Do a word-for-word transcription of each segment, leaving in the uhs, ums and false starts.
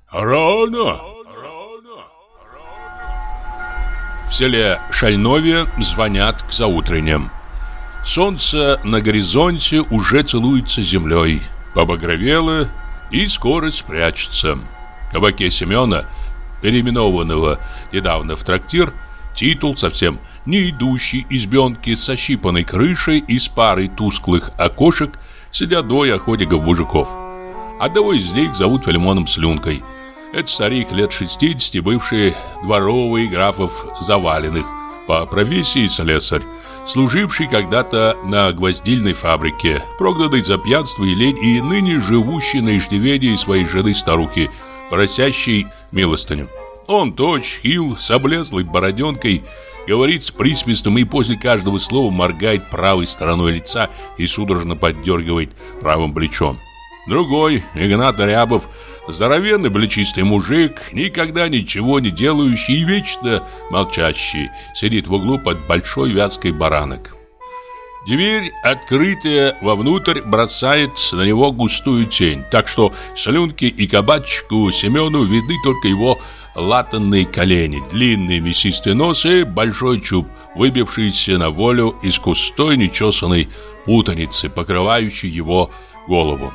Рано. В селе Шальнове звонят к заутренням. Солнце на горизонте уже целуется землей, побагровело и скоро спрячется. В кабаке Семена, переименованного недавно в трактир, титул совсем не идущий избенки с ощипанной крышей и с парой тусклых окошек сидят двое охотников-мужиков. Одного из них зовут Филимоном Слюнкой. Это старик лет шестидесяти, бывший дворовый графов Заваленных, по профессии слесарь, служивший когда-то на гвоздильной фабрике, прогнанный за пьянство и лень и ныне живущий на иждивении своей жены-старухи, просящей милостыню. Он точь, хил, с облезлой бороденкой, говорит с присвистом и после каждого слова моргает правой стороной лица и судорожно поддергивает правым плечом. Другой, Игнат Рябов, здоровенный плечистый мужик, никогда ничего не делающий и вечно молчащий, сидит в углу под большой вязкой баранок. Дверь, открытая вовнутрь, бросает на него густую тень, так что Слюнке и кабачку Семену видны только его латанные колени, длинные мясистые нос и большой чуб, выбившийся на волю из густой нечесанной путаницы, покрывающей его голову.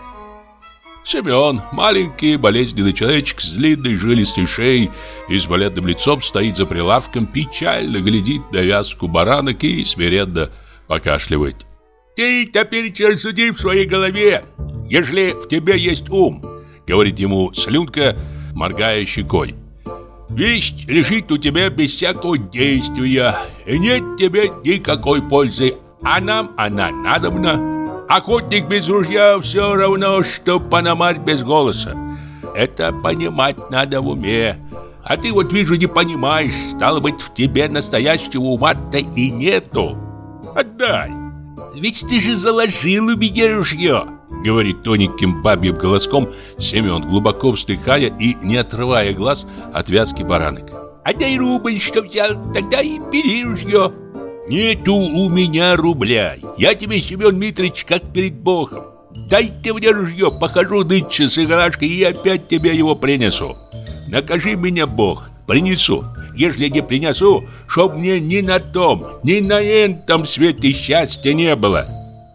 Семен, маленький болезненный человечек с длинной жилистой шеей и с бледным лицом, стоит за прилавком, печально глядит на вязку баранок и смиренно покашливает. «Ты теперь рассуди в своей голове, ежели в тебе есть ум», — говорит ему Слюнка, моргая щекой. «Вещь лежит у тебя без всякого действия, и нет тебе никакой пользы, а нам она надобна. Охотник без ружья все равно, что пономарь без голоса. Это понимать надо в уме. А ты вот, вижу, не понимаешь. Стало быть, в тебе настоящего ума-то и нету. Отдай. Ведь ты же заложил у меня ружье, говорит тоненьким бабьим голоском Семен, глубоко вздыхая и не отрывая глаз от вязки баранок. Отдай рубль, что взял, тогда и бери ружье. Нету у меня рубля. Я тебе, Семен Митрич, как перед Богом. Дай ты мне ружье, похожу нынче с играшкой и опять тебе его принесу. Накажи меня, Бог, принесу. Если не принесу, чтоб мне ни на том, ни на этом свете счастья не было.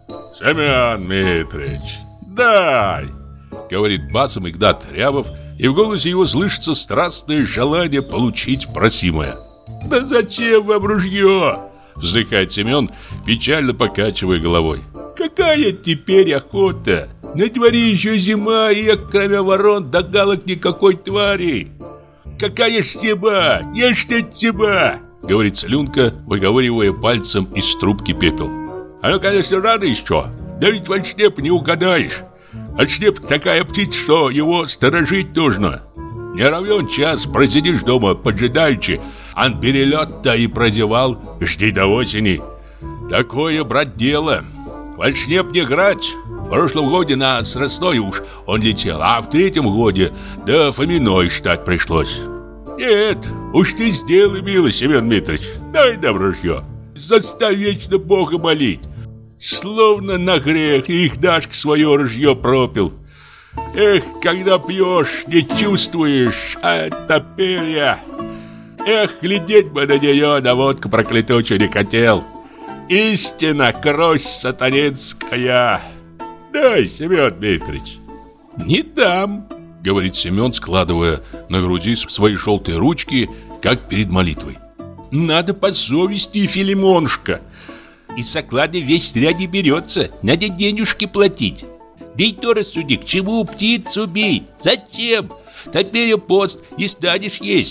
Семен Митрич, дай, говорит басом Игнат Рябов, и в голосе его слышится страстное желание получить просимое. Да зачем вам ружье? Вздыхает Семен, печально покачивая головой. Какая теперь охота? На дворе еще зима, и кроме ворон до галок никакой твари. Какая ж зима? Ешь ты зима, говорит Слюнка, выговаривая пальцем из трубки пепел. А ну, конечно, рано еще. Да ведь вальшнеп не угадаешь. Вальшнеп такая птица, что его сторожить нужно. Не равен час просидишь дома, поджидаючи, ан перелет-то и прозевал, жди до осени. Такое, брат, дело. Вальшнеп не грать. В прошлом годе на Страстной уж он летел, а в третьем годе до Фоминой ждать пришлось. Нет, уж ты сделай, милый Семен Митрич, дай нам ружье. Заставь вечно Бога молить. Словно на грех их Дашка свое ружье пропил. Эх, когда пьешь, не чувствуешь, а теперь я... Эх, глядеть бы на нее, на водку проклятучую не хотел. Истина, кровь сатанинская. Дай, Семен Дмитрич. Не дам, говорит Семен, складывая на груди свои желтые ручки, как перед молитвой. Надо по совести, Филимонушка. Из оклада весь зря не берется, надо денежки платить. Да и то рассуди, к чему птицу бить? Зачем? Теперь пост не станешь есть.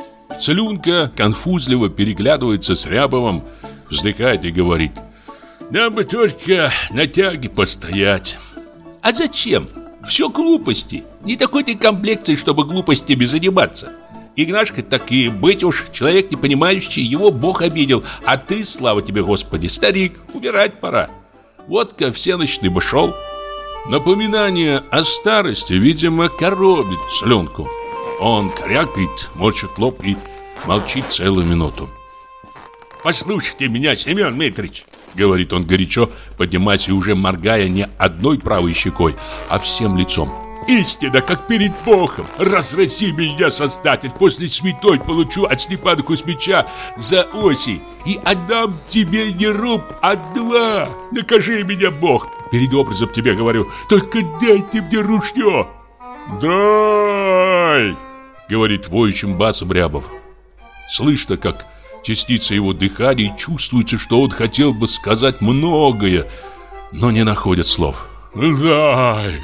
Слюнка конфузливо переглядывается с Рябовым, вздыхает и говорит: нам бы только на тяге постоять. А зачем? Все глупости. Не такой ты комплекции, чтобы глупостями заниматься. Игнашка так и быть уж, человек не понимающий, его Бог обидел. А ты, слава тебе, Господи, старик, умирать пора. Вот-ка всеночный бы шел. Напоминание о старости, видимо, коробит Слюнку. Он крякает, морщит лоб и молчит целую минуту. Послушайте меня, Семен Митрич, говорит он горячо, поднимаясь и уже моргая не одной правой щекой, а всем лицом. Истина, как перед Богом. Разрази меня, Создатель, после святой получу от Степана Кузьмича за оси. И отдам тебе не руб, а два. Накажи меня, Бог. Перед образом тебе говорю, только дай ты мне ружье. Дай, говорит воющим басом Рябов. Слышно, как частица его дыхания, и чувствуется, что он хотел бы сказать многое, но не находит слов. Дай.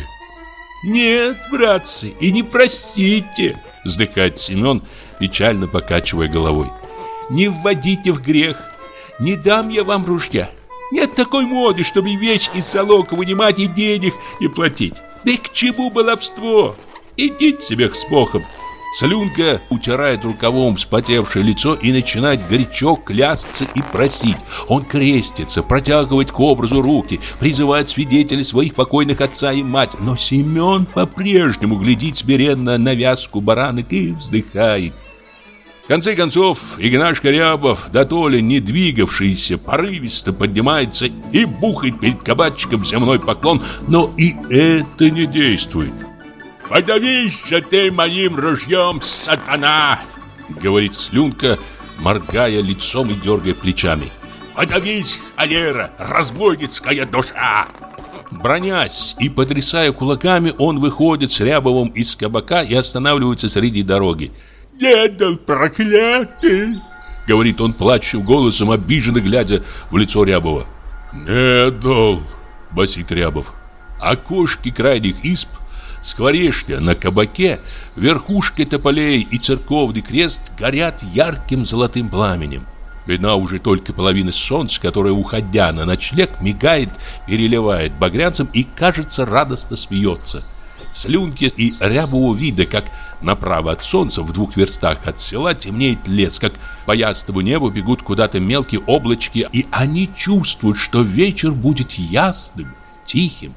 Нет, братцы, и не простите, вздыхает Семен, печально покачивая головой. Не вводите в грех. Не дам я вам ружья. Нет такой моды, чтобы вещь из залога вынимать и денег не платить. Да и к чему баловство? Идите себе с Богом. Слюнка утирает рукавом вспотевшее лицо и начинает горячо клясться и просить. Он крестится, протягивает к образу руки, призывает свидетелей своих покойных отца и мать. Но Семен по-прежнему глядит смиренно на вязку баранок и вздыхает. В конце концов, Игнашка Рябов, дотоле не двигавшийся, порывисто поднимается и бухает перед кабачиком земной поклон, но и это не действует. «Подавись же ты моим ружьем, сатана!» говорит Слюнка, моргая лицом и дергая плечами. «Подавись, холера, разбойницкая душа!» Бронясь и потрясая кулаками, он выходит с Рябовым из кабака и останавливается среди дороги. «Не дал, проклятый!» говорит он плачущим голосом, обиженно глядя в лицо Рябова. «Не дал!» басит Рябов. Окошки крайних изб, скворечня на кабаке, верхушки тополей и церковный крест горят ярким золотым пламенем. Видна уже только половина солнца, которое, уходя на ночлег, мигает, переливает багрянцем и, кажется, радостно смеется. Слюнки и Рябову вида, как направо от солнца, в двух верстах от села, темнеет лес, как по ясному небу бегут куда-то мелкие облачки, и они чувствуют, что вечер будет ясным, тихим.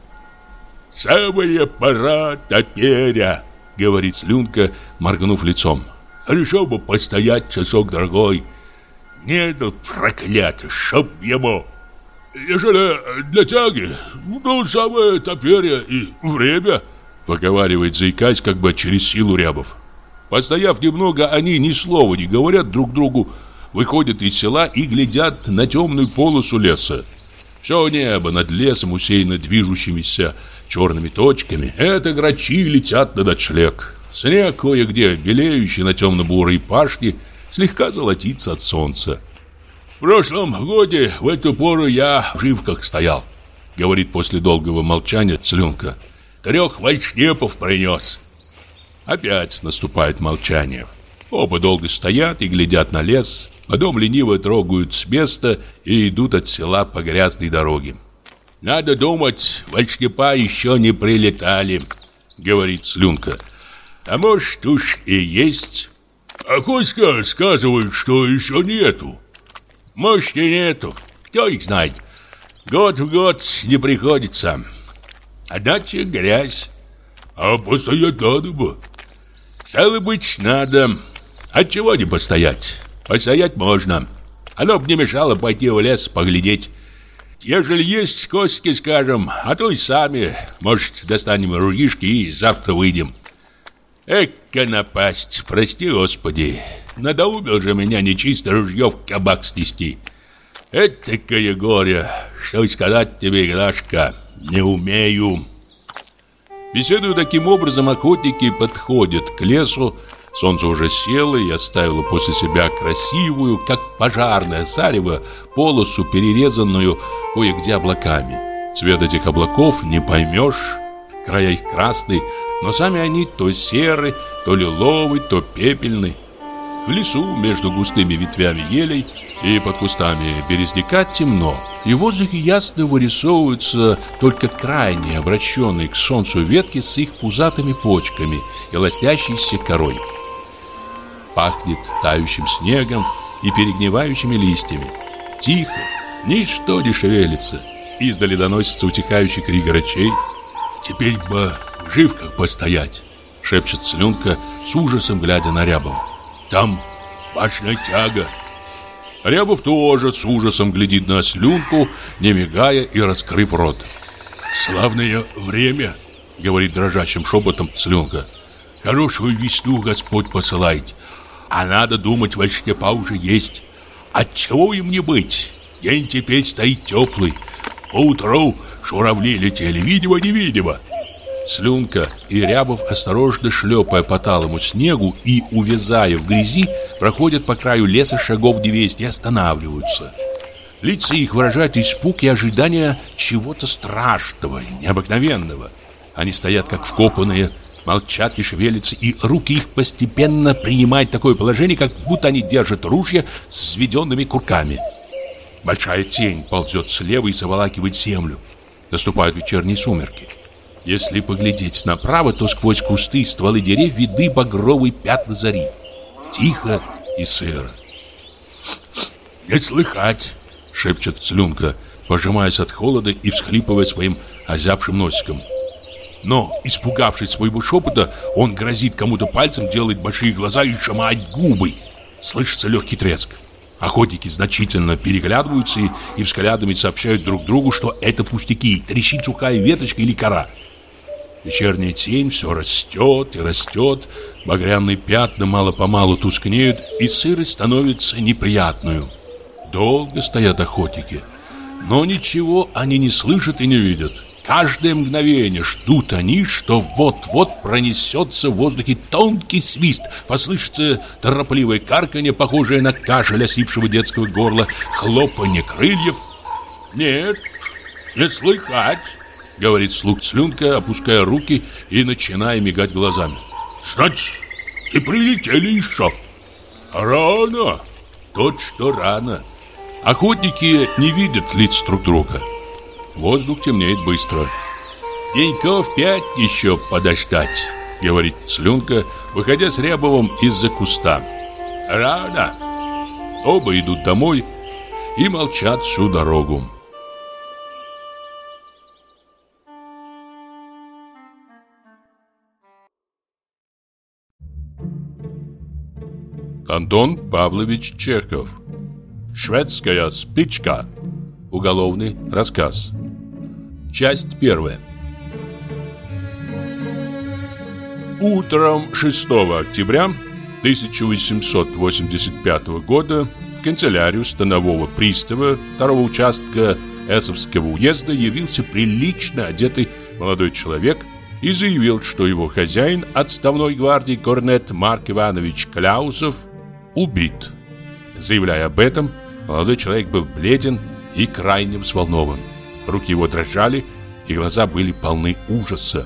«Самая пора топеря», — говорит Слюнка, моргнув лицом. «Хорошо бы постоять часок другой. Не дал, проклятый, чтоб ему. Ежели для тяги, ну, самое топеря и время», — поговаривает, заикаясь, как бы через силу Рябов. Постояв немного, они ни слова не говорят друг другу, выходят из села и глядят на темную полосу леса. Все небо над лесом усеяно движущимися черными точками. Это грачи летят на ночлег. Снег кое-где, белеющий на темно-бурой пашне, слегка золотится от солнца. «В прошлом годе в эту пору я в Живках стоял», — говорит после долгого молчания Слюнка. «Трех вальшнепов принес». Опять наступает молчание. Оба долго стоят и глядят на лес, потом лениво трогают с места и идут от села по грязной дороге. «Надо думать, вальшнепа еще не прилетали», — говорит Слюнка. «А может, уж и есть». «А Коська сказывает, что еще нету». «Может, и нету. Кто их знает? Год в год не приходится. А дача грязь». «А постоять надо бы». «Стало быть, надо. Отчего не постоять? Постоять можно. Оно б не мешало пойти в лес поглядеть. Ежели есть кости, скажем, а то и сами, может, достанем ружьишки и завтра выйдем». «Эка напасть, прости, Господи! Надоумил же меня нечисто ружье в кабак снести. Этакое горе, что сказать тебе, Игнашка, не умею». Беседуя таким образом, охотники подходят к лесу. Солнце уже село и оставило после себя красивую, как пожарное зарево, полосу, перерезанную кое-где облаками. Цвет этих облаков не поймешь, края их красные, но сами они то серы, то лиловый, то пепельный. В лесу между густыми ветвями елей и под кустами березняка темно, и в воздухе ясно вырисовываются только крайние, обращенные к солнцу ветки с их пузатыми почками и лоснящейся корой. Пахнет тающим снегом и перегнивающими листьями. Тихо, ничто не шевелится. Издали доносится утихающий крик грачей. «Теперь бы в Живках постоять», — шепчет Слюнка, с ужасом глядя на Рябова. «Там важная тяга». Рябов тоже с ужасом глядит на Слюнку, не мигая и раскрыв рот. «Славное время», говорит дрожащим шепотом Слюнка. Хорошую весну Господь посылает, а надо думать, вальштепа уже есть. Отчего им не быть? День теперь стоит теплый. Поутру журавли летели, видимо-невидимо. Слюнка и Рябов, осторожно шлепая по талому снегу и увязая в грязи, проходят по краю леса шагов двести и останавливаются. Лица их выражают испуг и ожидание чего-то страшного, необыкновенного. Они стоят как вкопанные, молчат и шевелятся, и руки их постепенно принимают такое положение, как будто они держат ружья с взведенными курками. Большая тень ползет слева и заволакивает землю. Наступают вечерние сумерки. Если поглядеть направо, то сквозь кусты и стволы деревьев видны багровые пятна зари. Тихо и сыро. «Не слыхать!» — шепчет Слюнка, пожимаясь от холода и всхлипывая своим озябшим носиком. Но, испугавшись своего шепота, он грозит кому-то пальцем, делает большие глаза и сжимает губы. Слышится легкий треск. Охотники значительно переглядываются и, и взглядами сообщают друг другу, что это пустяки, трещит сухая веточка или кора. Вечерняя тень все растет и растет, багряные пятна мало-помалу тускнеют, и сырость становится неприятную. Долго стоят охотники, но ничего они не слышат и не видят. Каждое мгновение ждут они, что вот-вот пронесется в воздухе тонкий свист, послышится торопливое карканье, похожее на кашель осипшего детского горла, хлопанье крыльев. «Нет, не слыхать», — говорит слух Слюнка, опуская руки и начиная мигать глазами. «Значит, и прилетели еще». «Рано». «Тот, что рано». Охотники не видят лиц друг друга. Воздух темнеет быстро. «Деньков пять еще подождать», — говорит Слюнка, выходя с Рябовым из-за куста. «Рано». Оба идут домой и молчат всю дорогу. Антон Павлович Чехов. «Шведская спичка». Уголовный рассказ. Часть первая. Утром шестого октября тысяча восемьсот восемьдесят пятого года в канцелярию станового пристава второго участка Эсовского уезда явился прилично одетый молодой человек и заявил, что его хозяин, отставной гвардии корнет Марк Иванович Кляузов, убит. Заявляя об этом, молодой человек был бледен и крайне взволнован. Руки его дрожали, и глаза были полны ужаса.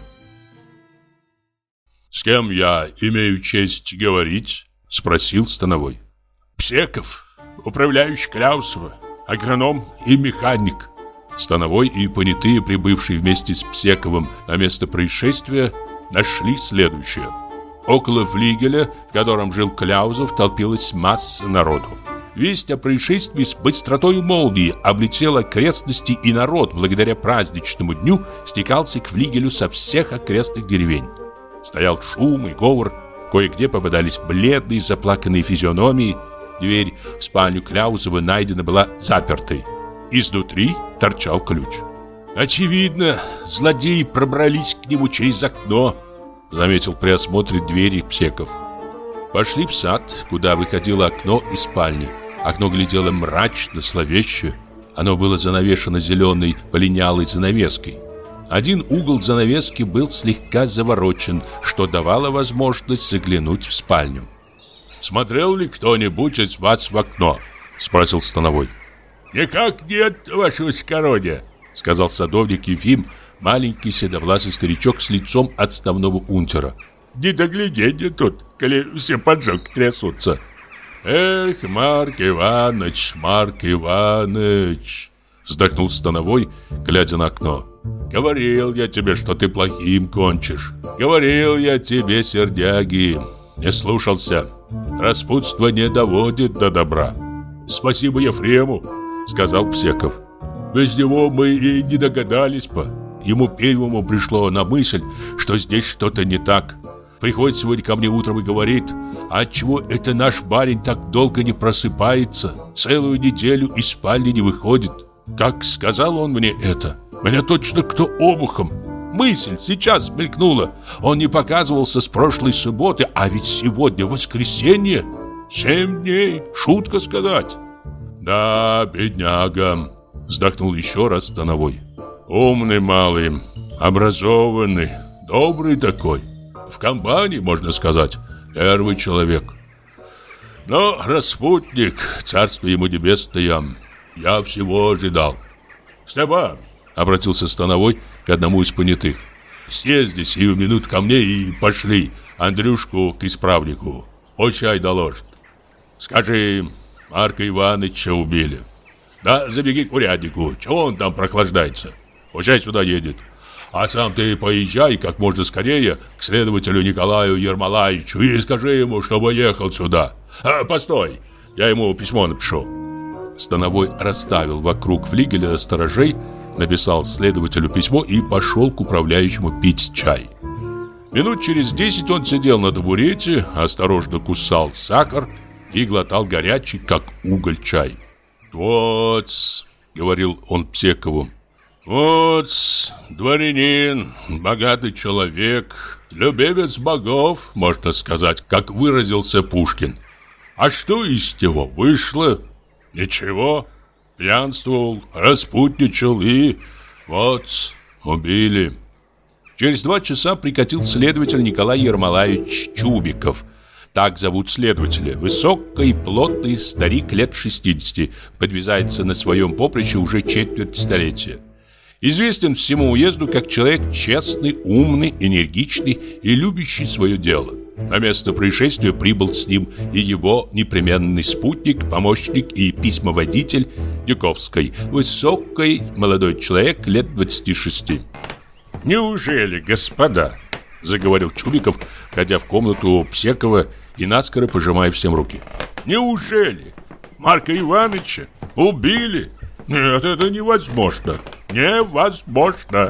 «С кем я имею честь говорить?» — спросил становой. «Псеков, управляющий Кляусова, агроном и механик». Становой и понятые, прибывшие вместе с Псековым на место происшествия, нашли следующее. Около флигеля, в котором жил Кляузов, толпилась масса народу. Весть о происшествии с быстротой молнии облетела окрестности, и народ, благодаря праздничному дню, стекался к флигелю со всех окрестных деревень. Стоял шум и говор, кое-где попадались бледные, заплаканные физиономии. Дверь в спальню Кляузова найдена была запертой. Изнутри торчал ключ. «Очевидно, злодеи пробрались к нему через окно», — заметил при осмотре двери Псеков. Пошли в сад, куда выходило окно из спальни. Окно глядело мрачно, зловеще. Оно было занавешено зеленой полинялой занавеской. Один угол занавески был слегка заворочен, что давало возможность заглянуть в спальню. «Смотрел ли кто-нибудь из вас в окно?» — спросил становой. «Никак нет, ваше высокородие», — сказал садовник Ефим, маленький седовласый старичок с лицом отставного унтера. «Не догляденье тут, коли все поджилки трясутся». «Эх, Марк Иваныч, Марк Иваныч!» Вздохнул становой, глядя на окно. «Говорил я тебе, что ты плохим кончишь. Говорил я тебе, сердяги. Не слушался. Распутство не доводит до добра». «Спасибо Ефрему», — сказал Псеков. «Без него мы и не догадались бы. Ему первому пришло на мысль, что здесь что-то не так. Приходит сегодня ко мне утром и говорит: а отчего это наш барин так долго не просыпается, целую неделю из спальни не выходит? Как сказал он мне это, меня точно кто обухом. мысль сейчас мелькнула. Он не показывался с прошлой субботы, а ведь сегодня воскресенье. Семь дней, шутка сказать. Да, бедняга, вздохнул еще раз Становой. Умный малый, образованный, добрый такой. В компании, можно сказать, первый человек. Но распутник, царство ему небесное, я всего ожидал. Степан, обратился Становой к одному из понятых. Съезди сию минут ко мне и пошли Андрюшку к исправнику. О чай доложит. Скажи, Марка Ивановича убили. Да забеги к уряднику, чего он там прохлаждается? Пущай сюда едет. А сам ты поезжай как можно скорее к следователю Николаю Ермолаевичу и скажи ему, чтобы ехал сюда. А, постой, я ему письмо напишу. Становой расставил вокруг флигеля сторожей, написал следователю письмо и пошел к управляющему пить чай. Минут через десять он сидел на табурете, осторожно кусал сахар и глотал горячий, как уголь, чай. «Вот, — говорил он Псекову, — вот, дворянин, богатый человек, любимец богов, можно сказать, как выразился Пушкин. А что из него вышло? Ничего, пьянствовал, распутничал и вот убили». Через два часа прикатил следователь Николай Ермолаевич Чубиков. Так зовут следователя. Высокий, плотный старик лет шестидесяти, подвязается на своем поприще уже четверть столетия. Известен всему уезду как человек честный, умный, энергичный и любящий свое дело. На место происшествия прибыл с ним и его непременный спутник, помощник и письмоводитель Дюковский, высокий молодой человек лет двадцати шести. «Неужели, господа, — заговорил Чубиков, входя в комнату Псекова и наскоро пожимая всем руки, — неужели Марка Ивановича убили? Нет, это невозможно, невозможно.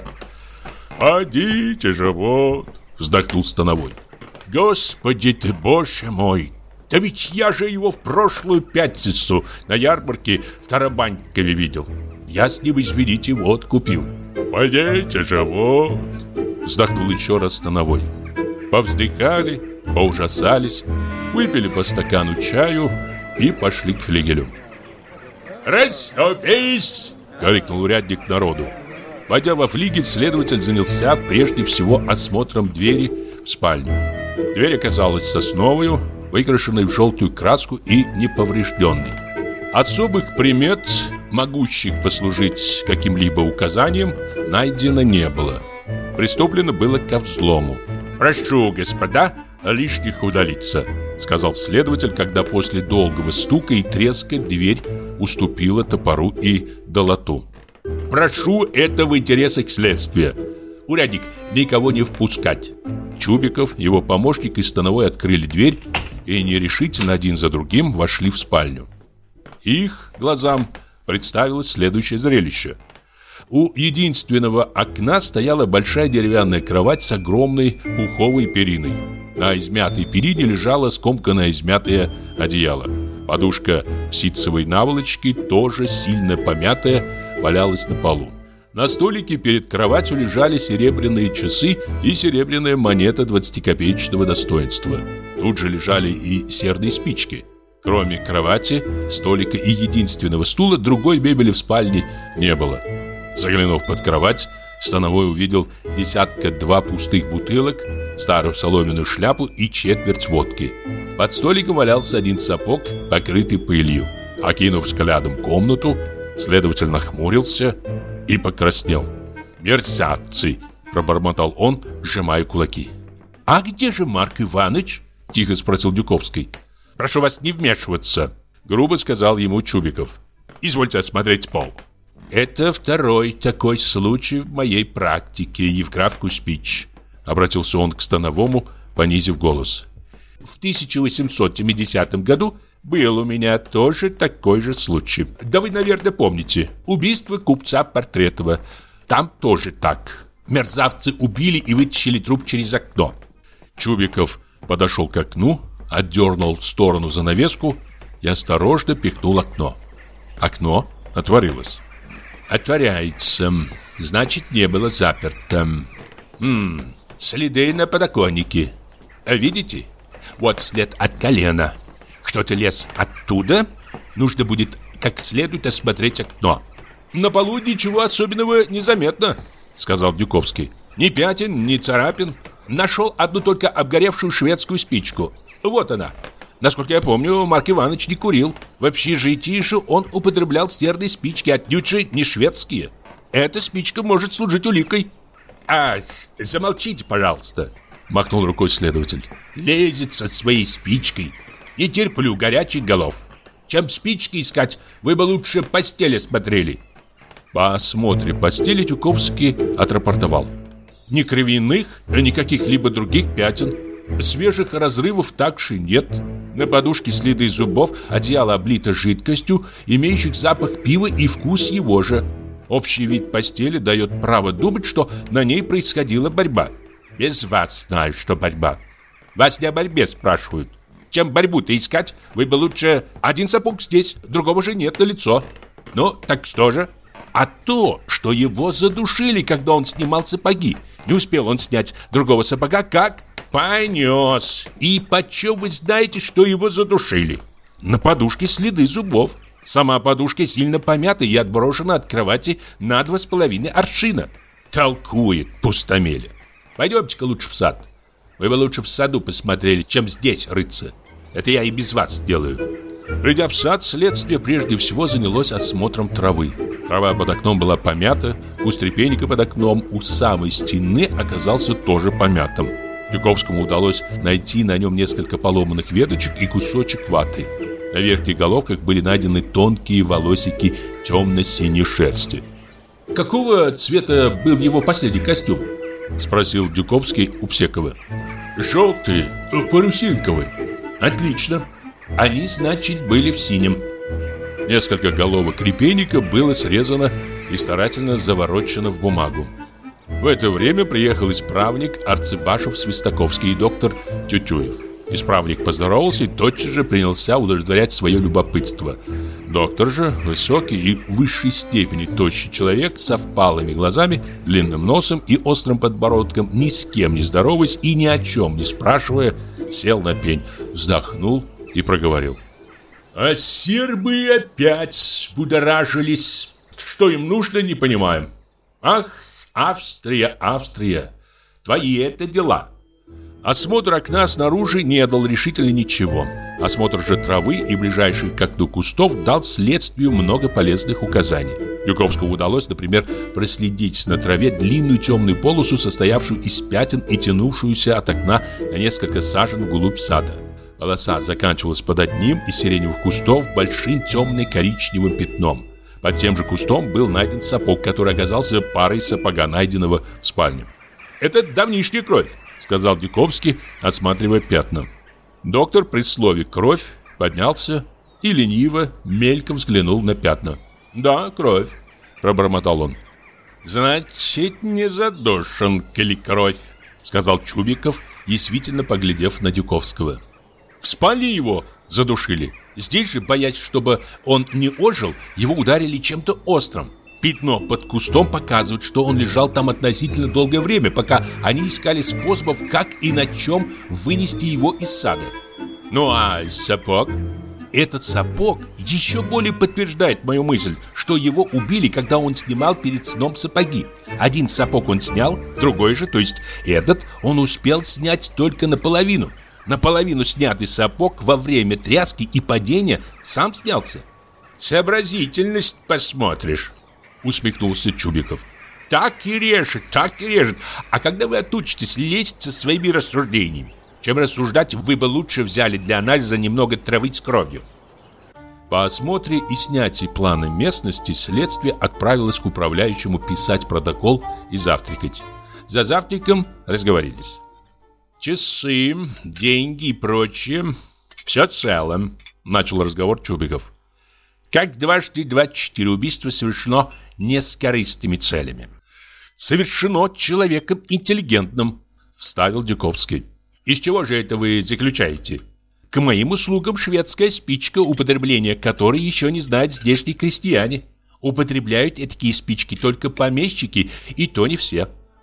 Подите же вот, — вздохнул Становой. Господи ты, боже мой, да ведь я же его в прошлую пятницу на ярмарке в Тарабанькове видел. Я с ним, извините, вот купил. Подите же вот, — вздохнул еще раз Становой. Повздыхали, поужасались, выпили по стакану чаю и пошли к флигелю. «Расступись!» — крикнул урядник народу. Войдя во флигель, следователь занялся прежде всего осмотром двери в спальню. Дверь оказалась сосновую, выкрашенной в желтую краску и неповрежденной. Особых примет, могущих послужить каким-либо указанием, найдено не было. Приступлено было ко взлому. «Прошу, господа, лишних удалиться», — сказал следователь, когда после долгого стука и треска дверь уступила топору и долоту. «Прошу это в интересах следствия. Урядник, никого не впускать». Чубиков, его помощник и Становой открыли дверь и нерешительно один за другим вошли в спальню. Их глазам представилось следующее зрелище. У единственного окна стояла большая деревянная кровать с огромной пуховой периной. На измятой перине лежало скомканное измятое одеяло. Подушка в ситцевой наволочке, тоже сильно помятая, валялась на полу. На столике перед кроватью лежали серебряные часы и серебряная монета двадцатикопеечного достоинства. Тут же лежали и серные спички. Кроме кровати, столика и единственного стула, другой мебели в спальне не было. Заглянув под кровать, Становой увидел десятка-два пустых бутылок, старую соломенную шляпу и четверть водки. Под столиком валялся один сапог, покрытый пылью. Окинув взглядом комнату, следователь нахмурился и покраснел. «Мерзавцы!» – пробормотал он, сжимая кулаки. «А где же Марк Иванович?» – тихо спросил Дюковский. «Прошу вас не вмешиваться», – грубо сказал ему Чубиков. «Извольте осмотреть пол». «Это второй такой случай в моей практике, Евграф Кузьмич», — обратился он к Становому, понизив голос. «В тысяча восемьсот семидесятом году был у меня тоже такой же случай. Да вы, наверное, помните. Убийство купца Портретова. Там тоже так. Мерзавцы убили и вытащили труп через окно». Чубиков подошел к окну, отдернул в сторону занавеску и осторожно пихнул окно. Окно отворилось. «Отворяется. Значит, не было заперто. Хм, следы на подоконнике. А видите? Вот след от колена. Кто-то лез оттуда. Нужно будет как следует осмотреть окно. На полу ничего особенного не заметно, сказал Дюковский. Ни пятен, ни царапин. Нашел одну только обгоревшую шведскую спичку. Вот она. Насколько я помню, Марк Иванович не курил. В общежитии же он употреблял стерные спички, отнюдь же не шведские. Эта спичка может служить уликой. Ах, замолчите, пожалуйста, махнул рукой следователь. Лезет со своей спичкой. Не терплю горячих голов. Чем спички искать, вы бы лучше постели смотрели. По осмотре постели Дюковский отрапортовал. Ни кровяных, ни каких-либо других пятен. Свежих разрывов также нет. На подушке следы зубов, одеяло облито жидкостью, имеющих запах пива и вкус его же. Общий вид постели дает право думать, что на ней происходила борьба. Без вас знаю, что борьба. Вас не о борьбе спрашивают. Чем борьбу-то искать, вы бы лучше один сапог здесь, другого же нет на лицо. Ну, так что же? А то, что его задушили, когда он снимал сапоги. Не успел он снять другого сапога, как понес. И почем вы знаете, что его задушили? На подушке следы зубов. Сама подушка сильно помята и отброшена от кровати на два с половиной аршина. Толкует пустомеля. Пойдемте-ка лучше в сад. Вы бы лучше в саду посмотрели, чем здесь рыться. Это я и без вас сделаю. Придя в сад, следствие прежде всего занялось осмотром травы. Трава под окном была помята, куст репейника под окном у самой стены оказался тоже помятым. Дюковскому удалось найти на нем несколько поломанных веточек и кусочек ваты. На верхних головках были найдены тонкие волосики темно-синей шерсти. «Какого цвета был его последний костюм?» — спросил Дюковский у Псекова. «Желтый, парусинковый». «Отлично. Они, значит, были в синем». Несколько головок репейника было срезано и старательно заворочено в бумагу. В это время приехал исправник Арцебашев-Свистаковский и доктор Тютюев. Исправник поздоровался и тотчас же принялся удовлетворять свое любопытство. Доктор же, высокий и в высшей степени тощий человек, со впалыми глазами, длинным носом и острым подбородком, ни с кем не здороваясь и ни о чем не спрашивая, сел на пень, вздохнул и проговорил. «А сербы опять взбудоражились. Что им нужно, не понимаем. Ах, Австрия, Австрия, твои это дела». Осмотр окна снаружи не дал решительно ничего. Осмотр же травы и ближайших к окну кустов дал следствию много полезных указаний. Дюковскому удалось, например, проследить на траве длинную темную полосу, состоявшую из пятен и тянувшуюся от окна на несколько сажен вглубь сада. Полоса заканчивалась под одним из сиреневых кустов большим темно-коричневым пятном. Под тем же кустом был найден сапог, который оказался парой сапога, найденного в спальне. «Это давнишняя кровь», — сказал Дюковский, осматривая пятна. Доктор при слове «кровь» поднялся и лениво, мельком взглянул на пятна. «Да, кровь», — пробормотал он. «Значит, не задушен, коли кровь», — сказал Чубиков, язвительно поглядев на Дюковского. «В спальне его задушили. Здесь же, боясь, чтобы он не ожил, его ударили чем-то острым. Пятно под кустом показывает, что он лежал там относительно долгое время, пока они искали способов, как и на чем вынести его из сада. Ну а сапог? Этот сапог еще более подтверждает мою мысль, что его убили, когда он снимал перед сном сапоги. Один сапог он снял, другой же, то есть этот, он успел снять только наполовину. Наполовину снятый сапог во время тряски и падения сам снялся. «Сообразительность посмотришь», — усмехнулся Чубиков. «Так и режет, так и режет. А когда вы отучитесь лезть со своими рассуждениями? Чем рассуждать, вы бы лучше взяли для анализа немного травы с кровью». По осмотре и снятии плана местности следствие отправилось к управляющему писать протокол и завтракать. За завтраком разговорились. «Часы, деньги и прочее — все цело», — начал разговор Чубиков. «Как дважды двадцать четыре убийства совершено не с корыстными целями». «Совершено человеком интеллигентным», — вставил Дюковский. «Из чего же это вы заключаете?» «К моим услугам шведская спичка, употребление которой еще не знают здешние крестьяне. Употребляют такие спички только помещики, и то не все.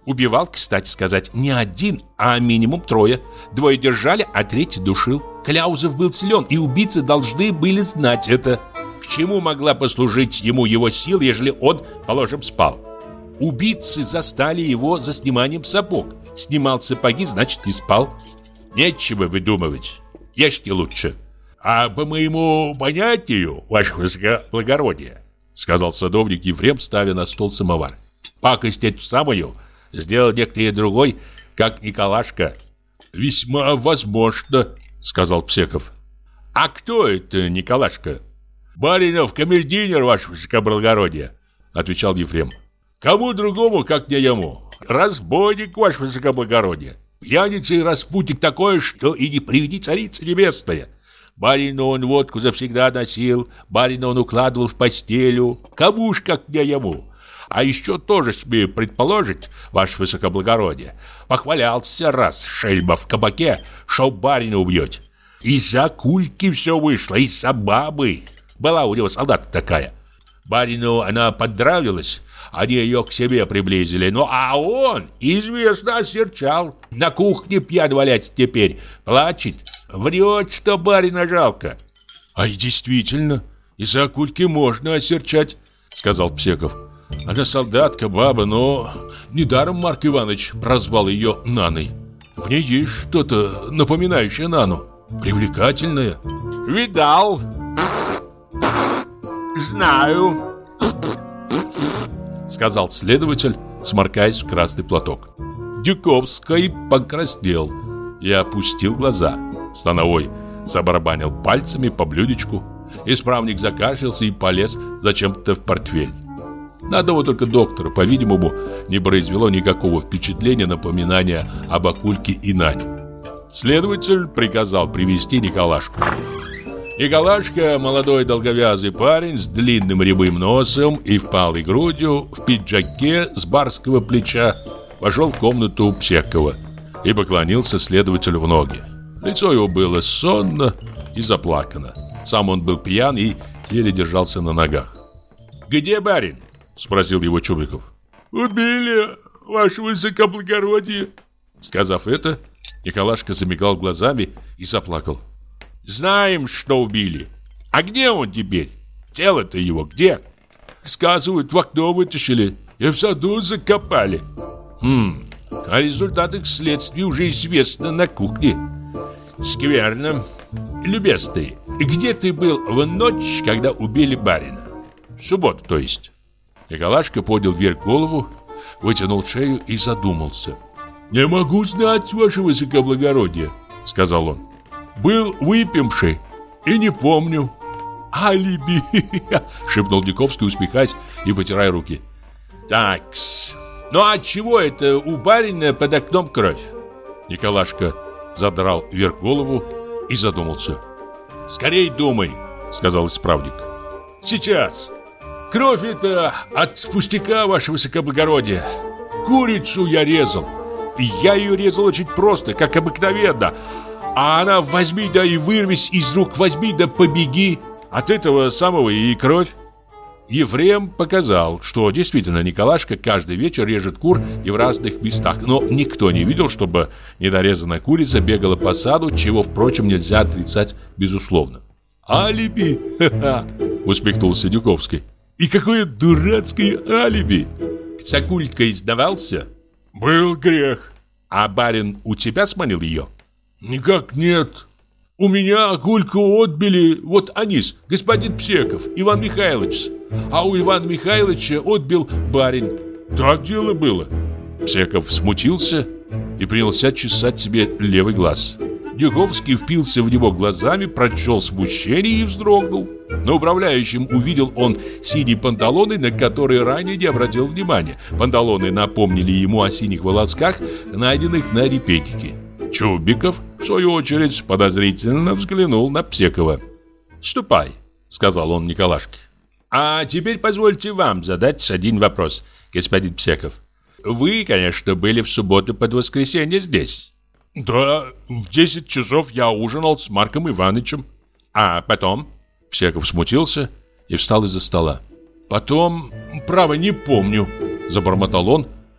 Убивал, кстати сказать, не один, а минимум трое. Двое держали, а третий душил. Кляузов был силен, и убийцы должны были знать это. К чему могла послужить ему его сила, ежели он, положим, спал? Убийцы застали его за сниманием сапог. Снимал сапоги, значит, не спал. Нечего выдумывать. Ешьте лучше. А по моему понятию, ваше высокоблагородие, сказал садовник Ефрем, ставя на стол самовар, пакость эту самую сделал некто другой, как Николашка. Весьма возможно, сказал Псеков. А кто это Николашка? Баринов камердинер, ваше высокоблагородие, отвечал Ефрем. Кому другому, как не ему. Разбойник, ваше высокоблагородие. Пьяница и распутник такое, что и не приведи царица небесная. Барину он водку завсегда носил, барина он укладывал в постелю. Кому ж, как не ему. А еще тоже смею предположить, ваше высокоблагородие, похвалялся раз шельма в кабаке, шо барина убьет. Из-за кульки все вышло, из-за бабы. Была у него солдатка такая. Барину она поднравилась, они ее к себе приблизили. Ну, а он, известно, осерчал. На кухне пьян валяется теперь, плачет, врет, что барина жалко. А и действительно, из-за кульки можно осерчать, сказал Псеков. Она солдатка, баба, но недаром Марк Иванович прозвал ее Наной. В ней есть что-то напоминающее Нану, привлекательное. Видал? Знаю, сказал следователь, сморкаясь в красный платок. Дюковский покраснел и опустил глаза. Становой забарабанил пальцами по блюдечку. Исправник закашлялся и полез зачем-то в портфель. На одного только доктора, по-видимому, не произвело никакого впечатления напоминания об Акульке и Нане. Следователь приказал привести Николашку. Николашка, молодой долговязый парень с длинным рябым носом и впалой грудью, в пиджаке с барского плеча, вошел в комнату Псекова и поклонился следователю в ноги. Лицо его было сонно и заплакано. Сам он был пьян и еле держался на ногах. «Где барин?» — спросил его Чубриков. «Убили, ваше высокоблагородие!» Сказав это, Николашка замигал глазами и заплакал. «Знаем, что убили. А где он теперь? Тело-то его где?» «Сказывают, в окно вытащили и в саду закопали». «Хм, о результатах следствия уже известно на кухне». «Скверно. Любезный, где ты был в ночь, когда убили барина? В субботу, то есть?» Николашка поднял вверх голову, вытянул шею и задумался. «Не могу знать, ваше высокоблагородие», — сказал он. «Был выпивший и не помню». «Алиби!» — шепнул Дюковский, усмехаясь и потирая руки. «Так-с, ну а чего это у барина под окном кровь?» Николашка задрал вверх голову и задумался. «Скорей думай», — сказал исправник. «Сейчас. Кровь это от пустяка, ваше высокоблагородие. Курицу я резал. И я ее резал очень просто, как обыкновенно. А она возьми да и вырвись из рук, возьми да побеги. От этого самого и кровь». Ефрем показал, что действительно Николашка каждый вечер режет кур и в разных местах, но никто не видел, чтобы недорезанная курица бегала по саду, чего, впрочем, нельзя отрицать безусловно. «Алиби!» — усмехнулся Дюковский. «И какое дурацкое алиби! С Акулькой сдавался?» «Был грех». «А барин у тебя сманил ее?» «Никак нет. У меня Акульку отбили вот Анис, господин Псеков, Иван Михайлович. А у Ивана Михайловича отбил барин. Так дело было». Псеков смутился и принялся чесать себе левый глаз. Дюковский впился в него глазами, прочел смущение и вздрогнул. На управляющем увидел он синие панталоны, на которые ранее не обратил внимания. Панталоны напомнили ему о синих волосках, найденных на репейнике. Чубиков, в свою очередь, подозрительно взглянул на Псекова. «Ступай», — сказал он Николашке. «А теперь позвольте вам задать один вопрос, господин Псеков. Вы, конечно, были в субботу под воскресенье здесь?» «Да, в десять часов я ужинал с Марком Ивановичем». «А потом?» Псеков смутился и встал из-за стола. «Потом, право, не помню», — забормотал он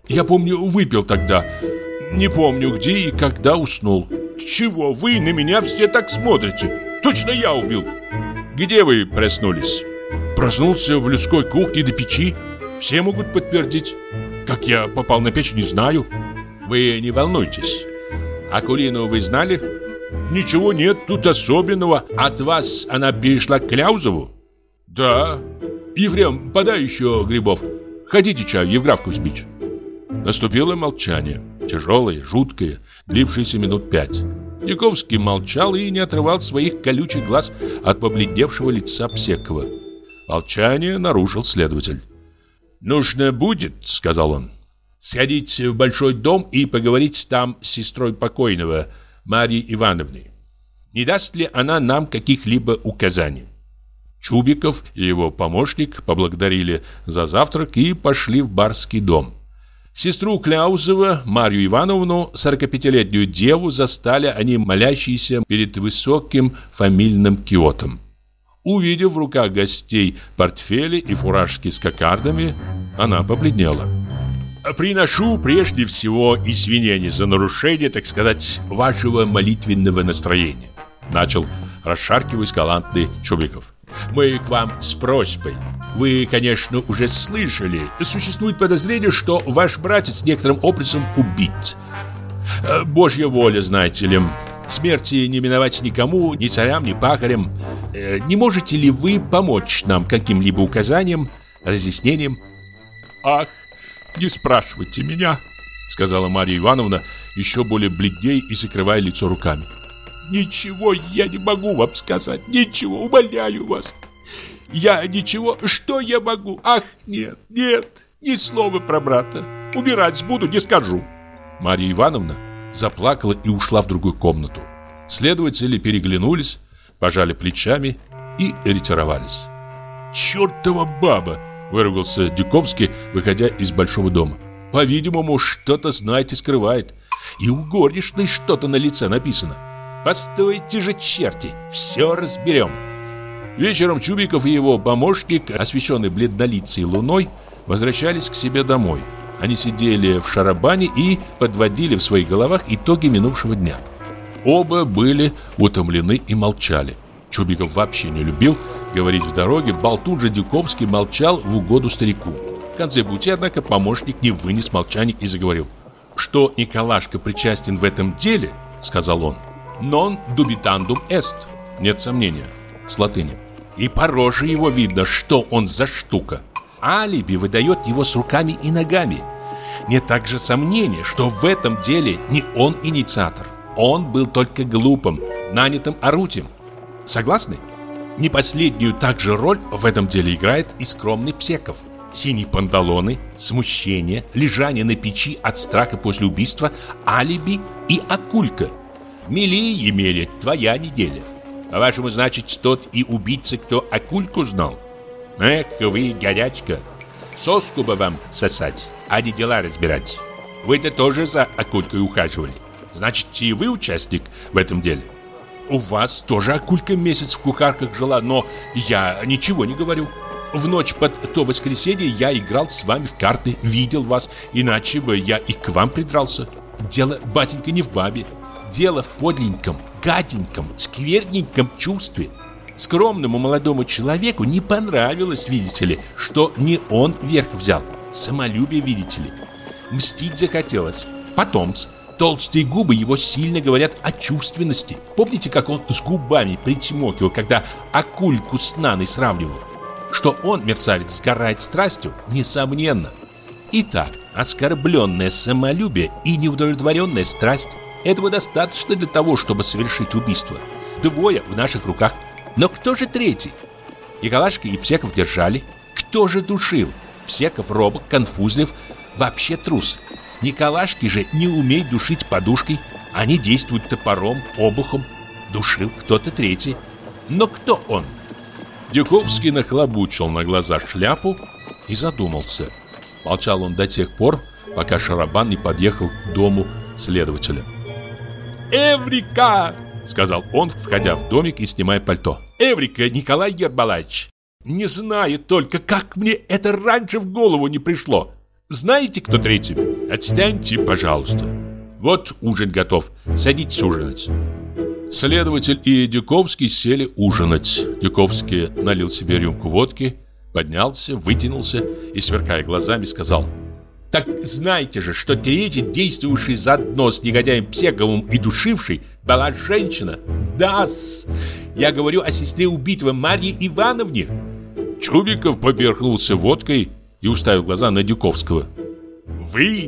Я помню, выпил тогда. Не помню, где и когда уснул. Чего вы на меня все так смотрите? Точно я убил. Где вы проснулись? Проснулся в людской кухне до печи. Все могут подтвердить. Как я попал на печь, не знаю. Вы не волнуйтесь. Акулину вы знали? Ничего нет тут особенного. От вас она перешла к Кляузову? Да. Ефрем, подай еще грибов. Хотите чаю, Евграфку спичь? Наступило молчание. Тяжелое, жуткое, длившееся минут пять. Дюковский молчал и не отрывал своих колючих глаз от побледневшего лица Псекова. Молчание нарушил следователь. «Нужно будет, — сказал он, — сходить в большой дом и поговорить там с сестрой покойного, Марьей Ивановной. Не даст ли она нам каких-либо указаний?» Чубиков и его помощник поблагодарили за завтрак и пошли в барский дом. Сестру Кляузова, Марью Ивановну, сорокапятилетнюю деву, застали они молящиеся перед высоким фамильным киотом. Увидев в руках гостей портфели и фуражки с кокардами, она побледнела. «Приношу прежде всего извинения за нарушение, так сказать, вашего молитвенного настроения», начал, расшаркиваясь, галантный Чубиков. «Мы к вам с просьбой. Вы, конечно, уже слышали. Существует подозрение, что ваш братец некоторым образом убит. Божья воля, знаете ли. Смерти не миновать никому, ни царям, ни пахарям. Не можете ли вы помочь нам каким-либо указанием, разъяснением?» «Ах, не спрашивайте меня», — сказала Марья Ивановна, еще более бледнее и закрывая лицо руками. «Ничего я не могу вам сказать, ничего, умоляю вас. Я ничего, что я могу? Ах, нет, нет, ни слова про брата. Умирать буду, не скажу». Марья Ивановна заплакала и ушла в другую комнату. Следователи переглянулись, пожали плечами и ретировались. «Чертова баба!» — выругался Дюковский, выходя из большого дома. «По-видимому, что-то знает и скрывает. И у горничной что-то на лице написано. Постойте же, черти, все разберем». Вечером Чубиков и его помощник, освещенный бледнолицей луной, возвращались к себе домой. Они сидели в шарабане и подводили в своих головах итоги минувшего дня. Оба были утомлены и молчали. Чубиков вообще не любил говорить в дороге, болтун же Дюковский молчал в угоду старику. В конце пути, однако, помощник не вынес молчания и заговорил. «Что Николашка причастен в этом деле, — сказал он, — non dubitandum est, нет сомнения, с латыни. И по роже его видно, что он за штука. Алиби выдает его с руками и ногами. Нет также сомнения, что в этом деле не он инициатор. Он был только глупым, нанятым орудием. Согласны? Не последнюю также роль в этом деле играет и скромный Псеков. Синие панталоны, смущение, лежание на печи от страха после убийства, алиби и акулька. Мели, Емеля, твоя неделя. По-вашему, значит, тот и убийца, кто акульку знал? Эх, вы, горячка. Соску бы вам сосать, а не дела разбирать. Вы-то тоже за акулькой ухаживали. Значит, и вы участник в этом деле. У вас тоже акулька месяц в кухарках жила, но я ничего не говорю. В ночь под то воскресенье я играл с вами в карты, видел вас, иначе бы я и к вам придрался. Дело, батенька, не в бабе. Дело в подлинном, гаденьком, скверненьком чувстве. Скромному молодому человеку не понравилось, видите ли, что не он верх взял. Самолюбие, видите ли. Мстить захотелось. Потом-с. Толстые губы его сильно говорят о чувственности. Помните, как он с губами причмокивал, когда акульку с Наной сравнивал? Что он, мерцавец, сгорает страстью, несомненно. Итак, оскорбленное самолюбие и неудовлетворенная страсть – этого достаточно для того, чтобы совершить убийство. Двое в наших руках. Но кто же третий? Николашка и Псеков держали. Кто же душил? Псеков робок, конфузлив, вообще трус. Николашки же не умеют душить подушкой. Они действуют топором, обухом. Душил кто-то третий. Но кто он? Дюковский нахлобучил на глаза шляпу и задумался. Молчал он до тех пор, пока шарабан не подъехал к дому следователя. «Эврика!» — сказал он, входя в домик и снимая пальто. «Эврика, Николай Ермолаевич! Не знаю только, как мне это раньше в голову не пришло. Знаете, кто третий?» Отстаньте, пожалуйста. Вот ужин готов. Садитесь ужинать. Следователь и Дюковский сели ужинать. Дюковский налил себе рюмку водки, поднялся, вытянулся и, сверкая глазами, сказал: «Так знаете же, что третий, действовавший заодно с негодяем Псековым и душивший, была женщина. Да-с, я говорю о сестре убитого Марье Ивановне». Чубиков поперхнулся водкой и уставил глаза на Дюковского. «Вы?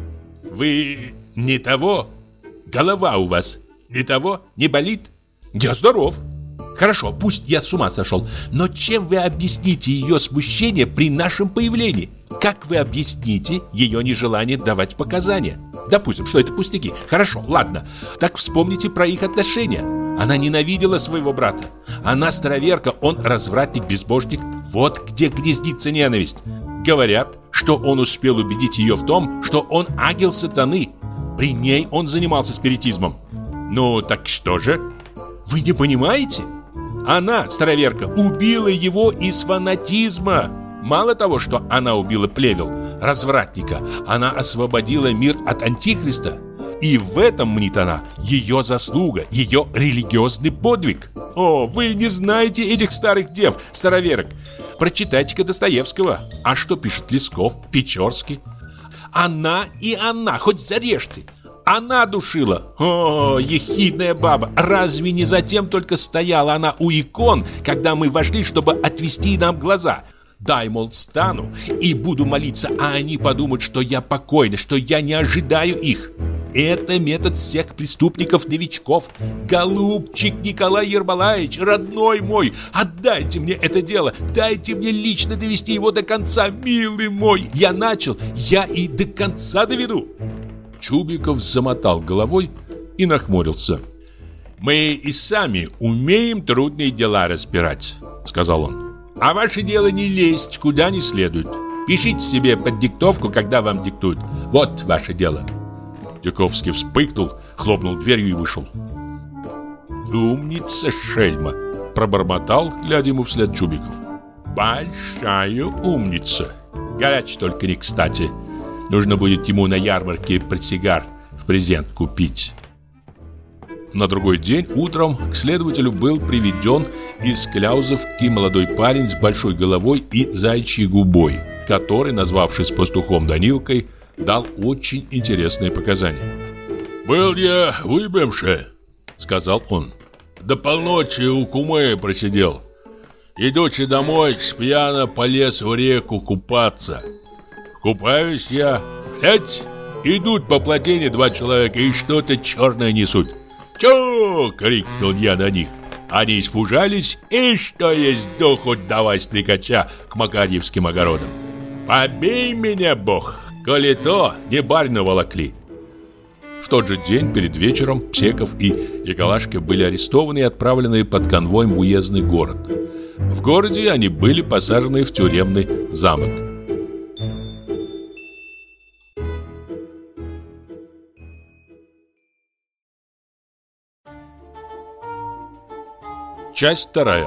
Вы не того? Голова у вас не того? Не болит?» «Я здоров». «Хорошо, пусть я с ума сошел, но чем вы объясните ее смущение при нашем появлении? Как вы объясните ее нежелание давать показания? Допустим, что это пустяки. Хорошо, ладно. Так вспомните про их отношения. Она ненавидела своего брата. Она староверка, он развратник-безбожник. Вот где гнездится ненависть. Говорят, что он успел убедить ее в том, что он ангел сатаны. При ней он занимался спиритизмом. Ну, так что же? Вы не понимаете? Она, староверка, убила его из фанатизма. Мало того, что она убила плевел, развратника, она освободила мир от антихриста. И в этом, мнит она, ее заслуга, ее религиозный подвиг. О, вы не знаете этих старых дев, староверок. Прочитайте-ка Достоевского. А что пишет Лесков, Печорский? Она и она, хоть зарежьте. Она душила. О, ехидная баба. Разве не затем только стояла она у икон, когда мы вошли, чтобы отвести нам глаза? Дай, мол, стану и буду молиться, а они подумают, что я покойна, что я не ожидаю их. Это метод всех преступников-новичков. Голубчик Николай Ермолаевич, родной мой, отдайте мне это дело. Дайте мне лично довести его до конца, милый мой. Я начал, я и до конца доведу. Чубиков замотал головой и нахмурился. «Мы и сами умеем трудные дела разбирать», — сказал он. «А ваше дело не лезть куда не следует. Пишите себе под диктовку, когда вам диктуют. Вот ваше дело». Дюковский вспыхнул, хлопнул дверью и вышел. «Умница, шельма!» — пробормотал, глядя ему вслед Чубиков. «Большая умница! Горячий только не кстати. Нужно будет ему на ярмарке портсигар в презент купить». На другой день утром к следователю был приведен из Кляузовки молодой парень с большой головой и заячьей губой, который, назвавшись пастухом Данилкой, дал очень интересные показания. «Был я выпивший», — сказал он. «До полночи у кумы просидел. Идучи домой, спьяно полез в реку купаться. Купаюсь я, глядь, идут по плотине два человека и что-то черное несут. «Чё!» — крикнул я на них. Они испужались, и что есть духу давай стрекача к Макарьевским огородам. «Побей меня, Бог, коли то не барина волокли». В тот же день, перед вечером, Псеков и Николашка были арестованы и отправлены под конвоем в уездный город. В городе они были посажены в тюремный замок. Часть вторая.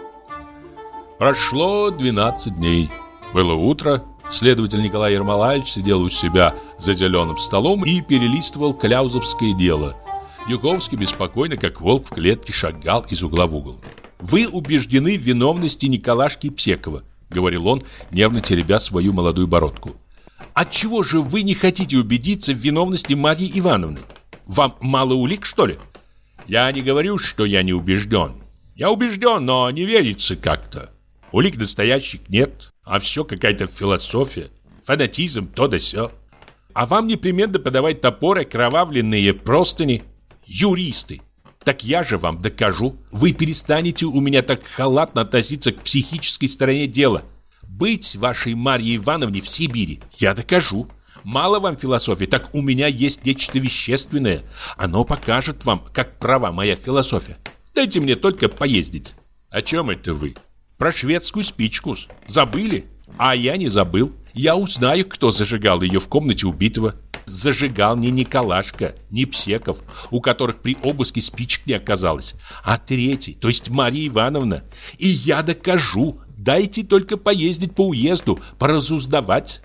Прошло двенадцать дней. Было утро. Следователь Николай Ермолаевич сидел у себя за зеленым столом и перелистывал кляузовское дело. Дюковский беспокойно, как волк в клетке, шагал из угла в угол. «Вы убеждены в виновности Николашки Псекова», — говорил он, нервно теребя свою молодую бородку. «Отчего же вы не хотите убедиться в виновности Марьи Ивановны? Вам мало улик, что ли?» «Я не говорю, что я не убежден. Я убежден, но не верится как-то. Улик настоящих нет, а все какая-то философия, фанатизм, то да сё. А вам непременно подавать топор, окровавленные простыни. Юристы. Так я же вам докажу. Вы перестанете у меня так халатно относиться к психической стороне дела. Быть вашей Марье Ивановне в Сибири я докажу. Мало вам философии, так у меня есть нечто вещественное. Оно покажет вам, как права моя философия. Дайте мне только поездить». «О чем это вы?» «Про шведскую спичку. Забыли?» «А я не забыл. Я узнаю, кто зажигал ее в комнате убитого. Зажигал не Николашка, не Псеков, у которых при обыске спичек не оказалось, а третий, то есть Марья Ивановна. И я докажу. Дайте только поездить по уезду, поразузнавать».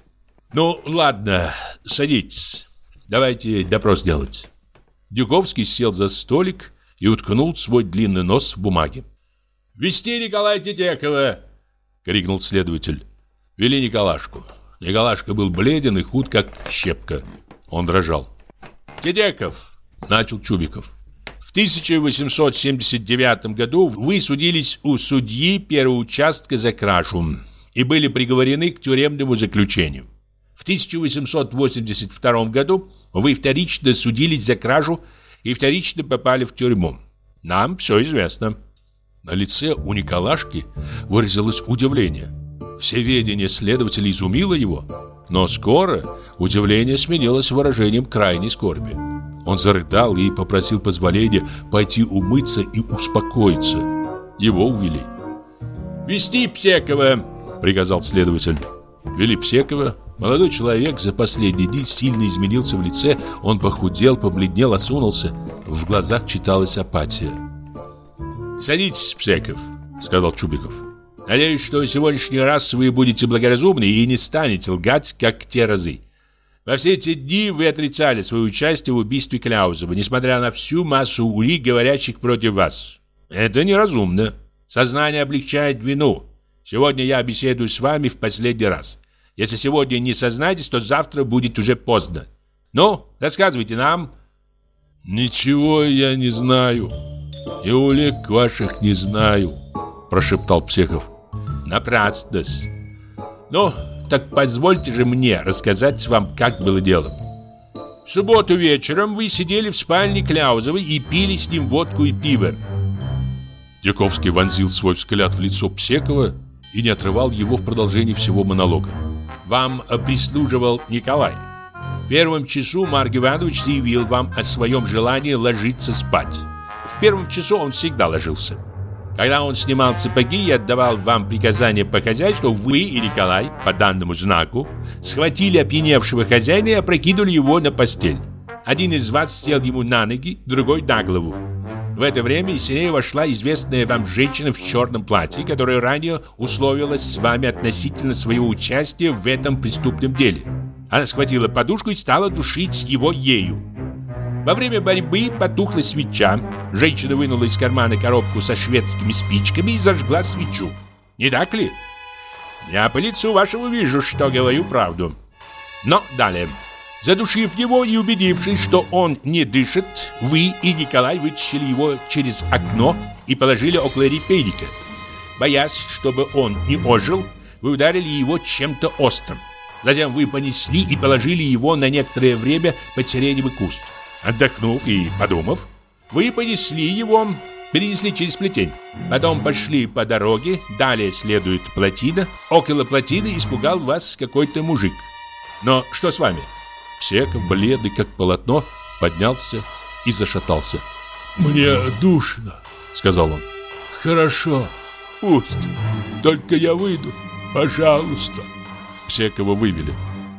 Ну, ладно, садитесь. Давайте допрос делать. Дюковский сел за столик и уткнул свой длинный нос в бумаге. «Вести Николая Тетекова!» — крикнул следователь. Вели Николашку. Николашка был бледен и худ, как щепка. Он дрожал. «Тетеков!» — начал Чубиков. «В тысяча восемьсот семьдесят девятом году вы судились у судьи первого участка за кражу и были приговорены к тюремному заключению. В тысяча восемьсот восемьдесят втором году вы вторично судились за кражу и вторично попали в тюрьму. Нам все известно». На лице у Николашки выразилось удивление. Всеведение следователя изумило его, но скоро удивление сменилось выражением крайней скорби. Он зарыдал и попросил позволения пойти умыться и успокоиться. Его увели. «Вести Псекова!» — приказал следователь. Вели Псекова. Молодой человек за последние дни сильно изменился в лице. Он похудел, побледнел, осунулся. В глазах читалась апатия. «Садитесь, Псеков», — сказал Чубиков. «Надеюсь, что сегодняшний раз вы будете благоразумны и не станете лгать, как те разы. Во все эти дни вы отрицали свое участие в убийстве Кляузова, несмотря на всю массу улик, говорящих против вас. Это неразумно. Сознание облегчает вину. Сегодня я беседую с вами в последний раз. Если сегодня не сознаетесь, то завтра будет уже поздно. Ну, рассказывайте нам». «Ничего я не знаю. И улик ваших не знаю», — прошептал Псеков. «Напрасно-с. Ну, так позвольте же мне рассказать вам, как было дело. В субботу вечером вы сидели в спальне Кляузова и пили с ним водку и пиво». Дюковский вонзил свой взгляд в лицо Псекова и не отрывал его в продолжении всего монолога. «Вам прислуживал Николай. В первом часу Марк Иванович заявил вам о своем желании ложиться спать. В первом часу он всегда ложился. Когда он снимал сапоги и отдавал вам приказания по хозяйству, вы и Николай, по данному знаку, схватили опьяневшего хозяина и опрокинули его на постель. Один из вас сел ему на ноги, другой на голову. В это время из синей вошла известная вам женщина в черном платье, которая ранее условилась с вами относительно своего участия в этом преступном деле. Она схватила подушку и стала душить его ею. Во время борьбы потухла свеча. Женщина вынула из кармана коробку со шведскими спичками и зажгла свечу. Не так ли? Я по лицу вашему вижу, что говорю правду. Но далее. Задушив его и убедившись, что он не дышит, вы и Николай вытащили его через окно и положили около репейника. Боясь, чтобы он не ожил, вы ударили его чем-то острым. Затем вы понесли и положили его на некоторое время под сиреневый куст. Отдохнув и подумав, вы понесли его, перенесли через плетень. Потом пошли по дороге, далее следует плотина. Около плотины испугал вас какой-то мужик. Но что с вами? Псеков, бледный как полотно, поднялся и зашатался. «Мне душно», — сказал он. «Хорошо, пусть. Только я выйду, пожалуйста». Псекова вывели.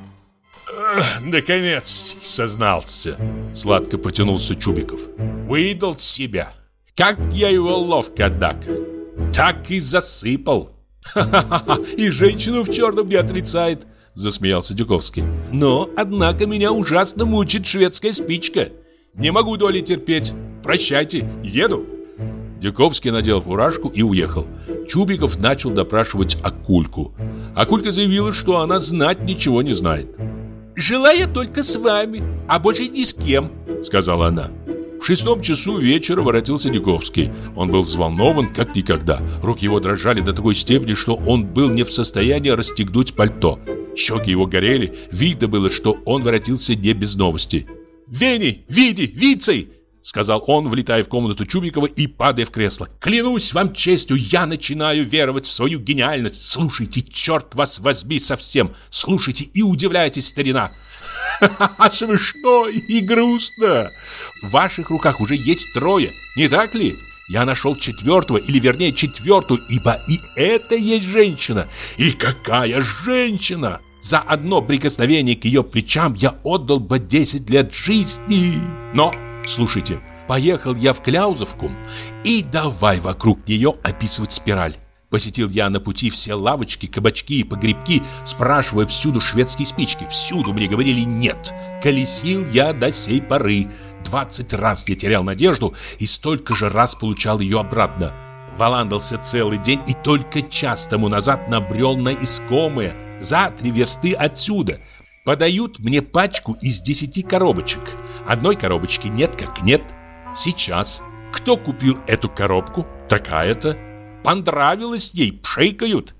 «Наконец сознался», — сладко потянулся Чубиков. «Выдал себя. Как я его ловко, однако. Так и засыпал». «Ха-ха-ха, и женщину в черном не отрицает», — засмеялся Дюковский. «Но, однако, меня ужасно мучит шведская спичка. Не могу доли терпеть. Прощайте, еду». Дюковский надел фуражку и уехал. Чубиков начал допрашивать Акульку. Акулька заявила, что она знать ничего не знает. «Жила я только с вами, а больше ни с кем», — сказала она. В шестом часу вечера воротился Дюковский. Он был взволнован, как никогда. Руки его дрожали до такой степени, что он был не в состоянии расстегнуть пальто. Щеки его горели, видно было, что он воротился не без новостей. «Вени, Види, Вицей!» — сказал он, влетая в комнату Чубикова и падая в кресло. «Клянусь вам честью, я начинаю веровать в свою гениальность. Слушайте, черт вас возьми совсем. Слушайте и удивляйтесь, старина. Ха-ха-ха, смешно и грустно. В ваших руках уже есть трое, не так ли? Я нашел четвертого, или вернее четвертую, ибо и это есть женщина. И какая женщина! За одно прикосновение к ее плечам я отдал бы десять лет жизни. Но, слушайте, поехал я в Кляузовку и давай вокруг нее описывать спираль. Посетил я на пути все лавочки, кабачки и погребки, спрашивая всюду шведские спички. Всюду мне говорили «нет». Колесил я до сей поры. Двадцать раз я терял надежду и столько же раз получал ее обратно. Валандался целый день и только час тому назад набрел на искомое, за три версты отсюда. Подают мне пачку из десяти коробочек. Одной коробочки нет как нет. Сейчас. Кто купил эту коробку? Такая-то. Понравилось ей, пшикают.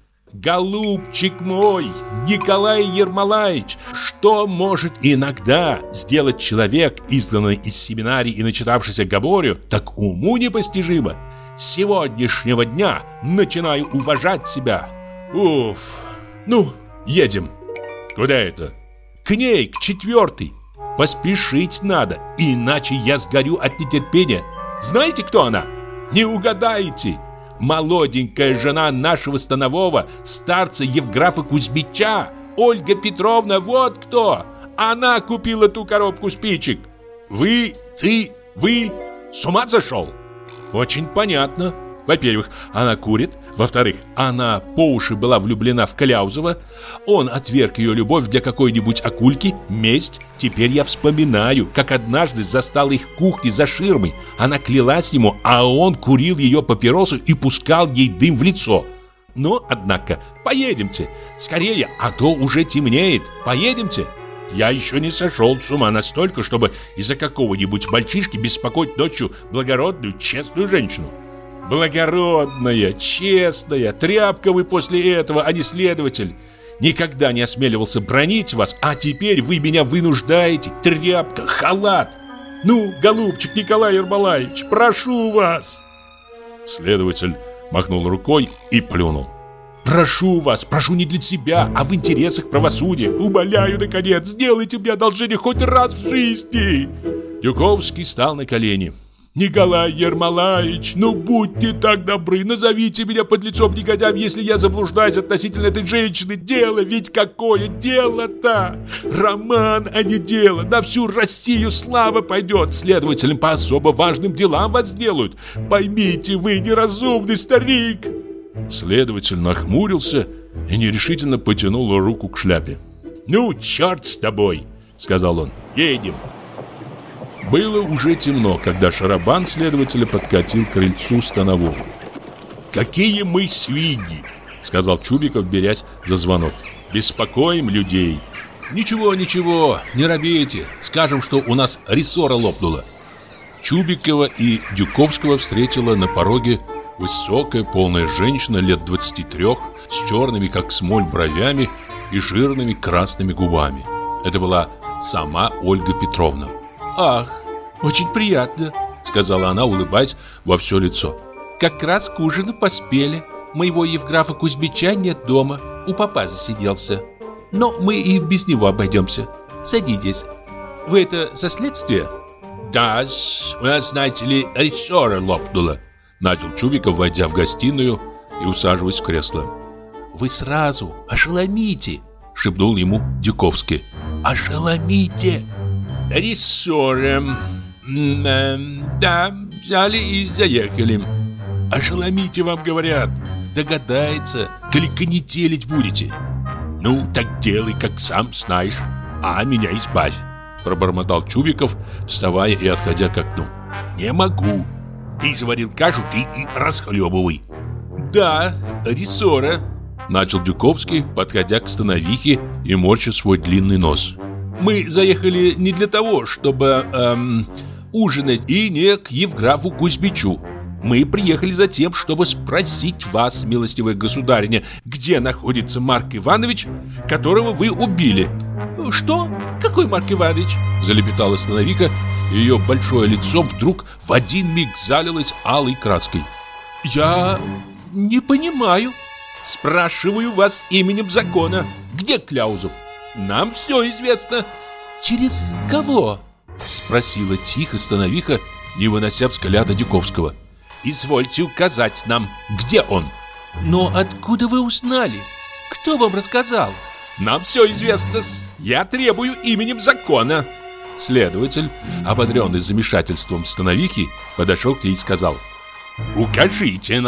Голубчик мой, Николай Ермолаевич, что может иногда сделать человек, изгнанный из семинарии и начитавшийся Габорию, так уму непостижимо. С сегодняшнего дня начинаю уважать себя. Уф. Ну, едем. Куда это? К ней, к четвертой. Поспешить надо, иначе я сгорю от нетерпения. Знаете, кто она? Не угадаете. Молоденькая жена нашего станового, старца Евграфа Кузьмича, Ольга Петровна, вот кто! Она купила ту коробку спичек. Вы, ты, вы с ума сошел? Очень понятно. Во-первых, она курит. Во-вторых, она по уши была влюблена в Кляузова. Он отверг ее любовь для какой-нибудь акульки. Месть. Теперь я вспоминаю, как однажды застал их в кухне за ширмой. Она клялась ему, а он курил ее папиросу и пускал ей дым в лицо. Но, однако, поедемте. Скорее, а то уже темнеет. Поедемте. Я еще не сошел с ума настолько, чтобы из-за какого-нибудь мальчишки беспокоить ночью благородную, честную женщину. Благородная, честная, тряпка вы после этого, а не следователь. Никогда не осмеливался бранить вас, а теперь вы меня вынуждаете. Тряпка, халат. Ну, голубчик Николай Ермолаевич, прошу вас. Следователь махнул рукой и плюнул. Прошу вас, прошу не для себя, а в интересах правосудия. Умоляю, наконец, сделайте мне одолжение хоть раз в жизни. Дюковский встал на колени. Николай Ермолаевич, ну будьте так добры, назовите меня подлецом негодяем, если я заблуждаюсь относительно этой женщины. Дело ведь какое дело-то! Роман, а не дело. На всю Россию слава пойдет. Следователям по особо важным делам вас сделают. Поймите, вы неразумный старик. Следователь нахмурился и нерешительно потянул руку к шляпе. «Ну, черт с тобой!» — сказал он. «Едем!» Было уже темно, когда шарабан следователя подкатил к крыльцу станового. «Какие мы свиньи!» — сказал Чубиков, берясь за звонок. «Беспокоим людей!» «Ничего, ничего, не робейте. Скажем, что у нас рессора лопнула». Чубикова и Дюковского встретила на пороге высокая, полная женщина лет двадцати трех, с черными, как смоль, бровями и жирными красными губами. Это была сама Ольга Петровна. «Ах, очень приятно», — сказала она, улыбаясь во все лицо. «Как раз к ужину поспели. Моего Евграфа Кузьмича нет дома, у папа засиделся. Но мы и без него обойдемся. Садитесь. Вы это со следствия?» «Да, у нас, знаете ли, рессора лопнула», — начал Чубиков, войдя в гостиную и усаживаясь в кресло. «Вы сразу ошеломите», — шепнул ему Дюковский. «Ошеломите!» «Рессора, да, взяли и заехали». «Ошеломите, вам говорят. Догадается, коли конетелить будете». «Ну, так делай, как сам знаешь, а меня избавь», — пробормотал Чубиков, вставая и отходя к окну. «Не могу. Ты заварил кашу, ты и расхлебывай». «Да, рессора», — начал Дюковский, подходя к становихе и морча свой длинный нос. «Мы заехали не для того, чтобы эм, ужинать, и не к Евграфу Кузьмичу. Мы приехали за тем, чтобы спросить вас, милостивая государиня, где находится Марк Иванович, которого вы убили». «Что? Какой Марк Иванович?» — залепетала становика, и ее большое лицо вдруг в один миг залилось алой краской. «Я не понимаю. Спрашиваю вас именем закона. Где Кляузов? Нам все известно». «Через кого?» — спросила тихо становиха, не вынося взгляда Дюковского. «Извольте указать нам, где он». «Но откуда вы узнали? Кто вам рассказал?» «Нам все известно-с. Я требую именем закона». Следователь, ободренный замешательством становихи, подошел к ней и сказал: «Укажите нам».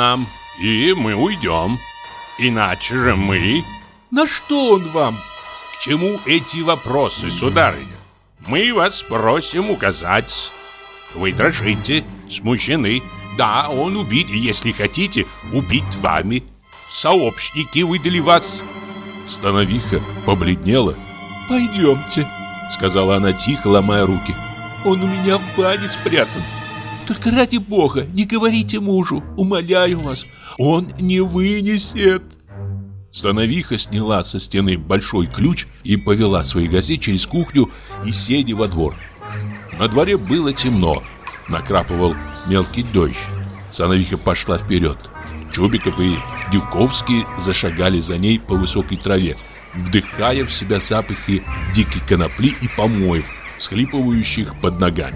и мы уйдем. Иначе же мы... На что он вам? К чему эти вопросы, сударыня? Мы вас просим указать. Вы дрожите, смущены. Да, он убит, и если хотите, убит вами. Сообщники выдали вас. Становиха побледнела. «Пойдемте», — сказала она тихо, ломая руки. «Он у меня в бане спрятан. Только ради бога, не говорите мужу, умоляю вас, он не вынесет». Становиха сняла со стены большой ключ и повела своей гозе через кухню и сени во двор. На дворе было темно, накрапывал мелкий дождь. Становиха пошла вперед. Чубиков и Дюковский зашагали за ней по высокой траве, вдыхая в себя запахи дикой конопли и помоев, всхлипывающих под ногами.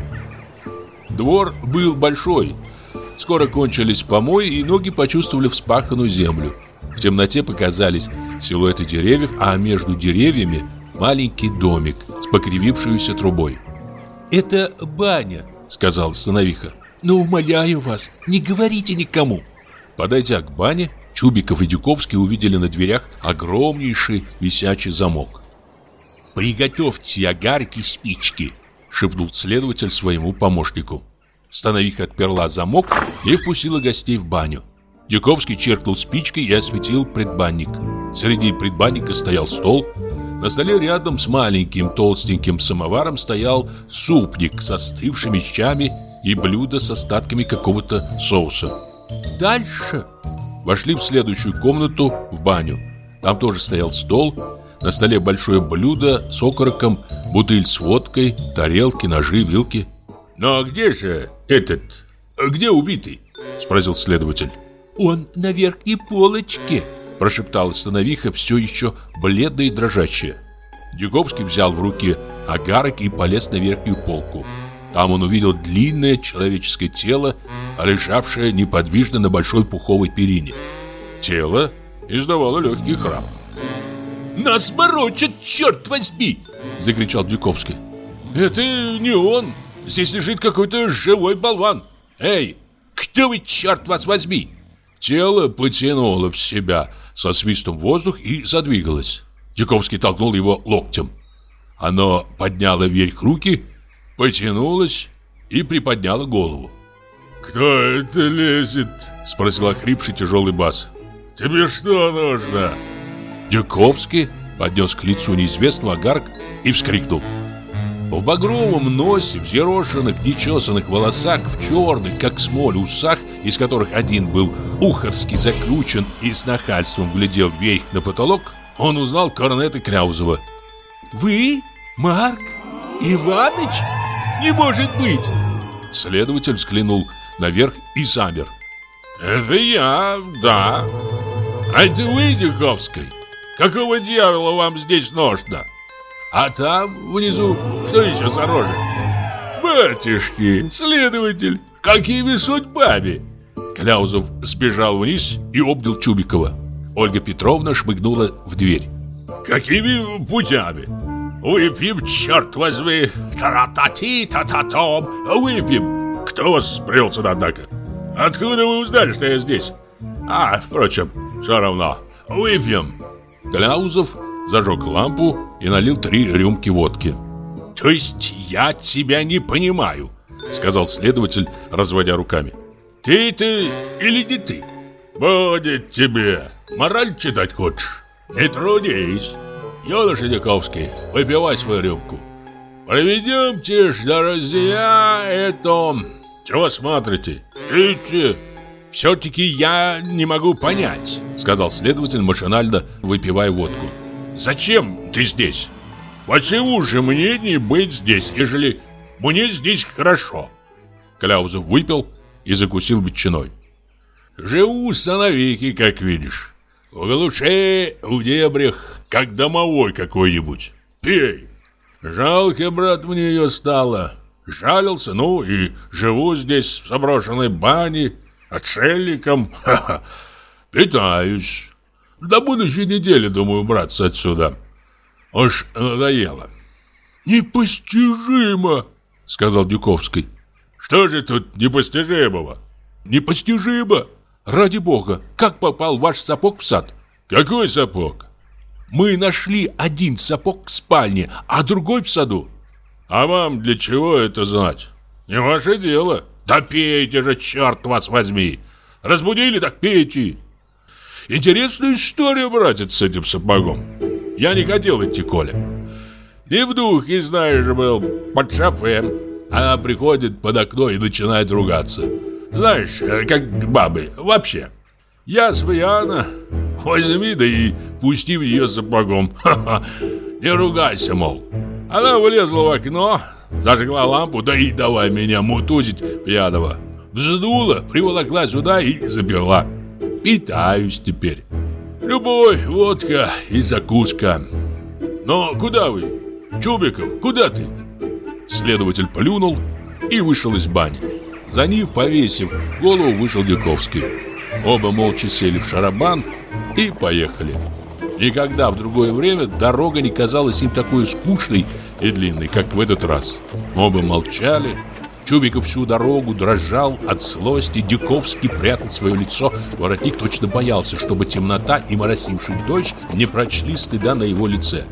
Двор был большой. Скоро кончились помои, и ноги почувствовали вспаханную землю. В темноте показались силуэты деревьев, а между деревьями маленький домик с покривившейся трубой. «Это баня», — сказал Становиха. «Но умоляю вас, не говорите никому». Подойдя к бане, Чубиков и Дюковский увидели на дверях огромнейший висячий замок. «Приготовьте огарки и спички», — шепнул следователь своему помощнику. Становиха отперла замок и впустила гостей в баню. Дюковский чиркнул спичкой и осветил предбанник. Среди предбанника стоял стол. На столе рядом с маленьким толстеньким самоваром стоял супник с остывшими щами и блюдо с остатками какого-то соуса. «Дальше!» Вошли в следующую комнату, в баню. Там тоже стоял стол. На столе большое блюдо с окороком, бутыль с водкой, тарелки, ножи, вилки. «Но где же этот... Где убитый?» — спросил следователь. «Он на верхней полочке», — прошептала Становиха, все еще бледная и дрожащая. Дюковский взял в руки агарок и полез на верхнюю полку. Там он увидел длинное человеческое тело, лежавшее неподвижно на большой пуховой перине. Тело издавало легкий храп. «Нас морочат, черт возьми!» — закричал Дюковский. «Это не он! Здесь лежит какой-то живой болван! Эй, кто вы, черт вас возьми?» Тело потянуло в себя со свистом воздух и задвигалось. Дюковский толкнул его локтем. Оно подняло вверх руки, потянулось и приподняло голову. «Кто это лезет?» — спросил охрипший тяжелый бас. «Тебе что нужно?» Дюковский поднес к лицу неизвестного огарок и вскрикнул. В багровом носе, взъерошенных, нечесанных волосах, в черных, как смоль, усах, из которых один был ухарски заключен и с нахальством глядел вверх на потолок, он узнал корнета Кляузова. «Вы? Марк? Иваныч? Не может быть!» Следователь взглянул наверх и замер. «Это я, да. А это вы, Дюковский? Какого дьявола вам здесь нужно? А там, внизу, что еще за рожа?» «Батюшки, следователь, какими судьбами?» Кляузов сбежал вниз и обнял Чубикова. Ольга Петровна шмыгнула в дверь. «Какими путями? Выпьем, черт возьми! Та-ра-та-ти-та-та-том! Выпьем! Кто вас привел сюда, однако? Откуда вы узнали, что я здесь? А, впрочем, все равно. Выпьем!» Кляузов зажег лампу и налил три рюмки водки. «То есть я тебя не понимаю», — сказал следователь, разводя руками. «Ты ты или не ты? Будет тебе. Мораль читать хочешь? Не трудись. Юноша Дюковский, выпивай свою рюмку. Проведемте ж, друзья, это... Чего смотрите? Идите. Все-таки я не могу понять», — сказал следователь, машинально выпивая водку. «Зачем ты здесь? Почему же мне не быть здесь, ежели мне здесь хорошо?» Кляузов выпил и закусил ветчиной. «Живу в Становихе, как видишь. В глуши, в дебрях, как домовой какой-нибудь. Пей. Жалко, брат, мне ее стало. Жалился, ну и живу здесь в заброшенной бане, отшельником. Ха-ха. Питаюсь. До будущей недели, думаю, браться отсюда. Уж надоело». «Непостижимо!» — сказал Дюковский. «Что же тут непостижимого?» «Непостижимо! Ради бога, как попал ваш сапог в сад? Какой сапог? Мы нашли один сапог в спальне, а другой в саду. А вам для чего это знать? Не ваше дело. Да пейте же, черт вас возьми. Разбудили, так пейте. Интересная история, братец, с этим сапогом. Я не хотел идти, Коля. Не в духе, знаешь, был под шофе. Она приходит под окно и начинает ругаться. Знаешь, как бабы, вообще. Я свояна, возьми да и пусти в нее сапогом. Ха-ха, не ругайся, мол. Она вылезла в окно, зажгла лампу, да и давай меня мутузить пьяного. Вздула, приволокла сюда и заперла. Питаюсь теперь. Любовь, водка и закуска. Но куда вы? Чубиков, куда ты? Следователь плюнул и вышел из бани. За ним, повесив голову, вышел Дюковский. Оба молча сели в шарабан и поехали. Никогда в другое время дорога не казалась им такой скучной и длинной, как в этот раз. Оба молчали. Чубиков всю дорогу дрожал от злости, Дюковский прятал свое лицо. Воротник точно боялся, чтобы темнота и моросивший дождь не прочли стыда на его лице.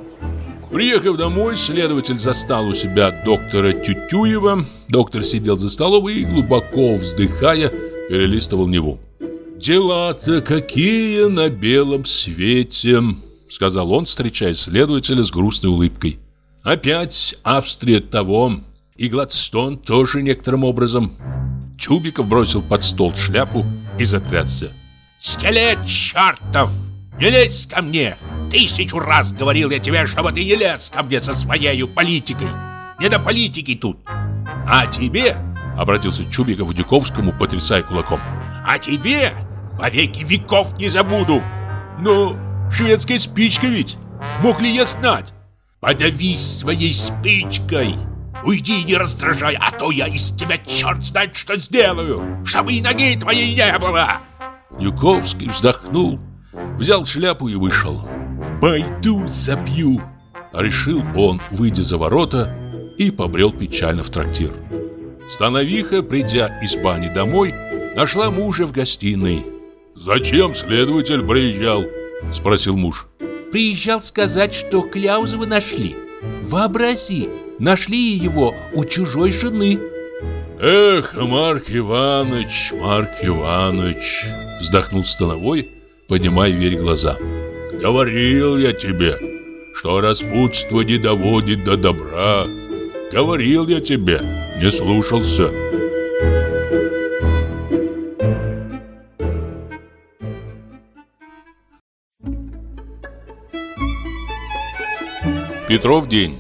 Приехав домой, следователь застал у себя доктора Тютюева. Доктор сидел за столом и, глубоко вздыхая, перелистывал Неву. «Дела-то какие на белом свете», — сказал он, встречая следователя с грустной улыбкой. «Опять Австрия того, и Гладстон тоже некоторым образом». Чубиков бросил под стол шляпу и затрясся. «Скелет чертов! Не лезь ко мне! Тысячу раз говорил я тебе, чтобы ты не лез ко мне со своей политикой! Не до политики тут! А тебе, — обратился Чубиков к Дюковскому, потрясая кулаком, — а тебе во веки веков не забуду! Но шведская спичка ведь! Мог ли я знать? Подавись своей спичкой! Уйди, не раздражай, а то я из тебя черт знает что сделаю, чтобы и ноги твоей не было!» Дюковский вздохнул, взял шляпу и вышел. «Пойду забью», — решил он, выйдя за ворота, и побрел печально в трактир. Становиха, придя из бани домой, нашла мужа в гостиной. «Зачем следователь приезжал?» — спросил муж. «Приезжал сказать, что Кляузова нашли. Вообрази, нашли его у чужой жены». «Эх, Марк Иванович, Марк Иванович!» — вздохнул Становой, поднимая вверх глаза. «Говорил я тебе, что распутство не доводит до добра. Говорил я тебе, не слушался». Петров день.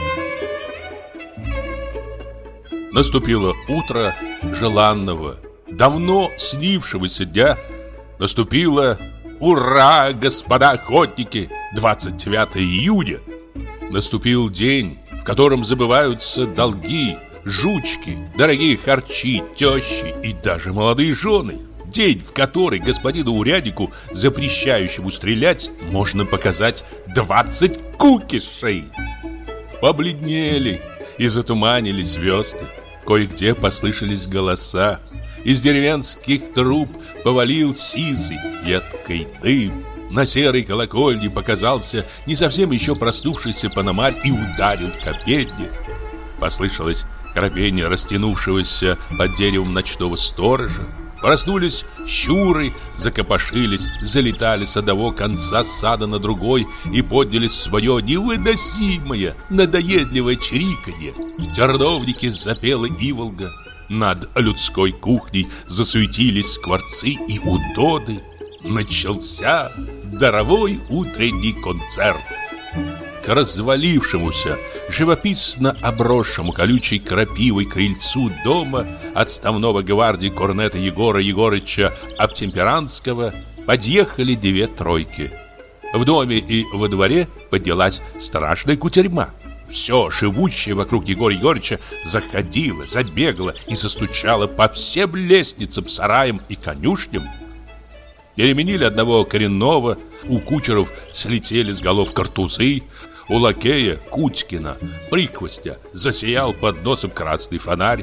Наступило утро желанного, давно снившегося дня. Наступило, ура, господа охотники, двадцать девятое июня. Наступил день, в котором забываются долги, жучки, дорогие харчи, тещи и даже молодые жены. День, в который господину уряднику, запрещающему стрелять, можно показать двадцать кукишей. Побледнели и затуманились звезды. Кое-где послышались голоса. Из деревенских труб повалил сизый, едкий дым. На серой колокольне показался не совсем еще проснувшийся Пономарь и ударил к обедне. Послышалось храпение растянувшегося под деревом ночного сторожа. Проснулись щуры, закопошились, залетали с одного конца сада на другой и подняли свое невыносимое, надоедливое чириканье. В терновнике запела иволга. Над людской кухней засуетились скворцы и удоды. Начался даровой утренний концерт. К развалившемуся, живописно обросшему колючей крапивой крыльцу дома отставного гвардии корнета Егора Егорыча Обтемперанского подъехали две тройки. В доме и во дворе поднялась страшная кутерьма. Все живущее вокруг Егора Егорыча заходило, забегало и застучало по всем лестницам, сараям и конюшням. Переменили одного коренного, у кучеров слетели с голов картузы, у лакея Кутькина, приквостя, засиял под носом красный фонарь.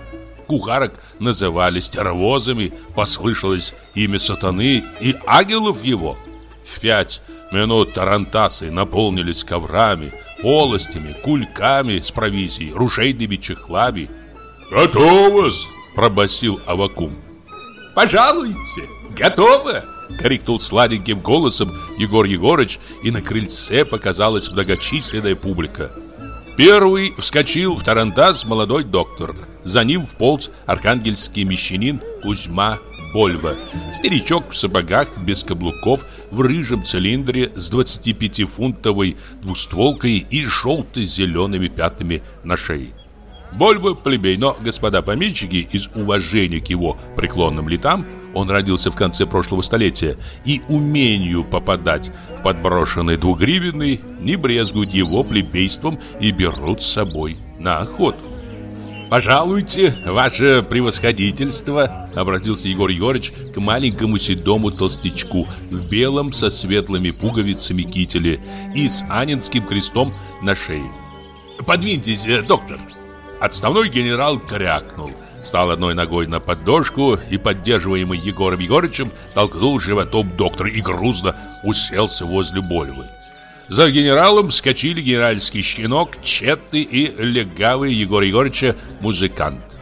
кухарок называли стервозами, послышалось имя сатаны и ангелов его. В пять минут тарантасы наполнились коврами, полостями, кульками с провизией, ружейными чехлами. «Готово-с!» – пробасил Аввакум. «Пожалуйте, готово!» — крикнул сладеньким голосом Егор Егорыч, и на крыльце показалась многочисленная публика. Первый вскочил в тарантас молодой доктор. За ним вполз архангельский мещанин Кузьма Больва. Старичок в сапогах без каблуков, в рыжем цилиндре с двадцатипятифунтовой двустволкой и желто-зелеными пятнами на шее. Больва плебей, но господа помещики из уважения к его преклонным летам, он родился в конце прошлого столетия, и умению попадать в подброшенные двугривенные, не брезгуют его плебейством и берут с собой на охоту. «Пожалуйте, ваше превосходительство», — обратился Егор Егорыч к маленькому седому толстячку в белом со светлыми пуговицами кителе и с анинским крестом на шее. «Подвиньтесь, доктор». Отставной генерал крякнул, встал одной ногой на подножку и, поддерживаемый Егором Егорычем, толкнул животом доктора и грузно уселся возле Больвы. За генералом вскочили генеральский щенок, четный и легавый Егора Егорыча музыкант.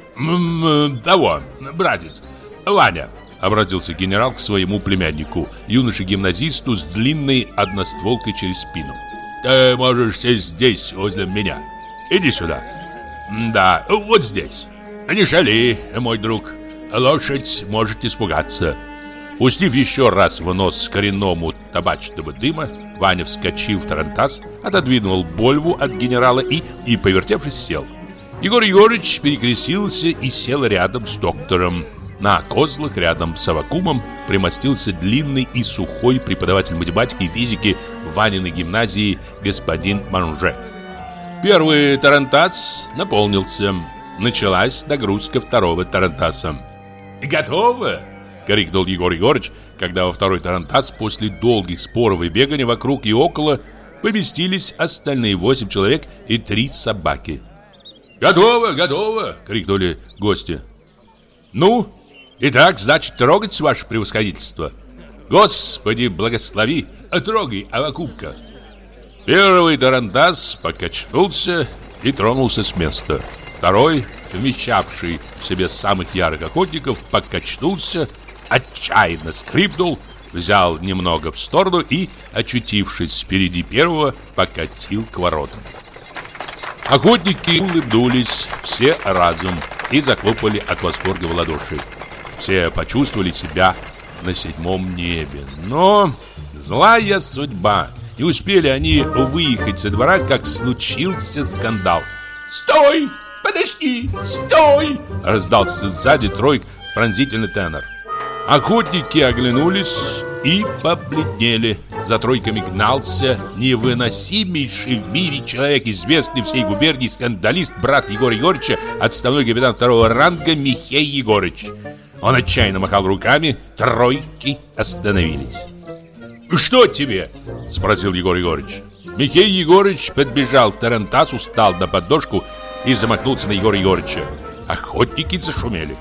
«М-м, того, братец, Ваня», — обратился генерал к своему племяннику, юноше-гимназисту с длинной одностволкой через спину. «Ты можешь сесть здесь, возле меня. Иди сюда». «Да, вот здесь. Не шали, мой друг. Лошадь может испугаться». Пустив еще раз в нос коренному табачного дыма, Ваня вскочил в тарантас, отодвинул Больву от генерала и, и повертевшись, сел. Егор Егорыч перекрестился и сел рядом с доктором. На козлах рядом с Аввакумом примостился длинный и сухой преподаватель математики и физики Ваниной гимназии господин Манже. Первый тарантас наполнился. Началась нагрузка второго тарантаса. «Готово!» — крикнул Егор Егорыч, когда во второй тарантас после долгих споров и бегания вокруг и около поместились остальные восемь человек и три собаки. «Готово! Готово!» — крикнули гости. «Ну, итак, значит, трогать, ваше превосходительство. Господи, благослови! Трогай, Аввакумка!» Первый тарантас покачнулся и тронулся с места. Второй, вмещавший в себе самых ярых охотников, покачнулся, отчаянно скрипнул, взял немного в сторону и, очутившись впереди первого, покатил к воротам. Охотники улыбнулись все разом и захлопали от восторга в ладоши. Все почувствовали себя на седьмом небе. Но злая судьба. Не успели они выехать со двора, как случился скандал. «Стой! Подожди! Стой!» — раздался сзади тройк пронзительный тенор. Охотники оглянулись и побледнели. За тройками гнался невыносимейший в мире человек, известный всей губернии скандалист, брат Егора Егорыча, отставной капитан второго ранга Михей Егорыч. Он отчаянно махал руками, тройки остановились. «Что тебе?» — спросил Егор Егорыч. Михей Егорыч подбежал к тарантасу, встал на подножку и замахнулся на Егора Егорыча. Охотники зашумели.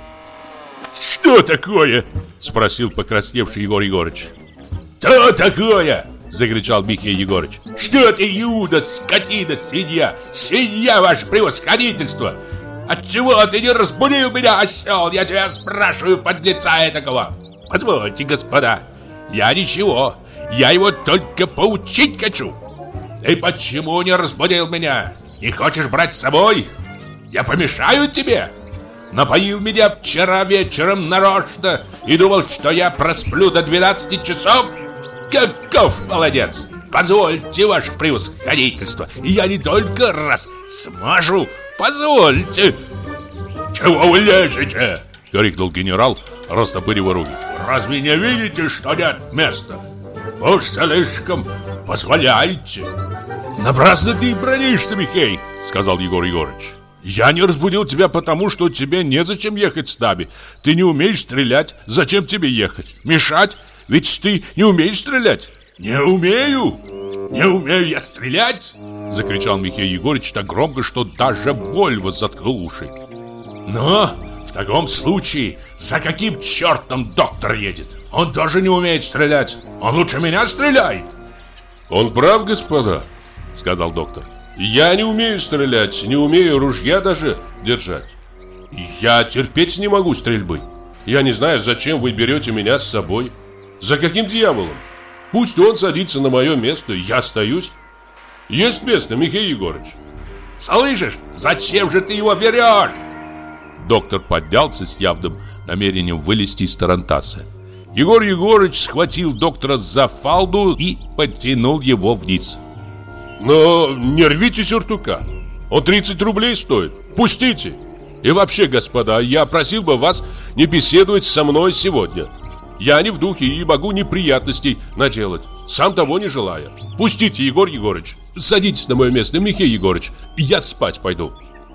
«Что такое?» — спросил покрасневший Егор Егорыч. «Что такое?» — закричал Михей Егорыч. «Что ты, Иуда, скотина, свинья? Свинья, ваше превосходительство! Отчего ты не разбудил меня, осел? Я тебя спрашиваю, подлеца этакого! Позвольте, господа, я ничего, я его только поучить хочу. Ты почему не разбудил меня? Не хочешь брать с собой? Я помешаю тебе? Напоил меня вчера вечером нарочно и думал, что я просплю до двенадцати часов? Каков молодец! Позвольте, ваше превосходительство, я не только раз смажу, позвольте!» «Чего вы лезете?» — крикнул генерал, растопыривая руки. «Разве не видите, что нет места? Уж слишком позволяете!» «Напрасно ты бронишься, Михей!» — сказал Егор Егорыч. «Я не разбудил тебя потому, что тебе незачем ехать с нами. Ты не умеешь стрелять, зачем тебе ехать? Мешать? Ведь ты не умеешь стрелять!» «Не умею! Не умею я стрелять!» — закричал Михей Егорыч так громко, что даже Больва заткнул уши. Но в таком случае за каким чертом доктор едет? Он тоже не умеет стрелять. Он лучше меня стреляет. Он прав, господа, сказал доктор. Я не умею стрелять, не умею ружья даже держать. Я терпеть не могу стрельбы. Я не знаю, зачем вы берете меня с собой. За каким дьяволом? Пусть он садится на мое место, я остаюсь. Есть место, Михаил Егорыч. Слышишь, зачем же ты его берешь? Доктор поднялся с явным намерением вылезти из тарантаса. Егор Егорыч схватил доктора за фалду и подтянул его вниз. Но не рвите сюртука. Он тридцать рублей стоит. Пустите. И вообще, господа, я просил бы вас не беседовать со мной сегодня. Я не в духе и могу неприятностей наделать, сам того не желая. Пустите, Егор Егорыч. Садитесь на мое место, Михаил Егорыч. Я спать пойду.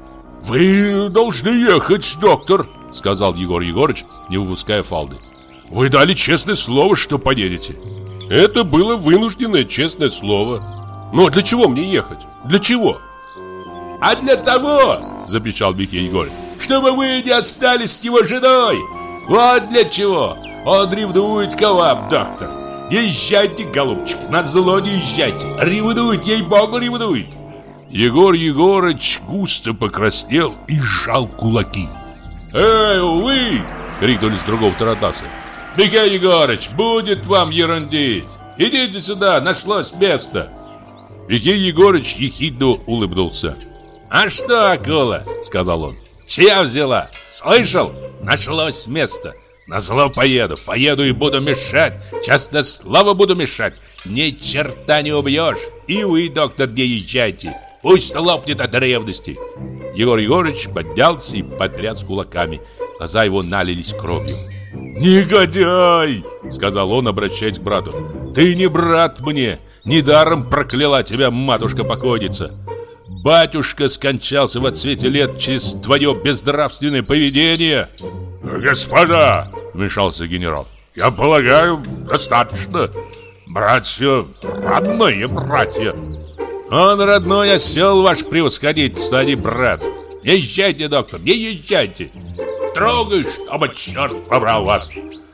Вы должны ехать, доктор, сказал Егор Егорыч, не выпуская фалды. Вы дали честное слово, что поедете. Это было вынужденное честное слово. Но для чего мне ехать? Для чего? А для того, закричал Михаил Егорыч, чтобы вы не остались с его женой. Вот для чего. Он ревнует к вам, доктор. Не езжайте, голубчик, назло не езжайте. Ревнует, ей-богу, ревнует. Егор Егорыч густо покраснел и сжал кулаки. «Эй, вы!» — крикнули с другого тарантаса. «Михаил Егорыч, будет вам ерундить! Идите сюда, нашлось место!» Михаил Егорыч ехидно улыбнулся. «А что, акула?» — сказал он. «Чья взяла? Слышал? Нашлось место. Назло поеду, поеду и буду мешать. Часто слава буду мешать. Ни черта не убьешь. И вы, доктор, не езжайте. Пусть лопнет от ревности». Егор Егорыч поднялся и потряс кулаками. Глаза его налились кровью. «Негодяй!» — сказал он, обращаясь к брату. «Ты не брат мне. Недаром прокляла тебя матушка-покойница. Батюшка скончался в отсвете лет через твое безнравственное поведение». «Господа!» — вмешался генерал. «Я полагаю, достаточно. Братья, родные братья». «Он родной осел, ваш превосходительство, а не брат. Не езжайте, доктор, не езжайте. Трогай, чтобы черт побрал вас.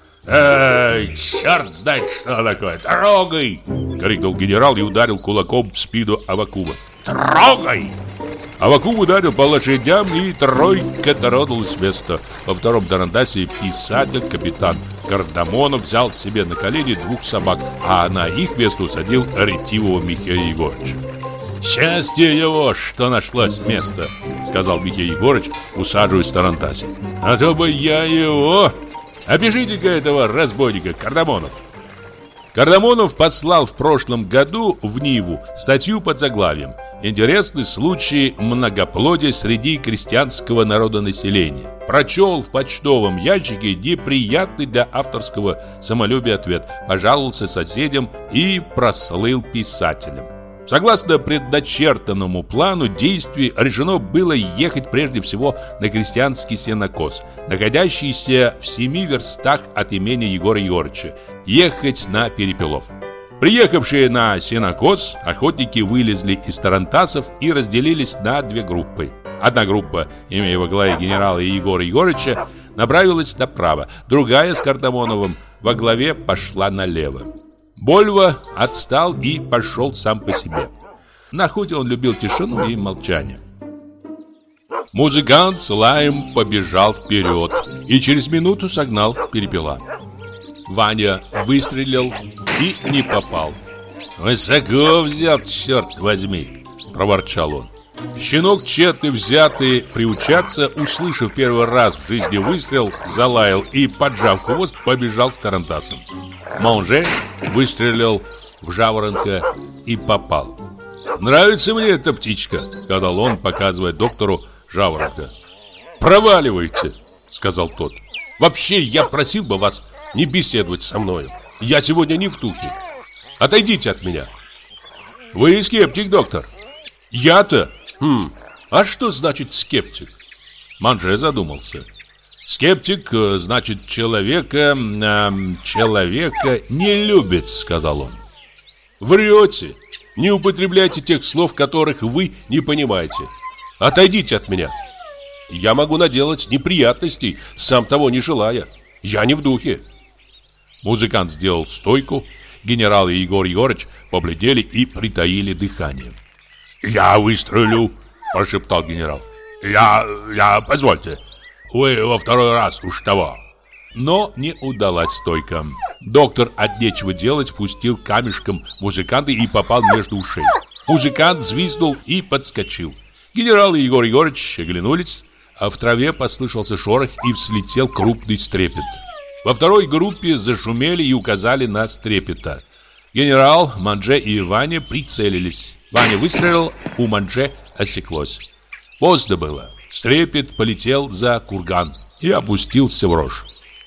Эй, черт знает, что такое. Трогай!» — крикнул генерал и ударил кулаком в спину Аввакума. «Трогай!» Аввакум ударил по лошадям, и тройка тронулась с места. Во втором тарантасе писатель, капитан Кардамонов, взял себе на колени двух собак, а на их место усадил ретивого Михаила Егорыча. «Счастье его, что нашлось место», — сказал Михаил Егорыч, усаживаясь в тарантасе. «А то бы я его... Опишите-ка этого разбойника Кардамонов». Кардамонов послал в прошлом году в Ниву статью под заглавием «Интересный случай многоплодия среди крестьянского народонаселения». Прочел в почтовом ящике неприятный для авторского самолюбия ответ, пожаловался соседям и прослыл писателем. Согласно предначертанному плану действий, решено было ехать прежде всего на крестьянский сенокос, находящийся в семи верстах от имени Егора Егорыча, ехать на Перепелов. Приехавшие на сенокос, охотники вылезли из тарантасов и разделились на две группы. Одна группа, имея во главе генерала Егора Егорыча, направилась направо, другая с Кардамоновым во главе пошла налево. Больва отстал и пошел сам по себе. На охоте он любил тишину и молчание. Музыкант с лаем побежал вперед и через минуту согнал Перепела. Ваня выстрелил и не попал. «Высоко взял, черт возьми!» – проворчал он. Щенок, тщетно взятый приучаться, услышав первый раз в жизни выстрел, залаял и, поджав хвост, побежал к тарантасам. Монже выстрелил в жаворонка и попал. «Нравится мне эта птичка», — сказал он, показывая доктору жаворонка. «Проваливайте», — сказал тот. «Вообще, я просил бы вас не беседовать со мною. Я сегодня не в духе. Отойдите от меня». «Вы скептик, доктор». «Я-то? Хм, а что значит скептик?» Монже задумался. «Скептик, значит, человека, э, человека не любит», — сказал он. «Врете. Не употребляйте тех слов, которых вы не понимаете. Отойдите от меня». Я могу наделать неприятностей, сам того не желая. Я не в духе. Музыкант сделал стойку. Генерал и Егор Егорыч побледнели и притаили дыхание. «Я выстрелю», – прошептал генерал. «Я... я... позвольте. Вы во второй раз уж того». Но не удалась стойка. Доктор от нечего делать пустил камешком музыканта и попал между ушей. Музыкант взвизгнул и подскочил. Генерал и Егор Егорыч оглянулись, а в траве послышался шорох и взлетел крупный стрепет. Во второй группе зашумели и указали на стрепета. Генерал, Манже и Ваня прицелились. Ваня выстрелил, у Манже осеклось. Поздно было. Стрепет полетел за курган и опустился в рожь.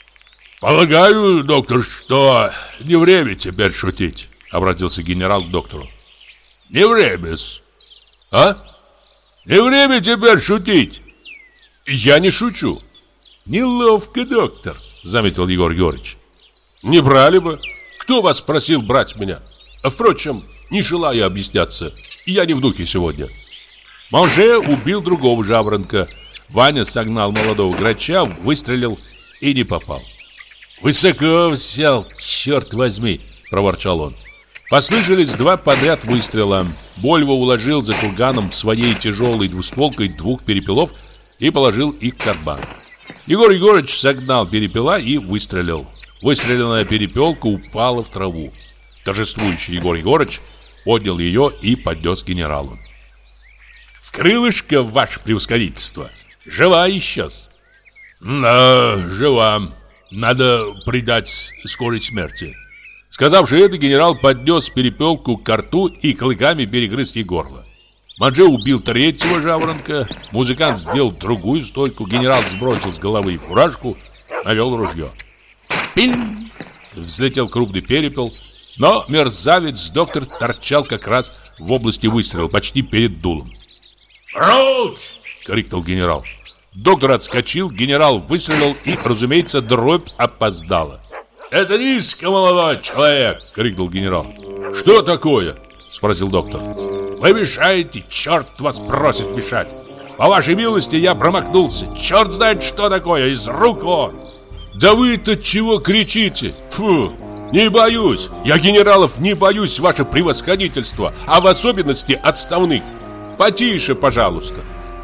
«Полагаю, доктор, что не время теперь шутить», — обратился генерал к доктору. «Не время-с». «А? Не время теперь шутить». «Я не шучу». «Неловко, доктор», — заметил Егор Егорыч. «Не брали бы. Кто вас просил брать меня? А впрочем, не желаю объясняться. Я не в духе сегодня». Манже убил другого жаворонка. Ваня согнал молодого грача, выстрелил и не попал. «Высоко взял, черт возьми!» – проворчал он. Послышались два подряд выстрела. Больво уложил за курганом своей тяжелой двустволкой двух перепелов и положил их в карман. Егор Егорыч согнал перепела и выстрелил. Выстреленная перепелка упала в траву. Торжествующий Егор Егорыч поднял ее и поднес генералу. «В крылышко, ваше превосходительство! Жива исчез!» «Да, жива. Надо придать скорой смерти». Сказавши это, генерал поднес перепелку к рту и клыками перегрыз ей горло. Манже убил третьего жаворонка, музыкант сделал другую стойку, генерал сбросил с головы фуражку, навел ружье. Пиль! Взлетел крупный перепел, но мерзавец-доктор торчал как раз в области выстрела, почти перед дулом. «Прочь!» — крикнул генерал. Доктор отскочил, генерал выстрелил и, разумеется, дробь опоздала. «Это низко, молодой человек!» — крикнул генерал. «Что такое?» — спросил доктор. «Вы мешаете, черт вас просит мешать! По вашей милости я промахнулся, черт знает что такое, из рук вон!» «Да вы-то чего кричите? Фу! Не боюсь! Я генералов не боюсь, ваше превосходительство, а в особенности отставных! Потише, пожалуйста!»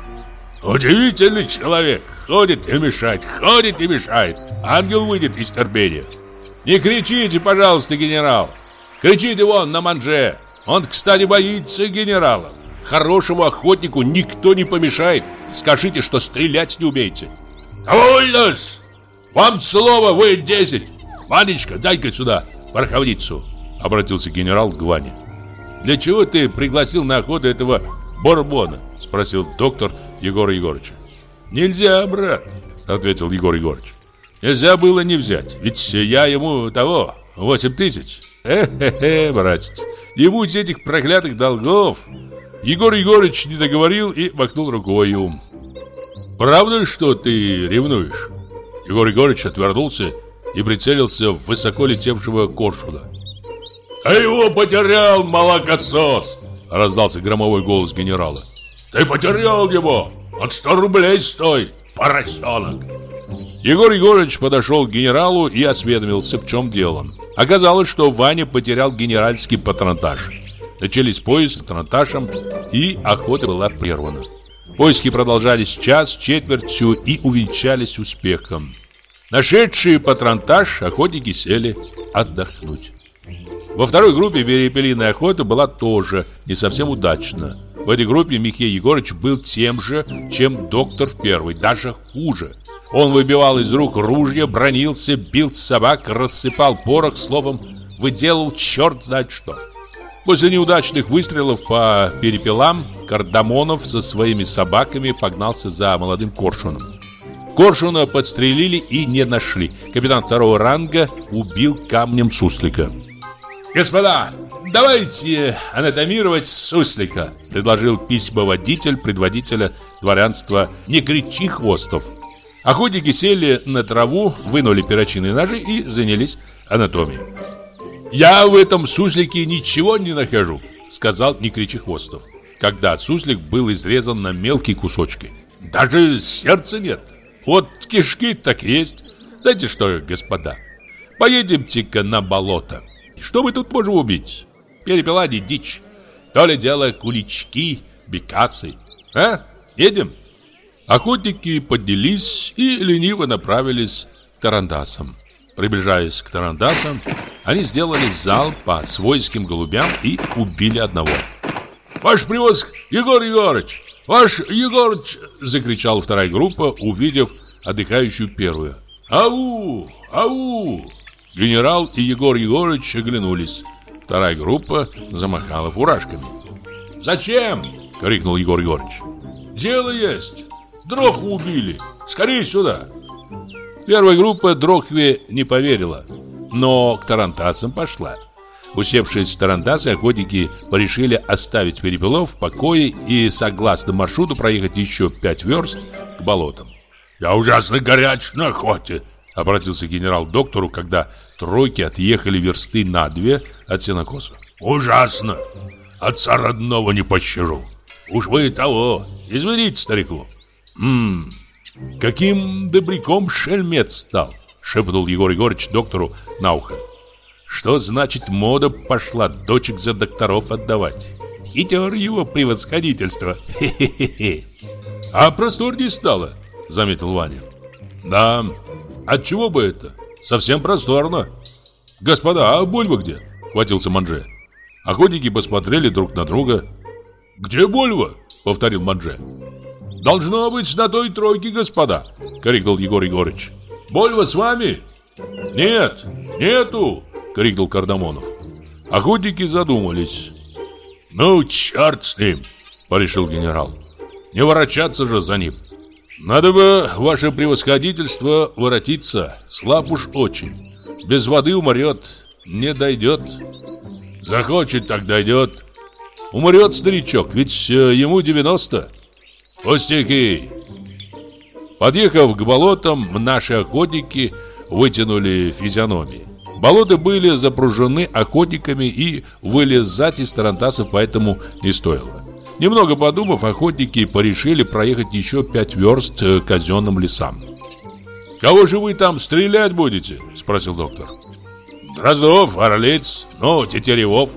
«Удивительный человек! Ходит и мешает, ходит и мешает! Ангел выйдет из терпения!» «Не кричите, пожалуйста, генерал! Кричите вон на Манже! Он, кстати, боится генерала! Хорошему охотнику никто не помешает! Скажите, что стрелять не умеете!» «Довольно-с! Вам слово, вы десять! Ванечка, дай-ка сюда пороховницу!» — обратился генерал к Ване. «Для чего ты пригласил на охоту этого Бурбона?» — спросил доктор Егора Егорыча. «Нельзя, брат», — ответил Егор Егорыч. «Нельзя было не взять, ведь я ему того, восемь тысяч. Э-хе-хе, братец, не будь этих проклятых долгов». Егор Егорыч не договорил и махнул рукою. «Правда, что ты ревнуешь?» Егор Егорыч отвернулся и прицелился в высоко летевшего коршуна. «Ты его потерял, молокосос!» — раздался громовой голос генерала. «Ты потерял его! Он сто рублей стоит, поросенок!» Егор Егорыч подошел к генералу и осведомился, в чем дело. Оказалось, что Ваня потерял генеральский патронтаж. Начались поиски с патронтажем, и охота была прервана. Поиски продолжались час, четвертью и увенчались успехом. Нашедшие патронтаж, охотники сели отдохнуть. Во второй группе перепелиная охота была тоже не совсем удачна. В этой группе Михей Егорыч был тем же, чем доктор в первой, даже хуже. Он выбивал из рук ружья, бранился, бил собак, рассыпал порох, словом, выделал черт знает что. После неудачных выстрелов по перепелам Кардамонов со своими собаками погнался за молодым коршуном. Коршуна подстрелили и не нашли. Капитан второго ранга убил камнем суслика. «Господа, давайте анатомировать суслика», — предложил письмоводитель предводителя дворянства «Не кричи, Хвостов». Охотники сели на траву, вынули перочинные ножи и занялись анатомией. «Я в этом суслике ничего не нахожу», — сказал Не кричи, Хвостов, когда суслик был изрезан на мелкие кусочки. Даже сердца нет. Вот кишки так есть. Знаете что, господа, поедемте-ка на болото. Что мы тут можем убить? Перепела не дичь. То ли дело кулички, бекасы. А? Едем? Охотники поднялись и лениво направились к тарантасам. Приближаясь к тарантасам, они сделали залп по свойским голубям и убили одного. «Ваш превоск, Егор Егорыч! Ваш Егорыч!» — закричала вторая группа, увидев отдыхающую первую. «Ау! Ау!» Генерал и Егор Егорыч оглянулись. Вторая группа замахала фуражками. «Зачем?» — крикнул Егор Егорыч. «Дело есть! Дрохву убили! Скорей сюда!» Первая группа Дрохве не поверила, но к тарантасам пошла. Усевшись в тарантасы, охотники порешили оставить перепелов в покое и, согласно маршруту, проехать еще пять верст к болотам. «Я ужасно горяч на охоте», — обратился генерал к доктору, когда тройки отъехали версты на две от сенокоса. «Ужасно! Отца родного не пощажу. Уж вы того, извините старику». «Ммм, каким добряком шельмец стал», — шепнул Егор Егорыч доктору на ухо. «Что значит мода пошла дочек за докторов отдавать? Хитер его превосходительство. Хе-хе-хе». «А просторнее стало», — заметил Ваня. «Да, отчего бы это? Совсем просторно». «Господа, а Больва где?» — хватился Манже. Охотники посмотрели друг на друга. «Где Больва?» — повторил Манже. «Должно быть на той тройке, господа», — крикнул Егор Егорыч. «Больва с вами?» «Нет, нету», — крикнул Кардамонов. Охотники задумались. «Ну, черт с ним», — порешил генерал. «Не ворочаться же за ним. Надо бы, ваше превосходительство, воротиться. Слаб уж очень. Без воды умрет, не дойдет. Захочет, так дойдет. Умрет старичок, ведь ему девяносто. Пустяки». Подъехав к болотам, наши охотники вытянули физиономии. Болота были запружены охотниками, и вылезать из тарантасов поэтому не стоило. Немного подумав, охотники порешили проехать еще пять верст к казенным лесам. «Кого же вы там стрелять будете?» — спросил доктор. «Дроздов, Орлиц, ну, Тетеревов».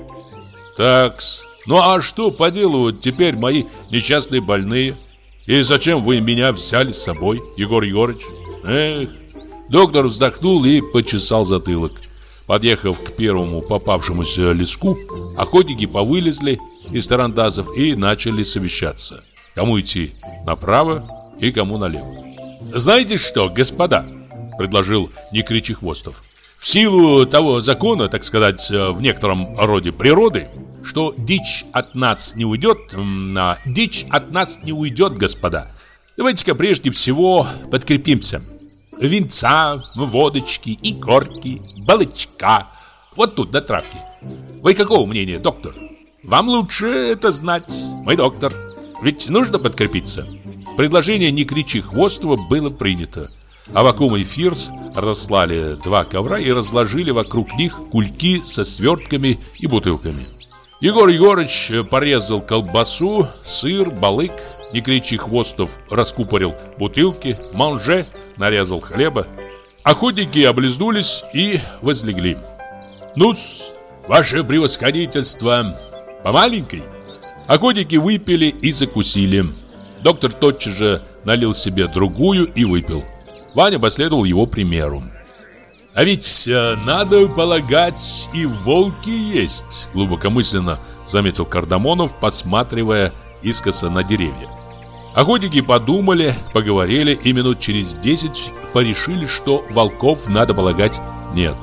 «Такс, ну а что поделывают теперь мои несчастные больные? И зачем вы меня взяли с собой, Егор Егорыч? Эх!» Доктор вздохнул и почесал затылок. Подъехав к первому попавшемуся леску, охотники повылезли из тарантасов и начали совещаться. Кому идти направо и кому налево. «Знаете что, господа?» — предложил Некричехвостов. «В силу того закона, так сказать, в некотором роде природы, что дичь от нас не уйдет, а дичь от нас не уйдет, господа. Давайте-ка прежде всего подкрепимся. Винца, водочки, икорки, балычка. Вот тут, на травке. Вы какого мнения, доктор? Вам лучше это знать, мой доктор. Ведь нужно подкрепиться». Предложение Некричехвостова было принято. Аввакум и Фирс разослали два ковра и разложили вокруг них кульки со свертками и бутылками. Егор Егорыч порезал колбасу, сыр, балык. Некричехвостов раскупорил бутылки, Манже нарезал хлеба. Охотники облизнулись и возлегли. «Ну-с, ваше превосходительство, по маленькой». Охотники выпили и закусили. Доктор тотчас же налил себе другую и выпил. Ваня последовал его примеру. «А ведь надо полагать, и волки есть», — глубокомысленно заметил Кардамонов, подсматривая искоса на деревья. Охотники подумали, поговорили, и минут через десять порешили, что волков, надо полагать, нет.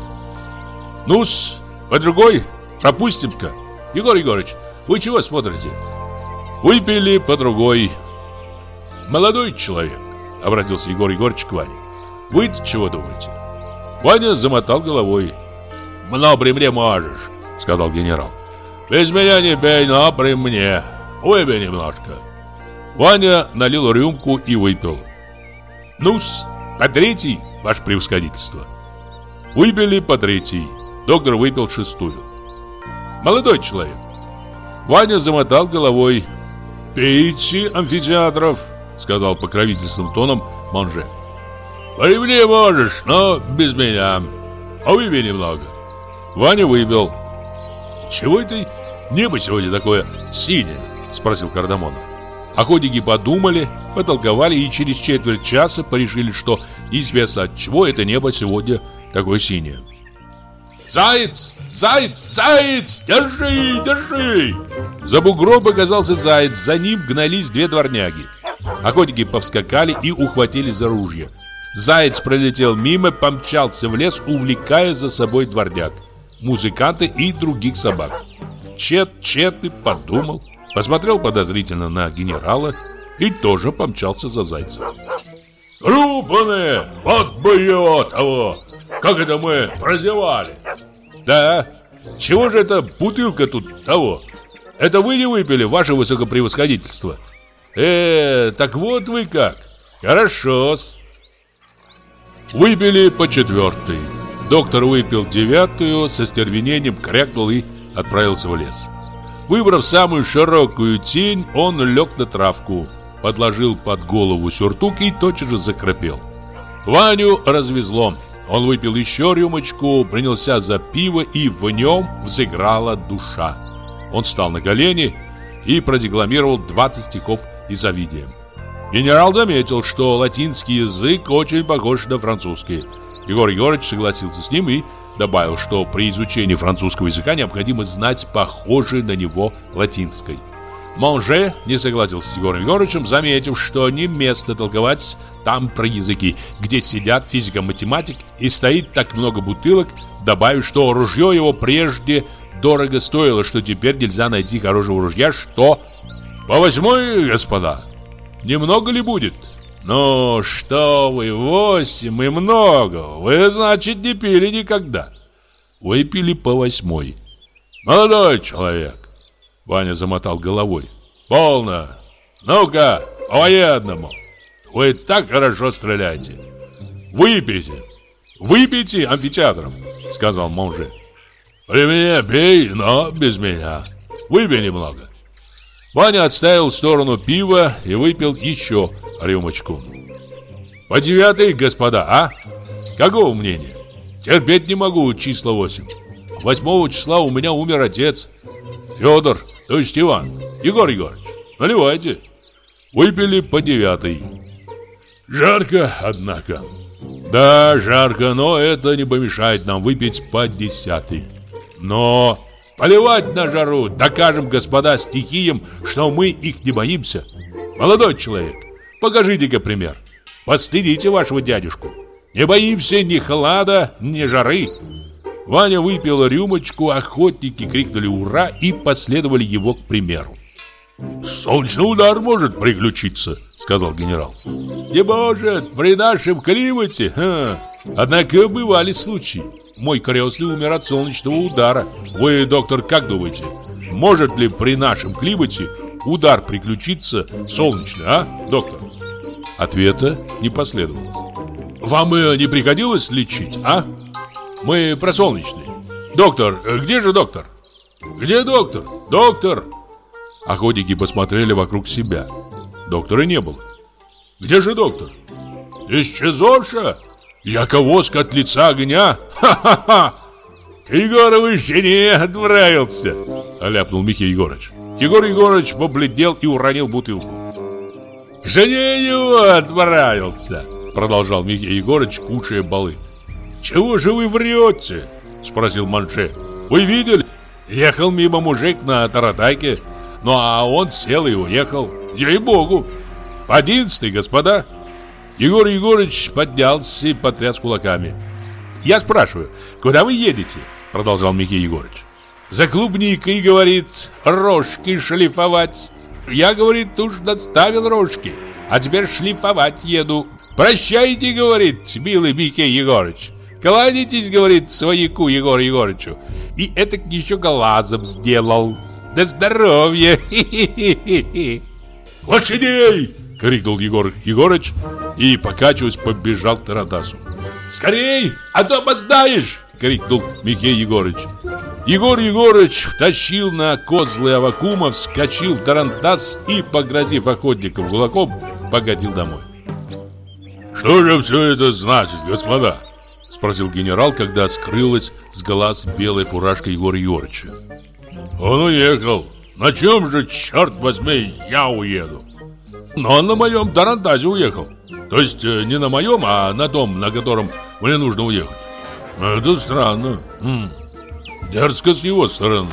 «Ну-с, по другой пропустим-ка. Егор Егорыч, вы чего смотрите?» Выпили по другой. «Молодой человек», — обратился Егор Егорыч к Ване, — «вы-то чего думаете?» Ваня замотал головой. «Но при мне можешь», — сказал генерал. «Без меня не пей, но при мне. Выпей немножко». Ваня налил рюмку и выпил. «Ну-с, по третий, ваше превосходительство». Выпили по третий. Доктор выпил шестую. «Молодой человек». Ваня замотал головой. «Пейте, амфитеатров», — сказал покровительственным тоном Монже. Привли можешь, но без меня. А выпей немного. Ваня выпил. Чего это небо сегодня такое синее? Спросил Кардамонов. Охотники подумали, потолковали и через четверть часа порешили, что неизвестно от чего это небо сегодня такое синее. «Заяц! Заяц! Заяц! Держи! Держи!» За бугром показался заяц, за ним гнались две дворняги. Охотники повскакали и ухватили за ружья. Заяц пролетел мимо, помчался в лес, увлекая за собой дворняг, музыканты и других собак. Чет, тщетный подумал, посмотрел подозрительно на генерала и тоже помчался за зайцем. «Крупные! Вот бы его того! Как это мы прозевали!» «Да, чего же эта бутылка тут того? Это вы не выпили, ваше высокопревосходительство?» «Э, так вот вы как! Хорошо-с!» Выпили по четвертой. Доктор выпил девятую, со стервенением крякнул и отправился в лес. Выбрав самую широкую тень, он лег на травку, подложил под голову сюртук и тотчас же захрапел. Ваню развезло. Он выпил еще рюмочку, принялся за пиво, и в нем взыграла душа. Он встал на колени и продекламировал двадцать стихов из Овидия. Генерал заметил, что латинский язык очень похож на французский. Егор Егорович согласился с ним и добавил, что при изучении французского языка необходимо знать похожий на него латинский. Монже не согласился с Егором Егоровичем, заметив, что не место толковать там про языки, где сидят физико-математик и стоит так много бутылок, добавив, что ружье его прежде дорого стоило, что теперь нельзя найти хорошего ружья, что... «По восьмой, господа, немного ли будет?» «Ну, что вы, восемь и много, вы, значит, не пили никогда». Выпили по восьмой. «Молодой человек», — Ваня замотал головой, — «полно, ну-ка, по военному, вы так хорошо стреляете. Выпейте, выпейте амфитеатров», — сказал Монже. «При мне пей, но без меня, выпей немного». Ваня отставил в сторону пива и выпил еще рюмочку. «По девятой, господа, а? Какого мнения? Терпеть не могу числа восемь. Восьмого числа у меня умер отец Федор, то есть Иван. Егор Егорович, наливайте». Выпили по девятой. «Жарко, однако». «Да, жарко, но это не помешает нам выпить по десятой». «Но поливать на жару, докажем, господа, стихиям, что мы их не боимся. Молодой человек, покажите-ка пример. Постыдите вашего дядюшку. Не боимся ни холода, ни жары». Ваня выпил рюмочку, охотники крикнули «Ура!» и последовали его к примеру. «Солнечный удар может приключиться», — сказал генерал. «Не может, при нашем климате. Ха. Однако бывали случаи. Мой крестный умер от солнечного удара. Вы, доктор, как думаете, может ли при нашем климате удар приключиться солнечный, а, доктор?» Ответа не последовало. «Вам и не приходилось лечить, а? Мы про солнечный. Доктор, где же доктор? Где доктор? Доктор!» Охотники посмотрели вокруг себя. Доктора не было. «Где же доктор?» «Исчезоша? Яко воск от лица огня? Ха-ха-ха! К Егоровой жене отправился!» ляпнул Михей Егорович. Егор Егорович побледнел и уронил бутылку. «К жене его отправился!» продолжал Михей Егорович, кушая балы. «Чего же вы врете?» спросил Монже. «Вы видели? Ехал мимо мужик на таратайке, ну а он сел и уехал. Ей-богу! По одиннадцатой, господа!» Егор Егорович поднялся и потряс кулаками. «Я спрашиваю, куда вы едете?» продолжал Михей Егорович. «За клубникой, говорит, рожки шлифовать. Я, говорит, уж доставил рожки, а теперь шлифовать еду. Прощайте, говорит, милый Михей Егорович. Кладитесь, говорит, свояку Егору Егорычу. И это еще глазом сделал. До здоровья! Хи-хи-хи-хи!» «Лошадей!» — крикнул Егор Егорыч и, покачиваясь, побежал к тарантасу. «Скорей, а то опоздаешь!» — крикнул Михей Егорыч. Егор Егорыч втащил на козлы Аввакума, вскочил в тарантас и, погрозив охотникам кулаком, покатил домой. «Что же все это значит, господа?» — спросил генерал, когда скрылась с глаз белая фуражка Егора Егорыча. «Он уехал. На чем же, черт возьми, я уеду?» «Но он на моем тарантазе уехал. То есть не на моем, а на том, на котором мне нужно уехать. Это странно. М-м. Дерзко с его стороны».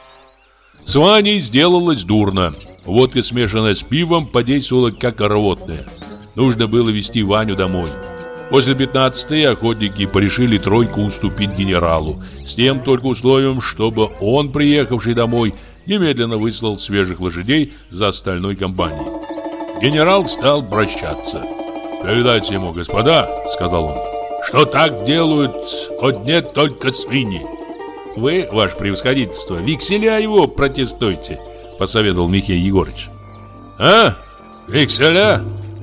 С Ваней сделалось дурно. Водка, смешанная с пивом, подействовала как рвотная. Нужно было везти Ваню домой. После пятнадцатой охотники порешили тройку уступить генералу, с тем только условием, чтобы он, приехавший домой, немедленно выслал свежих лошадей за остальной компанией. Генерал стал прощаться. «Передайте ему, господа, — сказал он, — что так делают одни только свиньи». «Вы, ваше превосходительство, векселя его протестуйте», — посоветовал Михей Егорыч. «А? Векселя?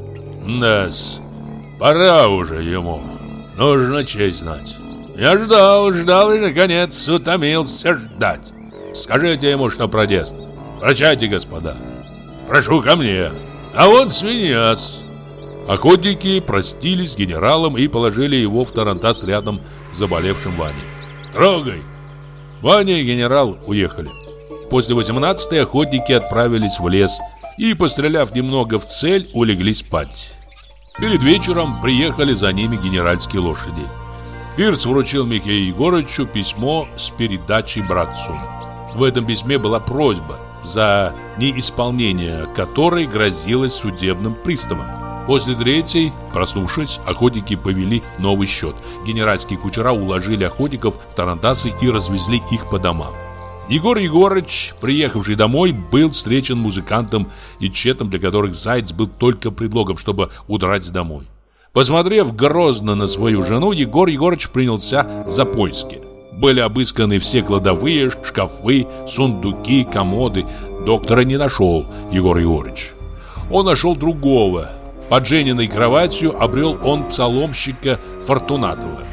Да-с. Пора уже ему. Нужно честь знать. Я ждал, ждал и, наконец, утомился ждать. Скажите ему, что протест. Прощайте, господа. Прошу ко мне. А вот свиньяс». Охотники простились с генералом и положили его в тарантас рядом с заболевшим Ваней. «Трогай». Ваня и генерал уехали. После восемнадцатой охотники отправились в лес и, постреляв немного в цель, улеглись спать. Перед вечером приехали за ними генеральские лошади. Фирц вручил Михею Егорычу письмо с передачей братцу. В этом письме была просьба, за неисполнение которой грозилось судебным приставом. После третьей, проснувшись, охотники повели новый счет. Генеральские кучера уложили охотников в тарантасы и развезли их по домам. Егор Егорыч, приехавший домой, был встречен музыкантом и четом, для которых заяц был только предлогом, чтобы удрать домой. Посмотрев грозно на свою жену, Егор Егорыч принялся за поиски. Были обысканы все кладовые, шкафы, сундуки, комоды. Доктора не нашел Егор Егорыч. Он нашел другого. Под Жениной кроватью обрел он псаломщика Фортунатова.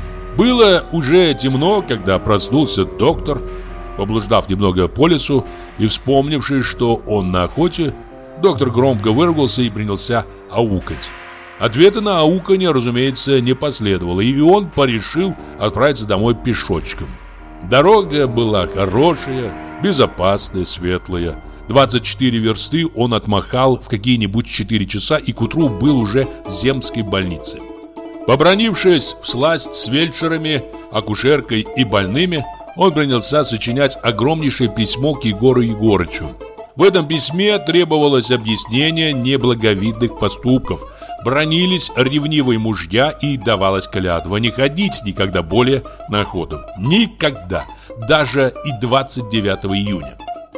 Было уже темно, когда проснулся доктор. Поблуждав немного по лесу и вспомнивши, что он на охоте, доктор громко выругался и принялся аукать. Ответа на ауканье, разумеется, не последовало, и он порешил отправиться домой пешочком. Дорога была хорошая, безопасная, светлая. двадцать четыре версты он отмахал в какие-нибудь четыре часа и к утру был уже в земской больнице. Побранившись всласть с фельдшерами, акушеркой и больными, он принялся сочинять огромнейшее письмо к Егору Егорычу. В этом письме требовалось объяснение неблаговидных поступков, бранились ревнивые мужья и давалась клятва не ходить никогда более на охоту. Никогда, даже и двадцать девятого июня.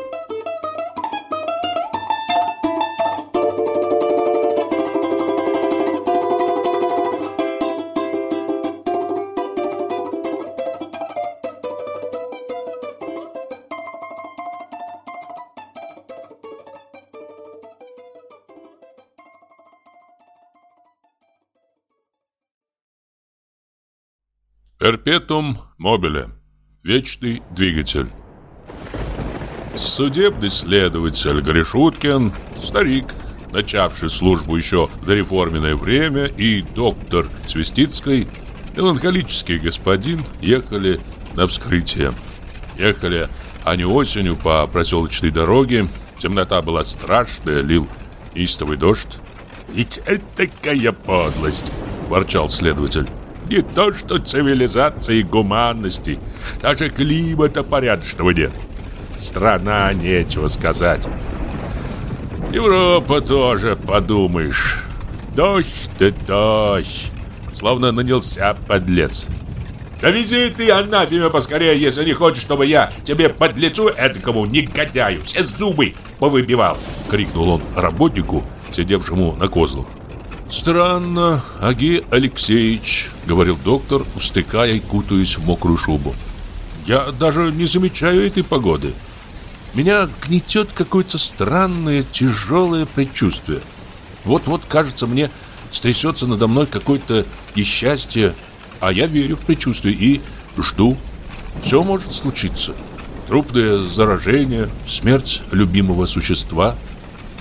Перпетум мобиле. Вечный двигатель. Судебный следователь Гришуткин, старик, начавший службу еще в дореформенное время, и доктор Свистицкий, меланхолический господин, ехали на вскрытие. Ехали они осенью по проселочной дороге. Темнота была страшная, лил истовый дождь. «Ведь это такая подлость!» – ворчал следователь. «Не то что цивилизации и гуманности, даже климата порядочного нет. Страна, нечего сказать. Европа тоже, подумаешь. Дождь да дождь, словно нанялся подлец. Да вези ты, анафеме, поскорее, если не хочешь, чтобы я тебе подлецу этакому негодяю все зубы повыбивал!» — крикнул он работнику, сидевшему на козлах. «Странно, Аги Алексеевич», — говорил доктор, устыкая и кутаясь в мокрую шубу. «Я даже не замечаю этой погоды. Меня гнетет какое-то странное, тяжелое предчувствие. Вот-вот, кажется, мне стрясется надо мной какое-то несчастье, а я верю в предчувствие и жду. Все может случиться. Трупное заражение, смерть любимого существа».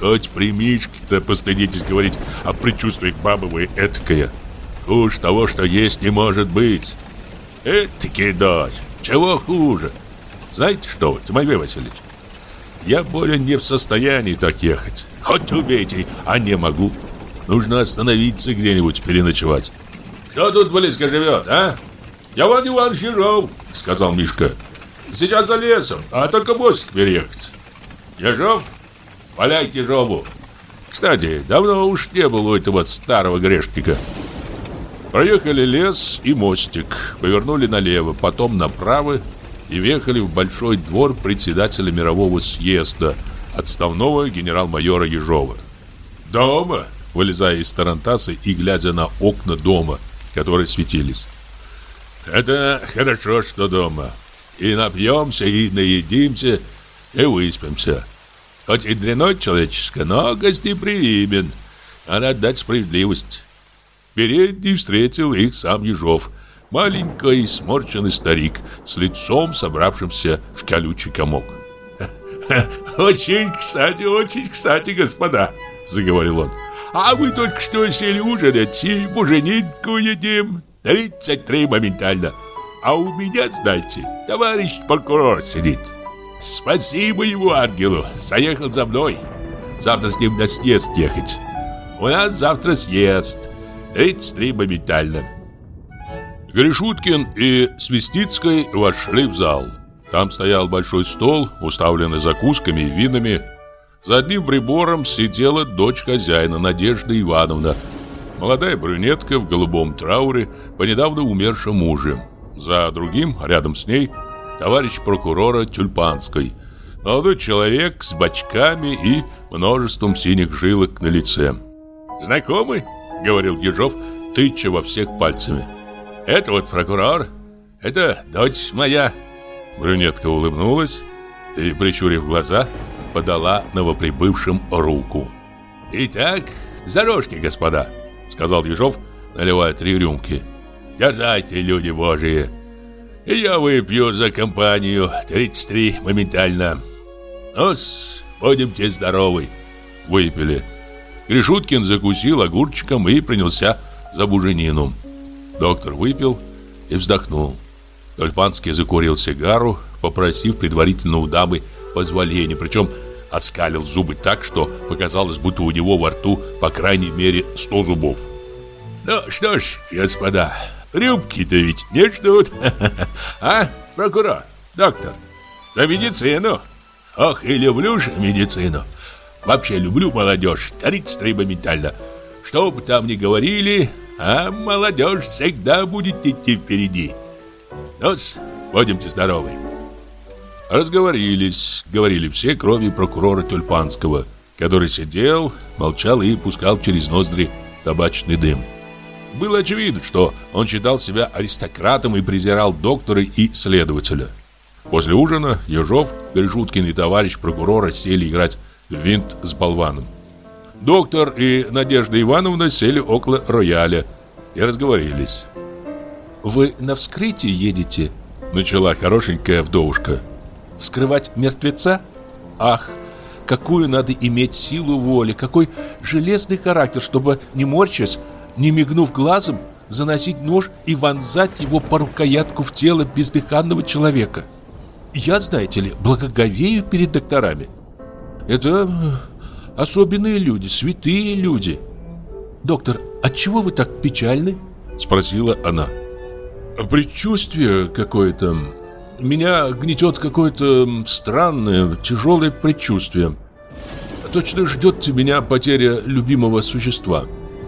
хоть при Мишке-то постыдитесь говорить о предчувствиях бабы вы этакая. Хуже того, что есть, не может быть. Этакий дочь, чего хуже? Знаете что вы, Тимофей Васильевич, я более не в состоянии так ехать. Хоть убейте, а не могу. Нужно остановиться где-нибудь переночевать. Кто тут близко живет, а? Я Иван Иванович Ежов, сказал Мишка. Сейчас за лесом, а только мостик переехать. Ежов? Валяй к Ежову. Кстати, давно уж не было у этого старого грешника. Проехали лес и мостик, повернули налево, потом направо и въехали в большой двор председателя мирового съезда, отставного генерал-майора Ежова. «Дома!» — вылезая из тарантаса и глядя на окна дома, которые светились. «Это хорошо, что дома. И напьемся, и наедимся, и выспимся. Хоть и дрянной человеческое, но гостеприимен. Надо отдать справедливость». Передний встретил их сам Ежов, маленький сморщенный старик с лицом, собравшимся в колючий комок. «Очень кстати, очень кстати, господа», — заговорил он. «А мы только что сели ужинать и буженинку едим. тридцать три моментально. А у меня, знаете, товарищ прокурор сидит. Спасибо его ангелу, заехал за мной. Завтра с ним на съезд ехать. У нас завтра съезд. тридцать три моментально». Гришуткин и Свистицкой вошли в зал. Там стоял большой стол, уставленный закусками и винами. За одним прибором сидела дочь хозяина, Надежда Ивановна, молодая брюнетка в голубом трауре по недавно умершему мужу. За другим, рядом с ней, товарищ прокурора Тюльпанской, молодой человек с бочками и множеством синих жилок на лице. «Знакомый?» — говорил Ежов, тыча во всех пальцами. «Это вот прокурор, это дочь моя». Брюнетка улыбнулась и, прищурив глаза, подала новоприбывшим руку. «Итак, за рожки, господа», — сказал Ежов, наливая три рюмки. «Дерзайте, люди божьи. И я выпью за компанию тридцать три моментально. Ну-с, будемте здоровы». Выпили. Гришуткин закусил огурчиком и принялся за буженину. Доктор выпил и вздохнул. Тюльпанский закурил сигару, попросив предварительно у дамы позволения, причем оскалил зубы так, что показалось, будто у него во рту по крайней мере сто зубов. «Ну что ж, господа, рюмки-то ведь не ждут. А, прокурор, доктор, за медицину. Ох, и люблю же медицину. Вообще люблю молодежь, тридцать три моментально. Что бы там ни говорили, а молодежь всегда будет идти впереди. Ну-с, будемте здоровы». Разговорились, говорили все, кроме прокурора Тюльпанского, который сидел, молчал и пускал через ноздри табачный дым. Было очевидно, что он считал себя аристократом и презирал доктора и следователя. После ужина Ежов, Гришуткин и товарищ прокурора сели играть в винт с болваном. Доктор и Надежда Ивановна сели около рояля и разговорились. «Вы на вскрытие едете?» — начала хорошенькая вдовушка. «Вскрывать мертвеца? Ах, какую надо иметь силу воли, какой железный характер, чтобы, не морщась, не мигнув глазом, заносить нож и вонзать его по рукоятку в тело бездыханного человека. Я, знаете ли, благоговею перед докторами. Это особенные люди, святые люди. Доктор, отчего вы так печальны?» — спросила она. «Предчувствие какое-то. Меня гнетет какое-то странное, тяжелое предчувствие. Точно ждет меня потеря любимого существа.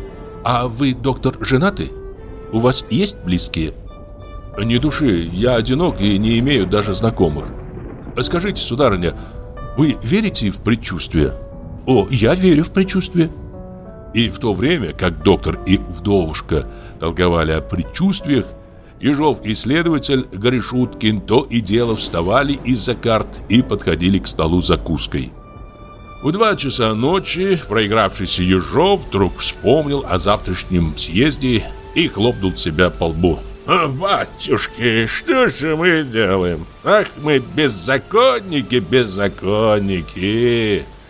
А вы, доктор, женаты? У вас есть близкие?» «Ни души, я одинок и не имею даже знакомых. Скажите, сударыня, вы верите в предчувствие?» «О, я верю в предчувствие». И в то время, как доктор и вдовушка толковали о предчувствиях, Ежов и следователь Гришуткин то и дело вставали из-за карт и подходили к столу с закуской. В два часа ночи проигравшийся Ежов вдруг вспомнил о завтрашнем съезде и хлопнул себя по лбу. «Батюшки, что же мы делаем? Ах, мы беззаконники, беззаконники!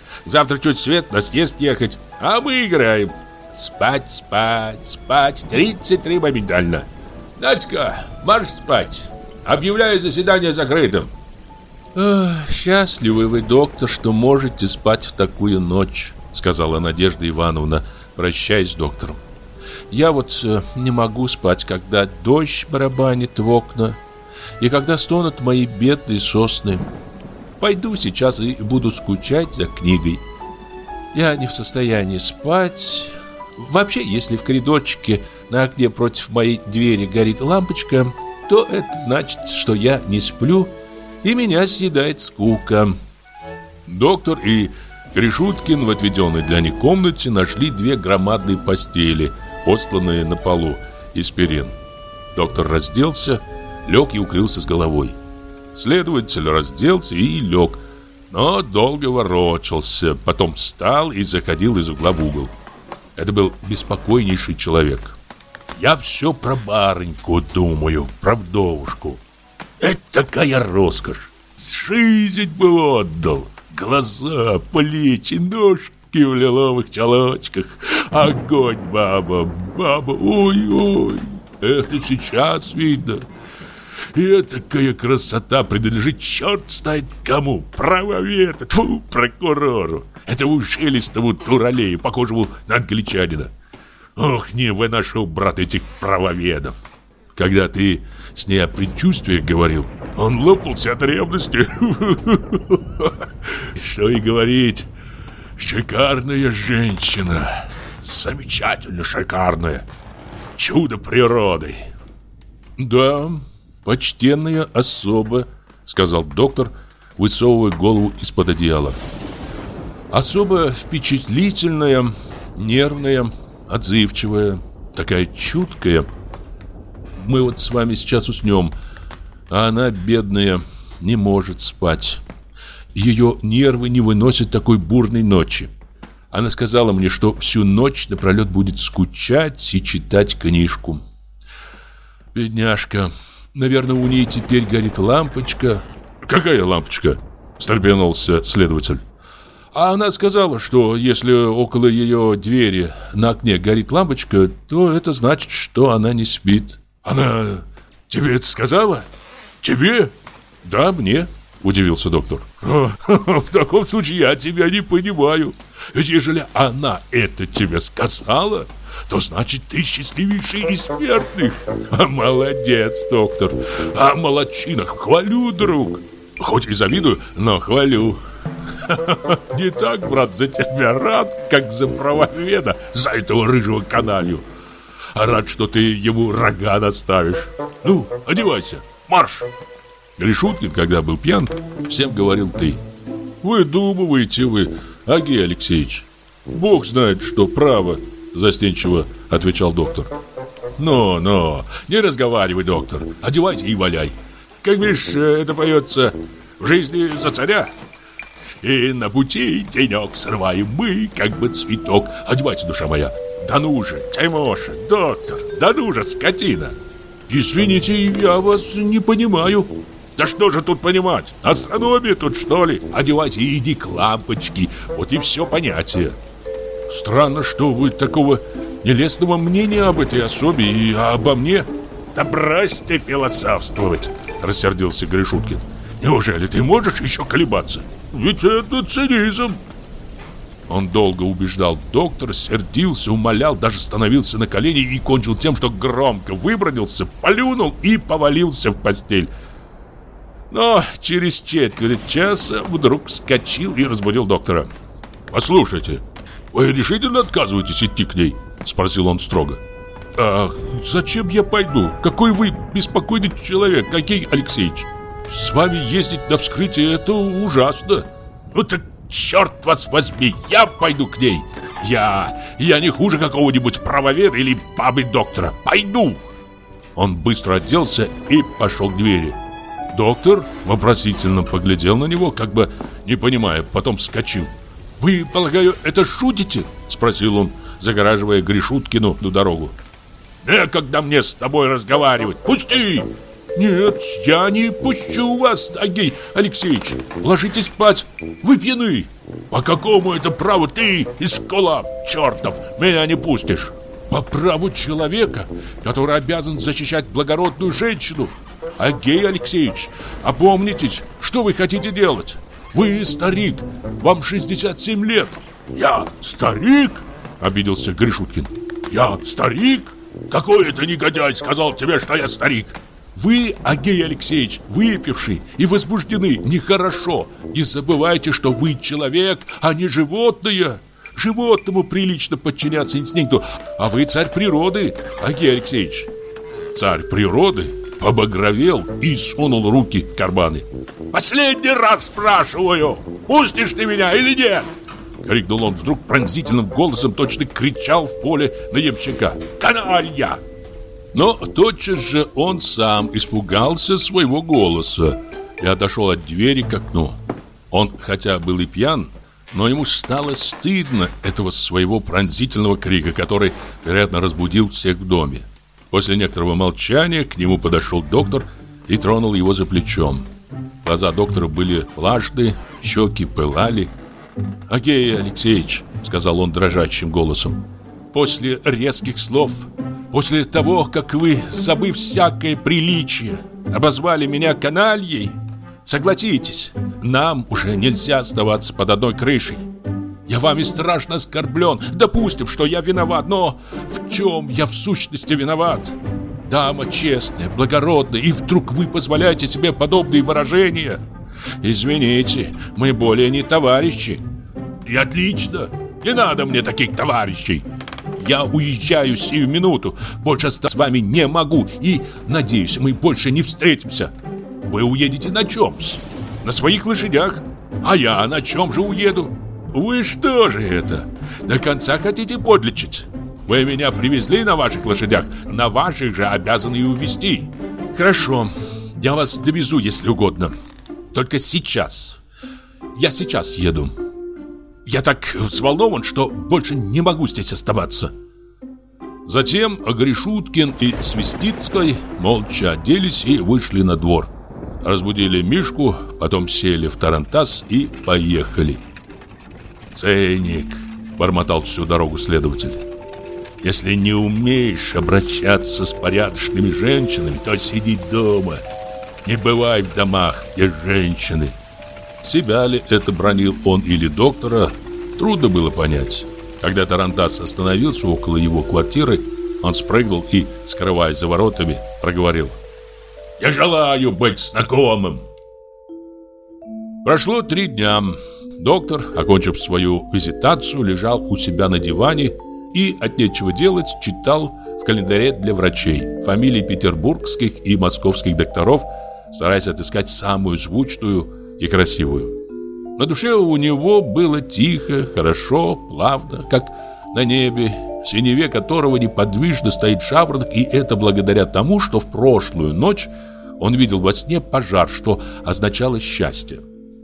Завтра чуть свет, на съезд ехать, а мы играем. Спать, спать, спать. тридцать три моментально. Надька, марш спать. Объявляю заседание закрытым. Эх, счастливы вы, доктор, что можете спать в такую ночь, сказала Надежда Ивановна, прощаясь с доктором. Я вот э, не могу спать, когда дождь барабанит в окна и когда стонут мои бедные сосны. Пойду сейчас и буду скучать за книгой. Я не в состоянии спать. Вообще, если в коридорчике на окне против моей двери горит лампочка, то это значит, что я не сплю и меня съедает скука. Доктор и Гришуткин в отведенной для них комнате нашли две громадные постели, постланные на полу из перин. Доктор разделся, лег и укрылся с головой. Следователь разделся и лег, но долго ворочался, потом встал и заходил из угла в угол. Это был беспокойнейший человек. «Я все про барыньку думаю, про вдовушку. Это такая роскошь! Жизнь бы отдал! Глаза, плечи, ножки в лиловых чулочках. Огонь, баба, баба, ой-ой! Это сейчас видно. И такая красота принадлежит черт знает кому. Правоведу, тьфу, прокурору. Этому шелестову туралею, похожему на англичанина. Ох, не выношу, брат, этих правоведов. Когда ты с ней о предчувствиях говорил, он лопался от ревности. Что и говорить, шикарная женщина. Замечательно шикарная. Чудо природы. Да, почтенная особа, сказал доктор, высовывая голову из-под одеяла. Особо впечатлительная, нервная, отзывчивая, такая чуткая. Мы вот с вами сейчас уснем, а она, бедная, не может спать. Ее нервы не выносят такой бурной ночи. Она сказала мне, что всю ночь напролет будет скучать и читать книжку. Бедняжка, наверное, у ней теперь горит лампочка. Какая лампочка? Встрепенулся следователь. А она сказала, что если около ее двери на окне горит лампочка, то это значит, что она не спит. Она тебе это сказала? Тебе? Да, мне, удивился доктор. В таком случае я тебя не понимаю. Ведь ежели она это тебе сказала, то значит ты счастливейший из смертных. Молодец, доктор. А молодчина, хвалю, друг. Хоть и завидую, но хвалю. Не так, брат, за тебя рад, как за правоведа, за этого рыжего каналью. Рад, что ты ему рога наставишь. Ну, одевайся, марш. Гришуткин, когда был пьян, всем говорил ты. Выдумываете вы, Агей Алексеевич. Бог знает, что право, застенчиво отвечал доктор. Но, но, не разговаривай, доктор. Одевайся и валяй. Как видишь, это поется в жизни за царя. И на пути денек срываем мы, как бы цветок. Одевайся, душа моя. Да ну же, Тимоша, доктор, да ну же, скотина. Извините, я вас не понимаю. Да что же тут понимать? Астрономия тут, что ли? Одевайся и иди к лампочке. Вот и все понятие. Странно, что вы такого нелестного мнения об этой особе и обо мне. Да брось ты философствовать, рассердился Гришуткин. Неужели ты можешь еще колебаться? Ведь это цинизм. Он долго убеждал доктора, сердился, умолял, даже становился на колени и кончил тем, что громко выбранился, плюнул и повалился в постель. Но через четверть часа вдруг вскочил и разбудил доктора. «Послушайте, вы решительно отказываетесь идти к ней?» — спросил он строго. «Ах, зачем я пойду? Какой вы беспокойный человек, Агей Алексеевич! С вами ездить на вскрытие — это ужасно!» «Ну так черт вас возьми, я пойду к ней! Я, я не хуже какого-нибудь правоведа или бабы-доктора! Пойду!» Он быстро оделся и пошел к двери. Доктор вопросительно поглядел на него, как бы не понимая, потом вскочил. «Вы, полагаю, это шутите?» — спросил он, загораживая Гришуткину дорогу. «Некогда мне с тобой разговаривать! Пусти!» «Нет, я не пущу вас, Агей Алексеевич! Ложитесь спать! Вы пьяны!» По какому это праву ты, эскулап чертов, меня не пустишь? По праву человека, который обязан защищать благородную женщину. Агей Алексеевич, опомнитесь, что вы хотите делать? Вы старик, вам шестьдесят семь лет. Я старик? Обиделся Гришуткин. Я старик? Какой это негодяй сказал тебе, что я старик? Вы, Агей Алексеевич, выпивший и возбуждены, нехорошо. Не забывайте, что вы человек, а не животное. Животному прилично подчиняться инстинкту, а вы царь природы, Агей Алексеевич. Царь природы побагровел и сунул руки в карманы. Последний раз спрашиваю, пустишь ты меня или нет? Крикнул он вдруг пронзительным голосом, точно кричал в поле на ямщика. Каналья! Но тотчас же он сам испугался своего голоса и отошел от двери к окну. Он, хотя был и пьян, но ему стало стыдно этого своего пронзительного крика, который, вероятно, разбудил всех в доме. После некоторого молчания к нему подошел доктор и тронул его за плечом. Глаза доктора были влажные, щеки пылали. «Агей Алексеевич», — сказал он дрожащим голосом, — «после резких слов, после того, как вы, забыв всякое приличие, обозвали меня канальей, согласитесь, нам уже нельзя оставаться под одной крышей. Я вами страшно оскорблен. Допустим, что я виноват, но в чем я в сущности виноват? Дама честная, благородная, и вдруг вы позволяете себе подобные выражения? Извините, мы более не товарищи». И отлично, не надо мне таких товарищей. Я уезжаю сию минуту, больше остаться с вами не могу, и, надеюсь, мы больше не встретимся. Вы уедете на чем-с? На своих лошадях. А я на чем же уеду? Вы что же это? До конца хотите подлечить? Вы меня привезли на ваших лошадях, на ваших же обязаны и увезти. Хорошо, я вас довезу, если угодно. Только сейчас. Я сейчас еду. Я так взволнован, что больше не могу здесь оставаться. Затем Гришуткин и Свистицкой молча оделись и вышли на двор. Разбудили Мишку, потом сели в тарантас и поехали. «Ценник», — бормотал всю дорогу следователь, — «если не умеешь обращаться с порядочными женщинами, то сиди дома. Не бывай в домах, где женщины». Себя ли это бранил он или доктора, трудно было понять. Когда тарантас остановился около его квартиры, он спрыгнул и, скрываясь за воротами, проговорил: «Я желаю быть знакомым». Прошло три дня. Доктор, окончив свою визитацию, лежал у себя на диване и, от нечего делать, читал в календаре для врачей фамилии петербургских и московских докторов, стараясь отыскать самую звучную и красивую. На душе у него было тихо, хорошо, плавно, как на небе, в синеве которого неподвижно стоит жаворонок, и это благодаря тому, что в прошлую ночь он видел во сне пожар, что означало счастье.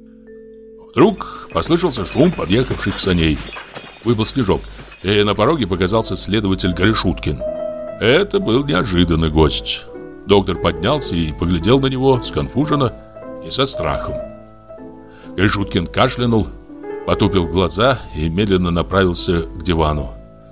Вдруг послышался шум подъехавших саней. Выпал снежок, и на пороге показался следователь Гришуткин. Это был неожиданный гость. Доктор поднялся и поглядел на него сконфуженно и со страхом. Гришуткин кашлянул, потупил глаза и медленно направился к дивану.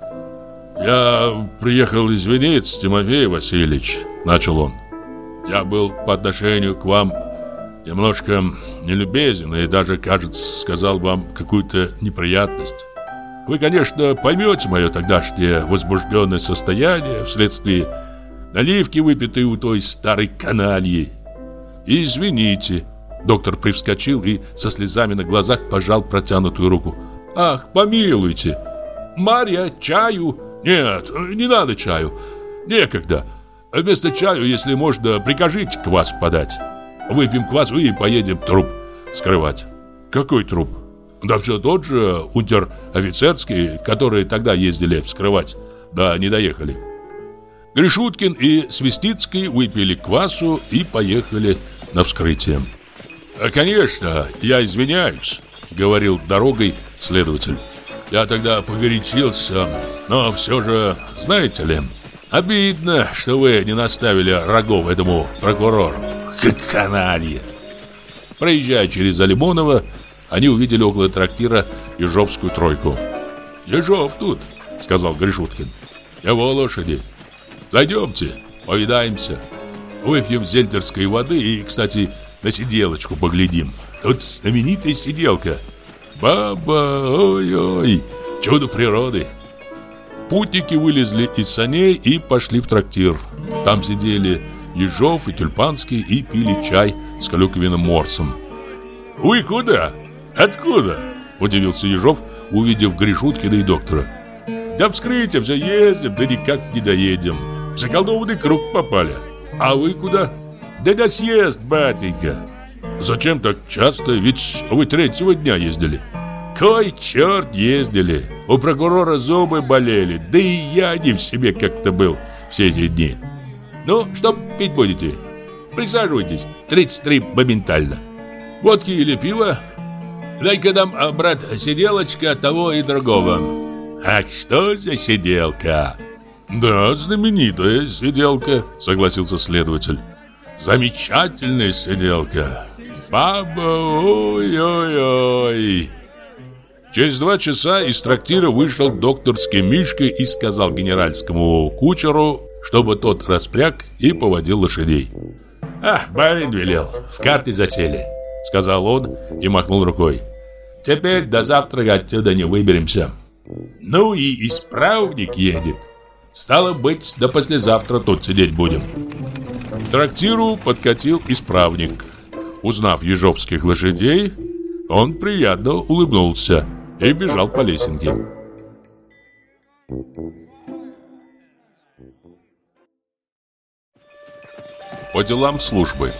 «Я приехал извиниться, Тимофей Васильевич», — начал он. «Я был по отношению к вам немножко нелюбезен и даже, кажется, сказал вам какую-то неприятность. Вы, конечно, поймете мое тогдашнее возбужденное состояние вследствие наливки, выпитой у той старой канальи. И извините». Доктор привскочил и со слезами на глазах пожал протянутую руку. «Ах, помилуйте! Марья, чаю?» «Нет, не надо чаю. Некогда. Вместо чаю, если можно, прикажите квас подать. Выпьем квасу и поедем труп скрывать». «Какой труп?» «Да все тот же унтер-офицерский, которые тогда ездили вскрывать. Да не доехали». Гришуткин и Свистицкий выпили квасу и поехали на вскрытие. «Конечно, я извиняюсь», — говорил дорогой следователь. «Я тогда погорячился, но все же, знаете ли, обидно, что вы не наставили рогов этому прокурору. Как каналья!» Проезжая через Алимоново, они увидели около трактира ежовскую тройку. «Ежов тут», — сказал Гришуткин. «Его лошади. Зайдемте, повидаемся. Выпьем зельтерской воды и, кстати, на сиделочку поглядим. Тут знаменитая сиделка. Баба, ой-ой, чудо природы». Путники вылезли из саней и пошли в трактир. Там сидели Ежов и Тюльпанский и пили чай с клюквенным морсом. «Вы куда? Откуда?» – удивился Ежов, увидев Гришуткина и доктора. «Да вскрытие все ездим, да никак не доедем. В заколдованный круг попали. А вы куда?» «Да на съезд, батенька». «Зачем так часто? Ведь вы третьего дня ездили». «Кой черт ездили. У прокурора зубы болели, да и я не в себе как-то был все эти дни. Ну, что пить будете? Присаживайтесь, тридцать три моментально. Водки или пиво? Дай-ка нам, брат, сиделочка того и другого». «Ах, что за сиделка?» «Да, знаменитая сиделка», согласился следователь. «Замечательная сиделка. Баба, ой-ой-ой». Через два часа из трактира вышел докторский Мишка и сказал генеральскому кучеру, чтобы тот распряг и поводил лошадей. «А, барин велел, в карты засели», — сказал он и махнул рукой. «Теперь до завтра отсюда не выберемся». «Ну и исправник едет. Стало быть, до послезавтра тут сидеть будем». К трактиру подкатил исправник. Узнав ежовских лошадей, он приятно улыбнулся и бежал по лесенке. По делам службы.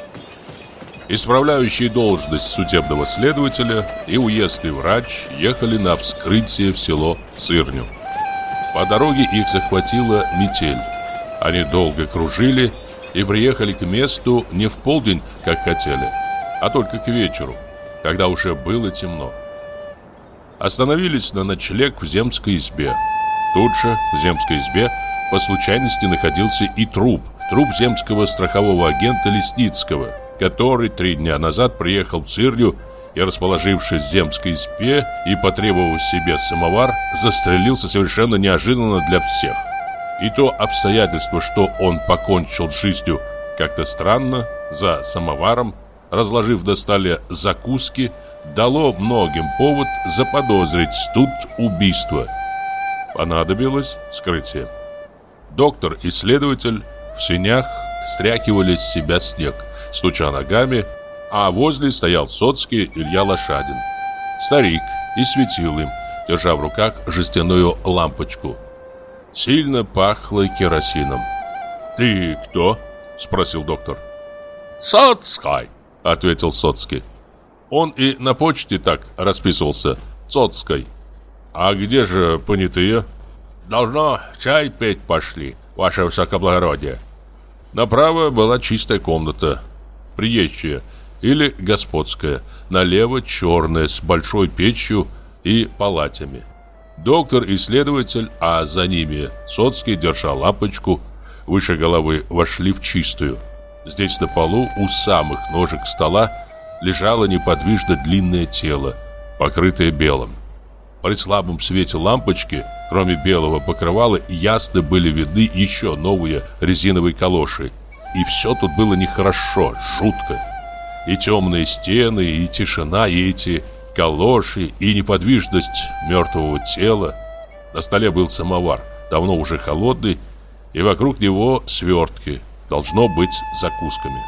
Исправляющий должность судебного следователя и уездный врач ехали на вскрытие в село Сырню. По дороге их захватила метель. Они долго кружили и приехали к месту не в полдень, как хотели, а только к вечеру, когда уже было темно. Остановились на ночлег в земской избе. Тут же, в земской избе, по случайности находился и труп, труп земского страхового агента Лесницкого, который три дня назад приехал в Сырню и, расположившись в земской избе и потребовав себе самовар, застрелился совершенно неожиданно для всех. И то обстоятельство, что он покончил с жизнью как-то странно, за самоваром, разложив на столе закуски, дало многим повод заподозрить тут убийство. Понадобилось вскрытие. Доктор и следователь в сенях стряхивали с себя снег, стуча ногами, а возле стоял Соцкий Илья Лошадин. Старик и светил им, держа в руках жестяную лампочку. Сильно пахло керосином. «Ты кто?» – спросил доктор. «Соцкий», – ответил Соцкий. Он и на почте так расписывался, Соцкий. «А где же понятые?» «Должно, чай петь пошли, ваше высокоблагородие». Направо была чистая комната, приезжая или господская, налево черная, с большой печью и палатями. Доктор и следователь, а за ними Соцкий, держа лампочку, выше головы вошли в чистую. Здесь на полу у самых ножек стола лежало неподвижно длинное тело, покрытое белым. При слабом свете лампочки, кроме белого покрывала, ясно были видны еще новые резиновые калоши. И все тут было нехорошо, жутко. И темные стены, и тишина, и эти калоши, и неподвижность мертвого тела. На столе был самовар, давно уже холодный, и вокруг него свертки, должно быть, с закусками.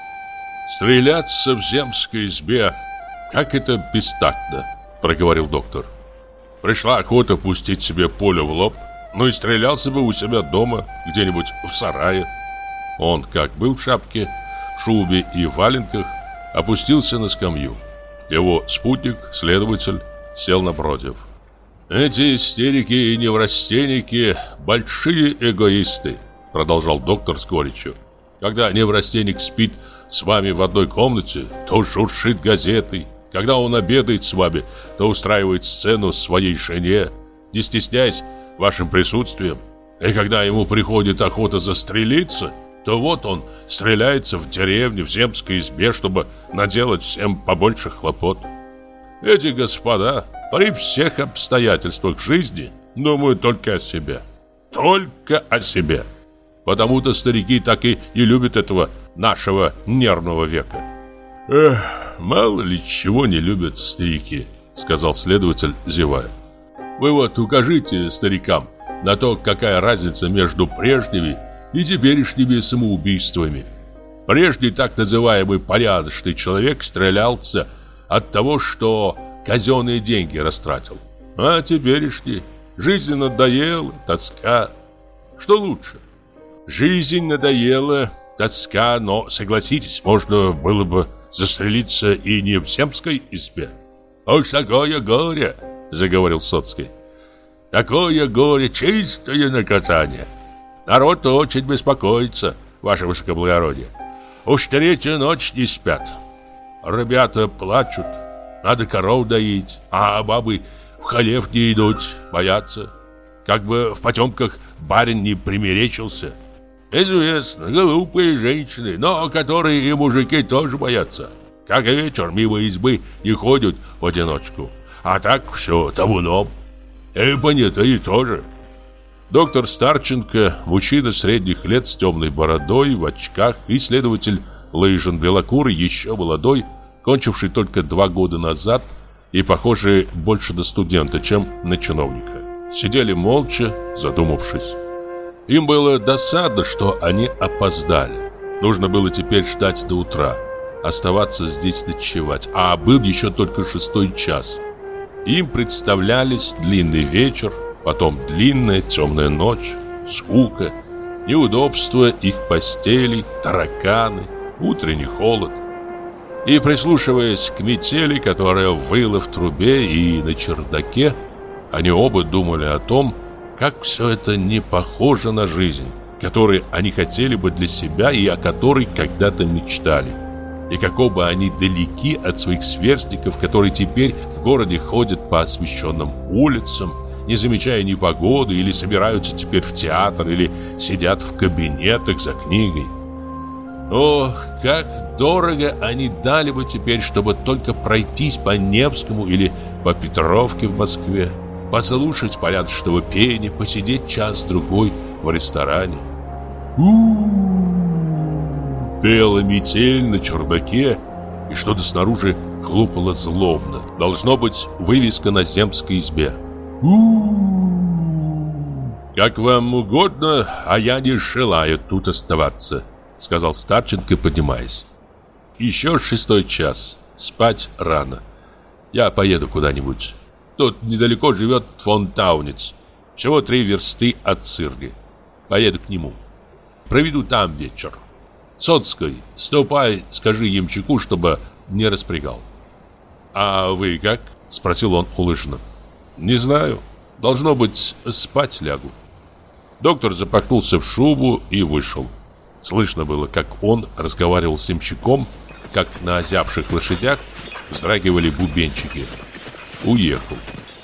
«Стреляться в земской избе, как это бестактно», — проговорил доктор. «Пришла охота пустить себе пулю в лоб, ну и стрелялся бы у себя дома, где-нибудь в сарае». Он, как был в шапке, в шубе и в валенках, опустился на скамью. Его спутник, следователь, сел напротив. «Эти истерики и неврастенники – большие эгоисты», – продолжал доктор с горечью. «Когда неврастенник спит с вами в одной комнате, то шуршит газетой. Когда он обедает с вами, то устраивает сцену своей жене, не стесняясь вашим присутствием. И когда ему приходит охота застрелиться, то вот он стреляется в деревне, в земской избе, чтобы наделать всем побольше хлопот. Эти господа при всех обстоятельствах жизни думают только о себе. Только о себе. Потому-то старики так и не любят этого нашего нервного века. Эх, мало ли чего не любят старики, сказал следователь, зевая. Вы вот укажите старикам на то, какая разница между прежними и теперешними самоубийствами. Прежде так называемый порядочный человек стрелялся от того, что казенные деньги растратил. А теперешний жизнь надоела, тоска. Что лучше? Жизнь надоела, тоска, но, согласитесь, можно было бы застрелиться и не в земской избе. «Уж такое горе!» — заговорил Соцкий. «Такое горе, чистое наказание. Народ очень беспокоится, ваше высокоблагородие. Уж третью ночь не спят. Ребята плачут, надо коров доить, а бабы в хлев не идут, боятся. Как бы в потемках барин не примеречился. Известно, глупые женщины, но которые и мужики тоже боятся. Как вечер мимо избы не ходят в одиночку, а так все табуном. И понятые тоже». Доктор Старченко, мужчина средних лет с темной бородой, в очках, и следователь Лыжин, белокурый, еще молодой, кончивший только два года назад и похожий больше на студента, чем на чиновника, сидели молча, задумавшись. Им было досадно, что они опоздали. Нужно было теперь ждать до утра, оставаться здесь ночевать, а был еще только шестой час. Им представлялись длинный вечер, потом длинная темная ночь, скука, неудобства их постелей, тараканы, утренний холод. И, прислушиваясь к метели, которая выла в трубе и на чердаке, они оба думали о том, как все это не похоже на жизнь, которой они хотели бы для себя и о которой когда-то мечтали. И как оба они далеки от своих сверстников, которые теперь в городе ходят по освещенным улицам, не замечая ни погоды, или собираются теперь в театр, или сидят в кабинетах за книгой. Ох, как дорого они дали бы теперь, чтобы только пройтись по Невскому или по Петровке в Москве, послушать порядочного пения, посидеть час-другой в ресторане. У-у-у-у. Пела метель на чердаке, и что-то снаружи хлопало злобно. Должно быть вывеска на земской избе. «Как вам угодно, а я не желаю тут оставаться», — сказал Старченко, поднимаясь. «Еще шестой час. Спать рано. Я поеду куда-нибудь. Тут недалеко живет фон Таунец. Всего три версты от Цирги. Поеду к нему. Проведу там вечер. Соцкий, ступай, скажи ямщику, чтобы не распрягал». «А вы как?» — спросил он у Лыжина. «Не знаю. Должно быть, спать лягу». Доктор запахнулся в шубу и вышел. Слышно было, как он разговаривал с ямщиком, как на озябших лошадях вздрагивали бубенчики. Уехал.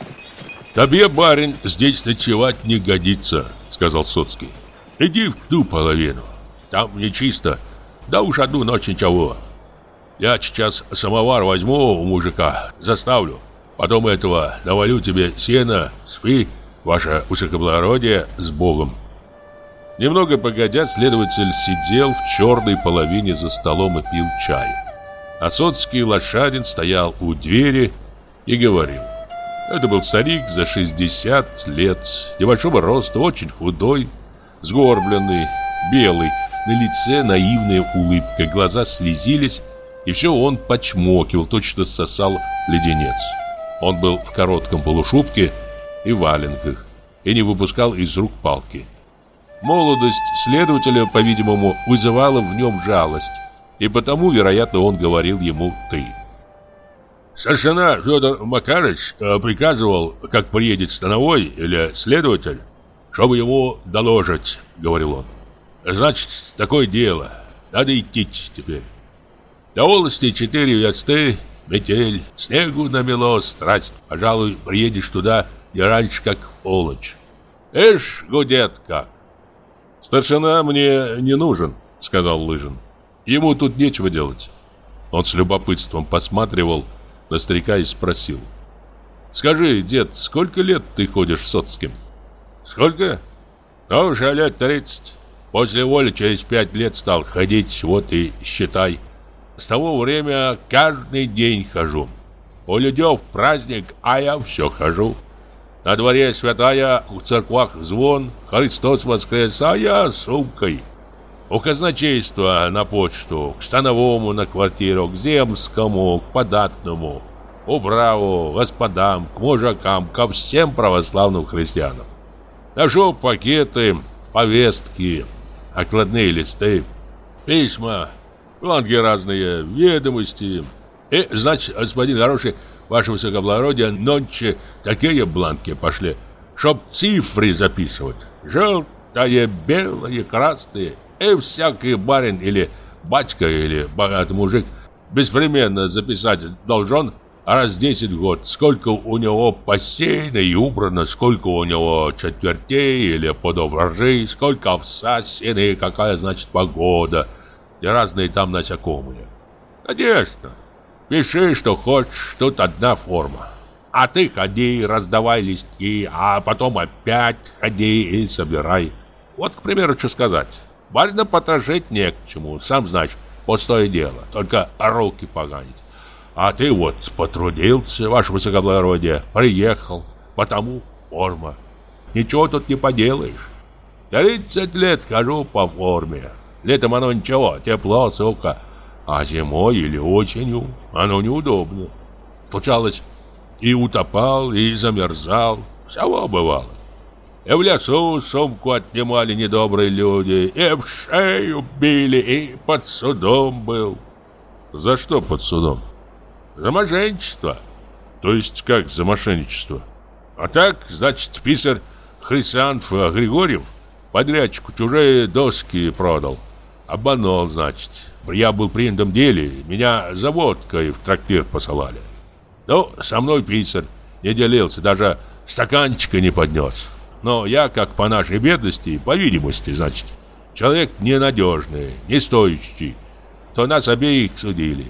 «Тебе, барин, здесь ночевать не годится», — сказал Соцкий. «Иди в ту половину. Там нечисто. Да уж одну ночь ничего. Я сейчас самовар возьму у мужика, заставлю. Потом этого навалю тебе сена, спи, ваше высокоблагородие, с Богом». Немного погодя, следователь сидел в черной половине за столом и пил чай. А Соцкий Лошадин стоял у двери и говорил. Это был старик за шестьдесят лет, небольшого роста, очень худой, сгорбленный, белый, на лице наивная улыбка, глаза слезились, и все он почмокивал, точно сосал леденец. Он был в коротком полушубке и валенках и не выпускал из рук палки. Молодость следователя, по-видимому, вызывала в нем жалость, и потому, вероятно, он говорил ему «ты». «Старшина Федор Макарыч приказывал, как приедет становой или следователь, чтобы ему доложить», — говорил он. «Значит, такое дело. Надо идти теперь. До волости четыре версты, метель, снегу намело, страсть. Пожалуй, приедешь туда не раньше, как в полночь. Эш, гудет как». «Старшина мне не нужен», — сказал Лыжин. «Ему тут нечего делать». Он с любопытством посматривал на старика и спросил: «Скажи, дед, сколько лет ты ходишь с Соцким?» «Сколько? Ну, уже лет тридцать. После воли через пять лет стал ходить, вот и считай. С того времени каждый день хожу. У людей праздник, а я все хожу. На дворе святая, в церквах звон, Христос воскрес, а я с сумкой. У казначейства на почту, к становому на квартиру, к земскому, к податному, управу, господам, к мужикам, ко всем православным христианам. Ношу пакеты, повестки, окладные листы, письма, бланки разные, ведомости. И, значит, господин хороший, ваше высокоблагородие, нонче такие бланки пошли, чтоб цифры записывать. Желтые, белые, красные. И всякий барин или батька, или богатый мужик беспременно записать должен раз десять год, сколько у него посеяно и убрано, сколько у него четвертей или подовражей, сколько овса, сена и какая, значит, погода, и разные там насекомые. Конечно, пиши, что хочешь, тут одна форма. А ты ходи, раздавай листки, а потом опять ходи и собирай. Вот, к примеру, что сказать. Барина потрошить не к чему, сам знаешь, пустое дело, только руки поганить. А ты вот потрудился, ваше высокоблагородие, приехал, потому форма. Ничего тут не поделаешь. Тридцать лет хожу по форме. Летом оно ничего, тепло, сухо. А зимой или осенью оно неудобно. Случалось, и утопал, и замерзал. Всего бывало. И в лесу сумку отнимали недобрые люди, и в шею били, и под судом был. За что под судом? За мошенничество. То есть как за мошенничество? А так, значит, писарь Хрисанф Григорьев подрядчику чужие доски продал. Обманул, значит. Я был при этом деле, меня за водкой в трактир посылали. Ну, со мной писарь не делился, даже стаканчика не поднес. Но я, как по нашей бедности, по видимости, значит, человек ненадежный, не стоящий, то нас обеих судили.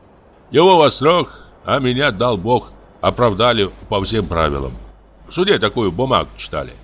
Его во срок, а меня, дал Бог, оправдали по всем правилам. В суде такую бумагу читали.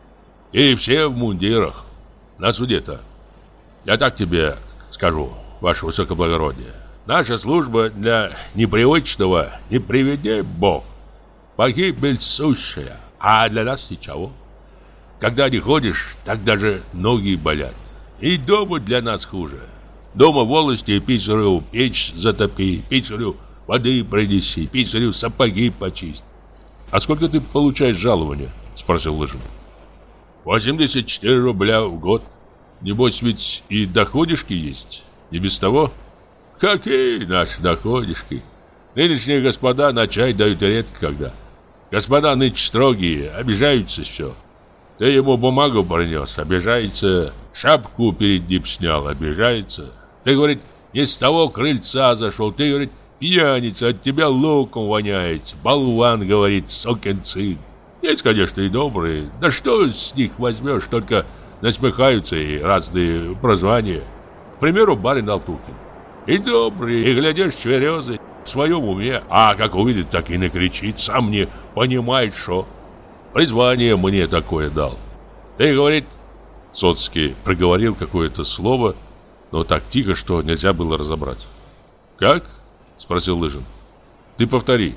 И все в мундирах. На суде-то. Я так тебе скажу, ваше высокоблагородие. Наша служба для непривычного не приведи Бог. Погибель сущая, а для нас ничего. Когда не ходишь, так даже ноги болят. И дома для нас хуже. Дома волости писарю печь затопи, писарю воды принеси, писарю сапоги почисть. А сколько ты получаешь жалования? Спросил Лыжин. восемьдесят четыре рубля в год. Небось ведь и доходишки есть, не без того? Какие наши доходишки? Нынешние господа на чай дают редко когда. Господа нынче строгие, обижаются все. Ты ему бумагу принес, обижается. Шапку перед ним снял, обижается. Ты, говорит, не с того крыльца зашел. Ты, говорит, пьяница, от тебя луком воняет. Болван, говорит, сукин сын. Есть, конечно, и добрые. Да что с них возьмешь, только насмехаются и разные прозвания. К примеру, барин Алтухин. И добрый, и, глядишь, тверезый, в своем уме. А как увидит, так и накричит, сам не понимает, что. Призвание мне такое дал. Ты, говорит... Соцкий проговорил какое-то слово, но так тихо, что нельзя было разобрать. «Как?» — спросил Лыжин. «Ты повтори».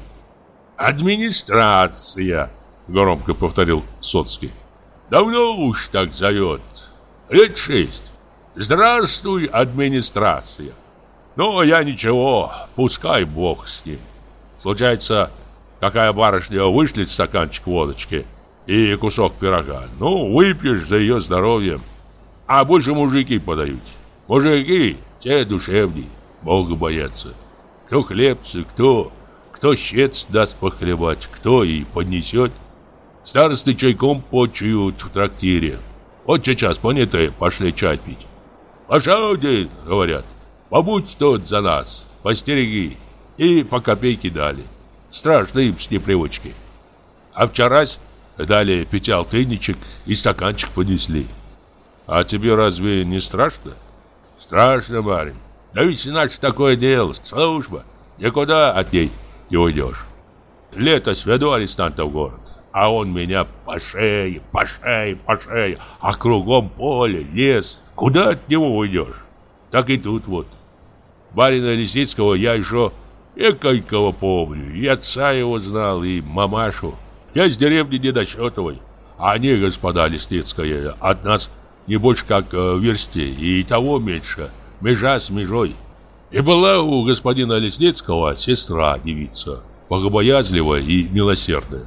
«Администрация», — громко повторил Соцкий. «Давно уж так зовет. Лет шесть. Здравствуй, администрация. Ну, я ничего, пускай Бог с ним. Случается, какая барышня вышлет стаканчик водочки и кусок пирога. Ну, выпьешь за ее здоровье. А больше мужики подают. Мужики, те душевней, Бога боятся. Кто хлебцы, кто, кто щец даст похлебать, кто и поднесет. Старосты чайком почуют в трактире. Вот сейчас понятые пошли чай пить. «Пошел, — говорят, — побудь тут за нас, постереги». И по копейке дали. Страшно им с непривычки. А вчерась дали пятиалтынничек и стаканчик понесли. А тебе разве не страшно? Страшно, барин. Да ведь наше такое дело, служба. Никуда от ней не уйдешь. Лето сведу арестанта в город, а он меня по шее, по шее, по шее, а кругом поле, лес. Куда от него уйдешь? Так и тут вот. Барина Лисицкого я еще экойкого помню, и отца его знал, и мамашу. Я с деревни Недочетовой, а они, господа Лисицкие, от нас не больше как в версте, и того меньше, межа с межой. И была у господина Лесницкого сестра девица, богобоязливая и милосердная.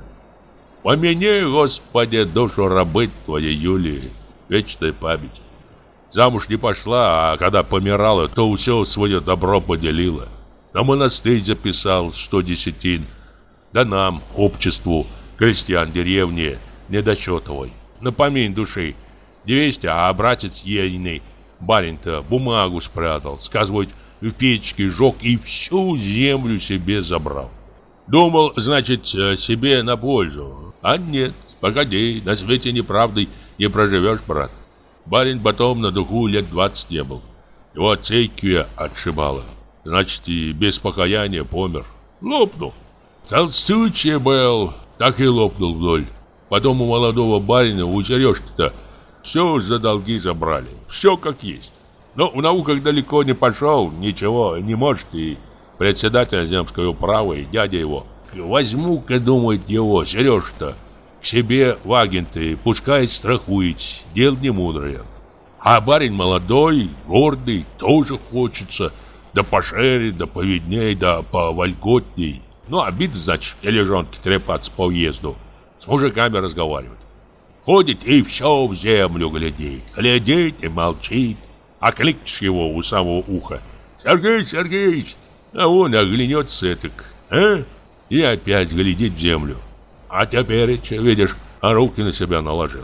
Помяни, Господи, душу рабы твоей Юлии, вечная память. Замуж не пошла, а когда помирала, то все свое добро поделила. На монастырь записал сто десятин, да нам, обществу крестьян деревни Недочетовой, на помин души двести, а братец ейный, барин-то, бумагу спрятал, сказывать, в печке жег и всю землю себе забрал. Думал, значит, себе на пользу. А нет, погоди, на свете неправдой не проживешь, брат. Барин потом на духу лет двадцать не был. Его от церкви отшибало. Значит, и без покаяния помер. Лопнул. Толстючий был, так и лопнул вдоль. Потом у молодого барина, у Сережки-то, все за долги забрали. Все как есть. Но в науках далеко не пошел, ничего не может, и председатель земского права, и дядя его. Возьму-ка, думает его, Сереж-то, к себе в агенты, пускай страхует, дело не мудрое. А барин молодой, гордый, тоже хочется, да пошире, да повидней, да повольготней. Ну, обид, значит, в тележонке трепаться по уезду, с мужиками разговаривать. Ходит и все в землю глядит, глядит и молчит. А кликнешь его у самого уха: «Сергей Сергеевич!» А он оглянется этак, а? И опять глядит в землю. А теперь, видишь, а руки на себя наложил.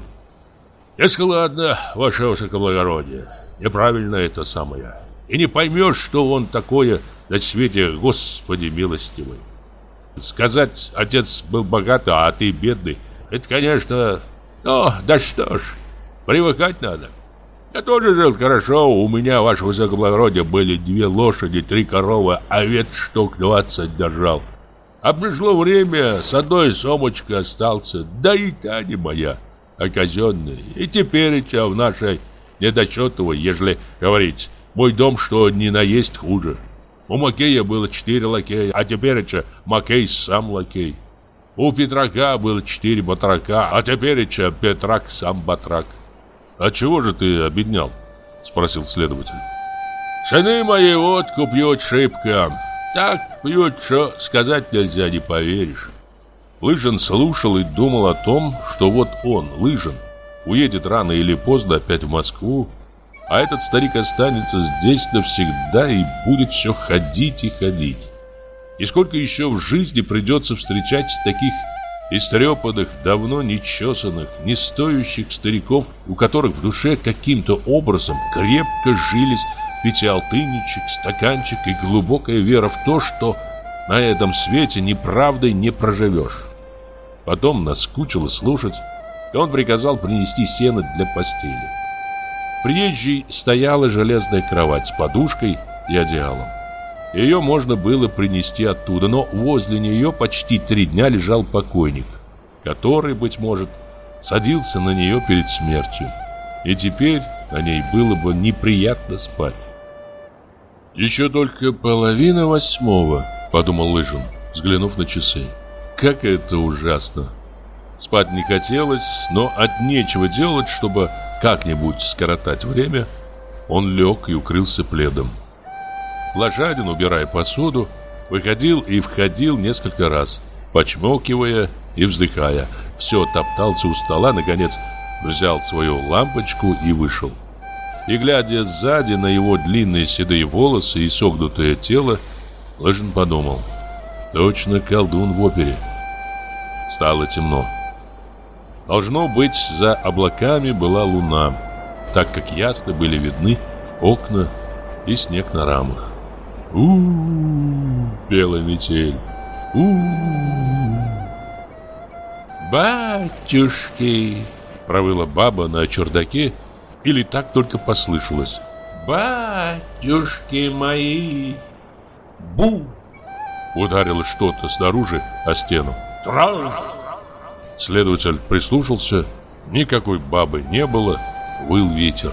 Если ладно, ваше высокоблагородие, неправильно это самое. И не поймешь, что он такое на свете, Господи милостивый. Сказать, отец был богатый, а ты бедный, это, конечно, ну, да что ж, привыкать надо. Я тоже жил хорошо, у меня, ваше высокоблагородие, были две лошади, три коровы, овец штук двадцать держал. А пришло время, с одной сомочкой остался, да и та не моя, а казенная. И теперь в нашей Недочетовой, ежели говорить, мой дом что ни наесть хуже. У Макея было четыре лакея, а теперь Макей сам лакей. У Петрака было четыре батрака, а теперь Петрак сам батрак. «А чего же ты обеднял?» — спросил следователь. «Сыны мои водку пьют шибко. Так пьют, что сказать нельзя, не поверишь». Лыжин слушал и думал о том, что вот он, Лыжин, уедет рано или поздно опять в Москву, а этот старик останется здесь навсегда и будет все ходить и ходить. И сколько еще в жизни придется встречать таких истрепанных, давно не чесанных, не стоящих стариков, у которых в душе каким-то образом крепко жились пятиалтынничек, стаканчик и глубокая вера в то, что на этом свете неправдой не проживешь. Потом наскучило слушать, и он приказал принести сено для постели. В приезжей стояла железная кровать с подушкой и одеялом. Ее можно было принести оттуда, но возле нее почти три дня лежал покойник, который, быть может, садился на нее перед смертью. И теперь на ней было бы неприятно спать. «Еще только половина восьмого», — подумал Лыжин, взглянув на часы. «Как это ужасно!» Спать не хотелось, но от нечего делать, чтобы как-нибудь скоротать время, он лег и укрылся пледом. Лошадин, убирая посуду, выходил и входил несколько раз, почмокивая и вздыхая. Все топтался у стола, наконец взял свою лампочку и вышел. И, глядя сзади на его длинные седые волосы и согнутое тело, Лыжин подумал: точно колдун в опере. Стало темно. Должно быть, за облаками была луна, так как ясно были видны окна и снег на рамах. «У-у-у!» — пела метель. «У-у-у!» «Батюшки!» — провыла баба на чердаке, или так только послышалось. «Батюшки мои!» «Бу!» Ударило что-то снаружи о стену. Трах! Следователь прислушался. Никакой бабы не было. Выл ветер.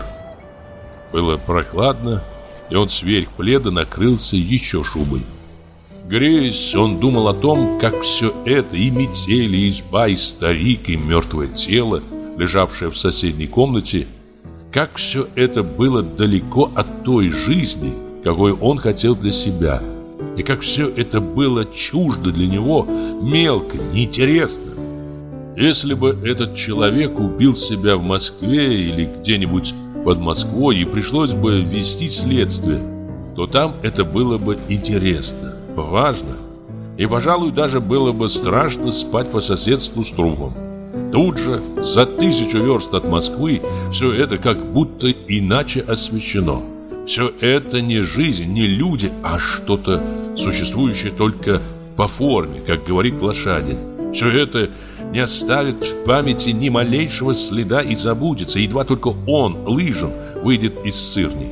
Было прохладно, и он сверх пледа накрылся еще шубой. Греясь, он думал о том, как все это, и метель, и изба, и старик, и мертвое тело, лежавшее в соседней комнате, как все это было далеко от той жизни, какой он хотел для себя, и как все это было чуждо для него, мелко, неинтересно. Если бы этот человек убил себя в Москве или где-нибудь под Москвой и пришлось бы вести следствие, то там это было бы интересно, важно, и, пожалуй, даже было бы страшно спать по соседству с трупом. Тут же, за тысячу верст от Москвы, все это как будто иначе освещено. Все это не жизнь, не люди, а что-то существующее только по форме, как говорит Лошадин. Все это не оставит в памяти ни малейшего следа и забудется, едва только он, Лыжин, выйдет из сырни.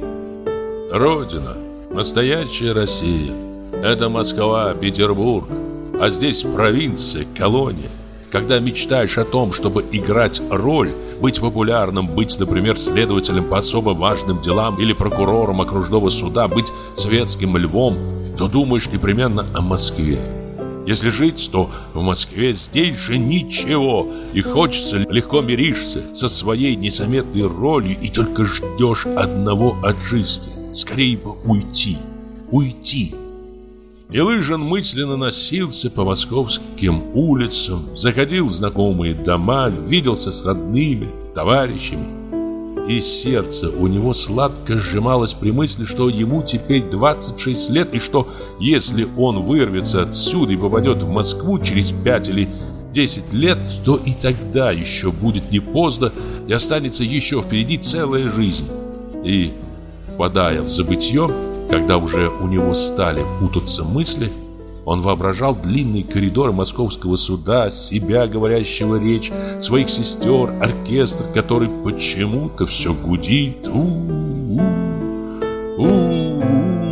Родина, настоящая Россия – это Москва, Петербург, а здесь провинция, колония. Когда мечтаешь о том, чтобы играть роль, быть популярным, быть, например, следователем по особо важным делам или прокурором окружного суда, быть светским львом, то думаешь непременно о Москве. Если жить, то в Москве здесь же ничего, и хочется, легко миришься со своей незаметной ролью и только ждешь одного от жизни – скорее бы уйти, уйти. И Лыжин мысленно носился по московским улицам, заходил в знакомые дома, виделся с родными, товарищами. И сердце у него сладко сжималось при мысли, что ему теперь двадцать шесть лет, и что если он вырвется отсюда и попадет в Москву через пять или десять лет, то и тогда еще будет не поздно, и останется еще впереди целая жизнь. И, впадая в забытье, когда уже у него стали путаться мысли, он воображал длинные коридоры московского суда, себя, говорящего речь, своих сестер, оркестр, который почему-то все гудит. У-у-у, у-у-у.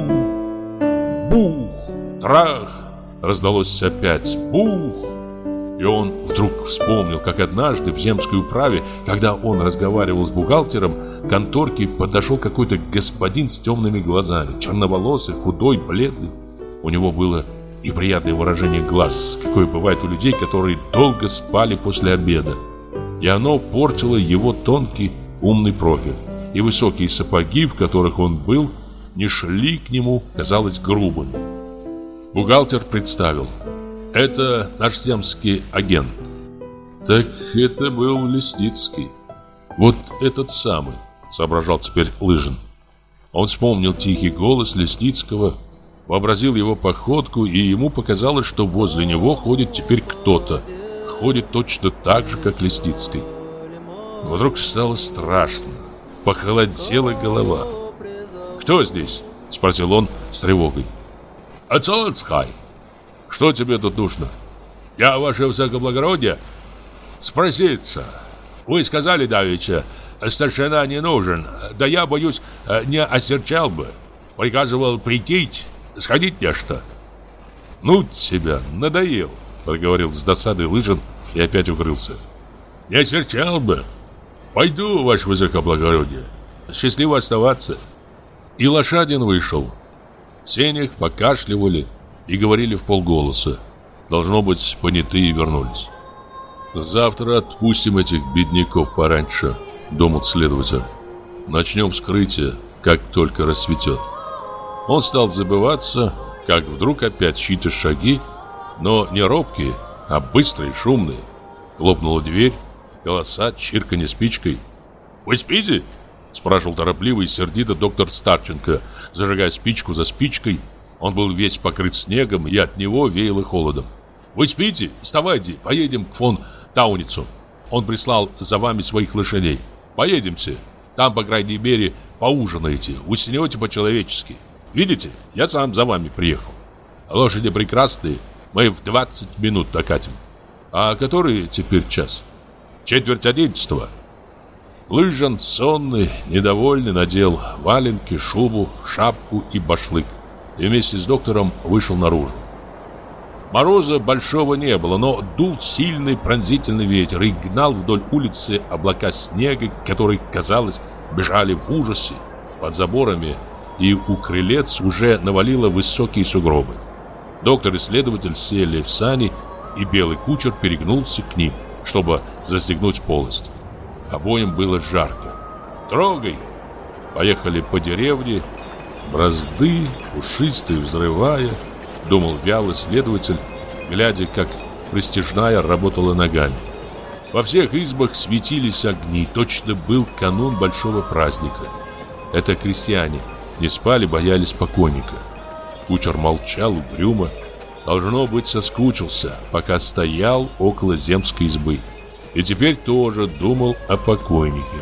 Бух! Трах! Раздалось опять. Бух! И он вдруг вспомнил, как однажды в земской управе, когда он разговаривал с бухгалтером, к конторке подошел какой-то господин с темными глазами, черноволосый, худой, бледный. У него было и приятное выражение глаз, какое бывает у людей, которые долго спали после обеда. И оно портило его тонкий, умный профиль. И высокие сапоги, в которых он был, не шли к нему, казалось, грубыми. Бухгалтер представил: это наш земский агент. Так это был Лесницкий. Вот этот самый, соображал теперь Лыжин. Он вспомнил тихий голос Лесницкого, вообразил его походку, и ему показалось, что возле него ходит теперь кто-то. Ходит точно так же, как Лесницкий. Вдруг стало страшно. Похолодела голова. «Кто здесь?» – спросил он с тревогой. «Ацалацкай. Что тебе тут нужно?» «Я, ваше высокоблагородие, спроситься. Вы сказали давеча, старшина не нужен. Да я, боюсь, не осерчал бы. Приказывал прийти, сходить нечто». «Ну тебя, надоел», — проговорил с досадой Лыжин и опять укрылся. «Не осерчал бы. Пойду, ваше высокоблагородие. Счастливо оставаться». И Лошадин вышел. В сенях покашливали и говорили вполголоса. Должно быть, понятые вернулись. «Завтра отпустим этих бедняков пораньше», — думал следователь. «Начнем вскрытие, как только рассветет». Он стал забываться, как вдруг опять чьи-то шаги, но не робкие, а быстрые, шумные. Хлопнула дверь, голоса, чирканье спичкой. «Вы спите?» — спрашивал торопливо и сердито доктор Старченко, зажигая спичку за спичкой. Он был весь покрыт снегом, и от него веяло холодом. «Вы спите? Вставайте, поедем к фон Тауницу. Он прислал за вами своих лошадей. Поедемте. Там, по крайней мере, поужинаете, уснете по-человечески. Видите, я сам за вами приехал. Лошади прекрасные, мы в двадцать минут докатим. А который теперь час? Четверть одиннадцатого». Лыжин, сонный, недовольный, надел валенки, шубу, шапку и башлык и вместе с доктором вышел наружу. Мороза большого не было, но дул сильный пронзительный ветер и гнал вдоль улицы облака снега, которые, казалось, бежали в ужасе. Под заборами и у крылец уже навалило высокие сугробы. Доктор и следователь сели в сани, и белый кучер перегнулся к ним, чтобы застегнуть полость. Обоим было жарко. «Трогай!» Поехали по деревне, бразды, пушистые, взрывая, думал вялый следователь, глядя, как пристяжная работала ногами. Во всех избах светились огни, точно был канун большого праздника. Это крестьяне не спали, боялись покойника. Кучер молчал угрюмо, должно быть, соскучился, пока стоял около земской избы. И теперь тоже думал о покойнике.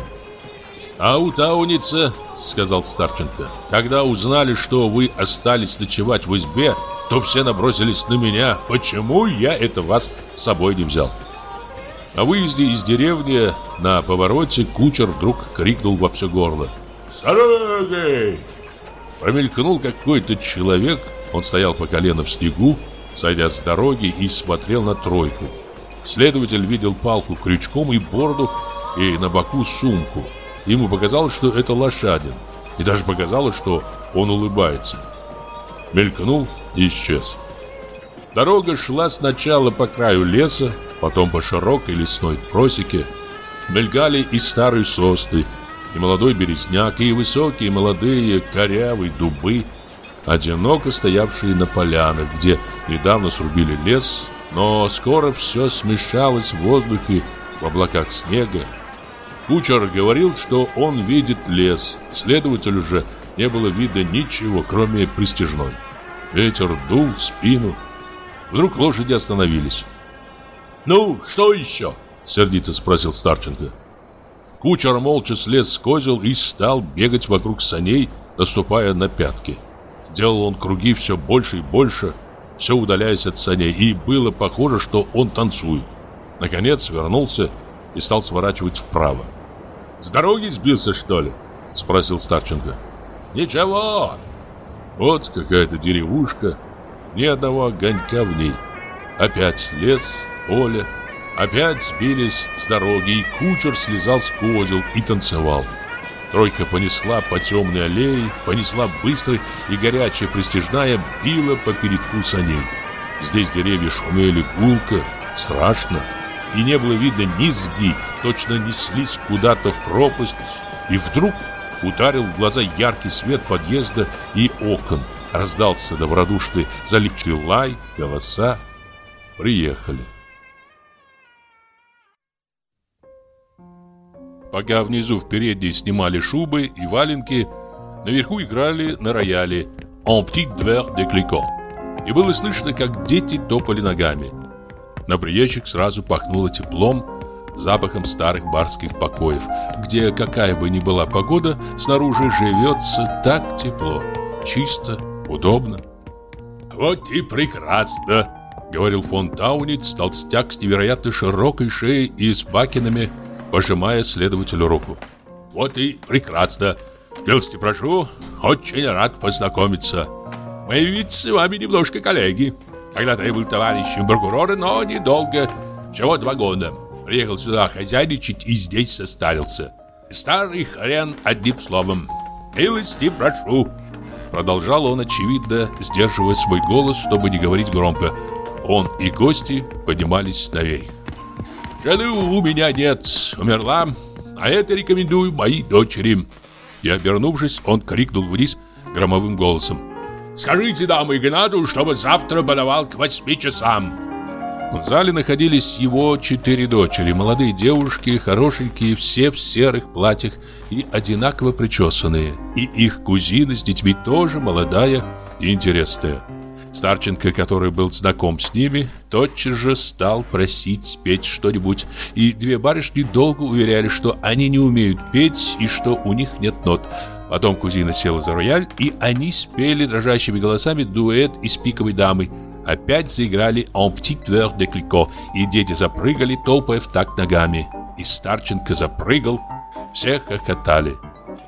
«А у Тауница, — сказал Старченко, — когда узнали, что вы остались ночевать в избе, то все набросились на меня. Почему я это вас с собой не взял?» На выезде из деревни на повороте кучер вдруг крикнул во все горло: «С дороги!» Промелькнул какой-то человек, он стоял по колено в снегу, сойдя с дороги, и смотрел на тройку. Следователь видел палку крючком и бороду, и на боку сумку. Ему показалось, что это лошадин, и даже показалось, что он улыбается. Мелькнул и исчез. Дорога шла сначала по краю леса, потом по широкой лесной просеке. Мелькали и старые сосны, и молодой березняк, и высокие молодые корявые дубы, одиноко стоявшие на полянах, где недавно срубили лес, но скоро все смешалось в воздухе, в облаках снега. Кучер говорил, что он видит лес, следователю же не было видно ничего, кроме пристяжной. Ветер дул в спину. Вдруг лошади остановились. «Ну, что еще?» — сердито спросил Старченко. Кучер молча слез с козел и стал бегать вокруг саней, наступая на пятки. Делал он круги все больше и больше, все удаляясь от саней, и было похоже, что он танцует. Наконец вернулся и стал сворачивать вправо. «С дороги сбился, что ли?» — спросил Старченко. «Ничего. Вот какая-то деревушка, ни одного огонька в ней. Опять лес, поле. Опять сбились с дороги, и кучер слезал с козел и танцевал. Тройка понесла по темной аллее, понесла быстро, и горячая пристяжная била по передку саней. Здесь деревья шумели гулко, страшно, и не было видно низги, точно неслись куда-то в пропасть. И вдруг ударил в глаза яркий свет подъезда и окон. Раздался добродушный заливчий лай, голоса. Приехали. Пока внизу в передней снимали шубы и валенки, наверху играли на рояле «En petit verre de Clicquot». И было слышно, как дети топали ногами. На приезжих сразу пахнуло теплом, запахом старых барских покоев, где, какая бы ни была погода, снаружи живется так тепло, чисто, удобно. «Вот и прекрасно!» — говорил фон Тауниц, толстяк с невероятно широкой шеей и с бакенами, пожимая следователю руку. «Вот и прекрасно! Милости прошу, очень рад познакомиться. Мы ведь с вами немножко коллеги. Когда-то я был товарищем прокурора, но недолго, всего два года. Приехал сюда хозяйничать и здесь состарился. Старый хрен, одним словом. Милости прошу!» Продолжал он, очевидно, сдерживая свой голос, чтобы не говорить громко. Он и гости поднимались наверх. «Жены у меня нет, умерла, а это рекомендую моей дочери». И, обернувшись, он крикнул вниз громовым голосом: «Скажите даму Игнату, чтобы завтра подавал к восьми часам». В зале находились его четыре дочери, молодые девушки, хорошенькие, все в серых платьях и одинаково причесанные. И их кузина с детьми тоже молодая и интересная. Старченко, который был знаком с ними, тотчас же стал просить спеть что-нибудь, и две барышни долго уверяли, что они не умеют петь и что у них нет нот. Потом кузина села за рояль, и они спели дрожащими голосами дуэт из «Пиковой дамы». Опять заиграли «En petit verre de Clicquot», и дети запрыгали, топая в такт ногами. И Старченко запрыгал, все хохотали.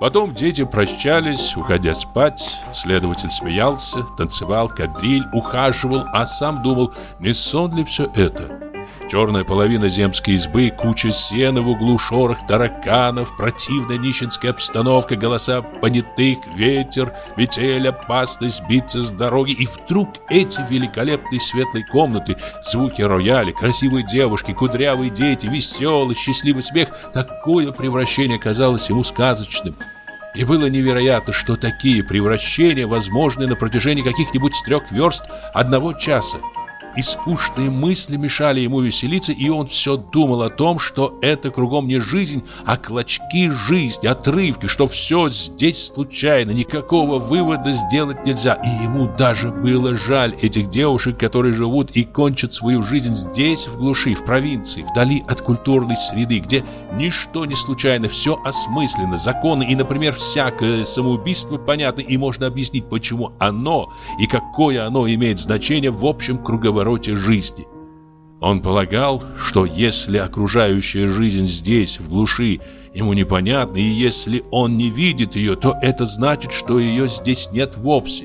Потом дети прощались, уходя спать. Следователь смеялся, танцевал кадриль, ухаживал, а сам думал, не сон ли все это? Черная половина земской избы, куча сена в углу, шорох тараканов, противная нищенская обстановка, голоса понятых, ветер, метель, опасность сбиться с дороги. И вдруг эти великолепные светлые комнаты, звуки рояля, красивые девушки, кудрявые дети, веселый, счастливый смех. Такое превращение казалось ему сказочным. И было невероятно, что такие превращения возможны на протяжении каких-нибудь трех верст одного часа. И скучные мысли мешали ему веселиться, и он все думал о том, что это кругом не жизнь, а клочки жизни, отрывки, что все здесь случайно, никакого вывода сделать нельзя. И ему даже было жаль этих девушек, которые живут и кончат свою жизнь здесь, в глуши, в провинции, вдали от культурной среды, где ничто не случайно, все осмысленно, законы и, например, всякое самоубийство понятно, и можно объяснить, почему оно и какое оно имеет значение в общем круговороте жизни. Он полагал, что если окружающая жизнь здесь, в глуши, ему непонятна, и если он не видит ее, то это значит, что ее здесь нет вовсе.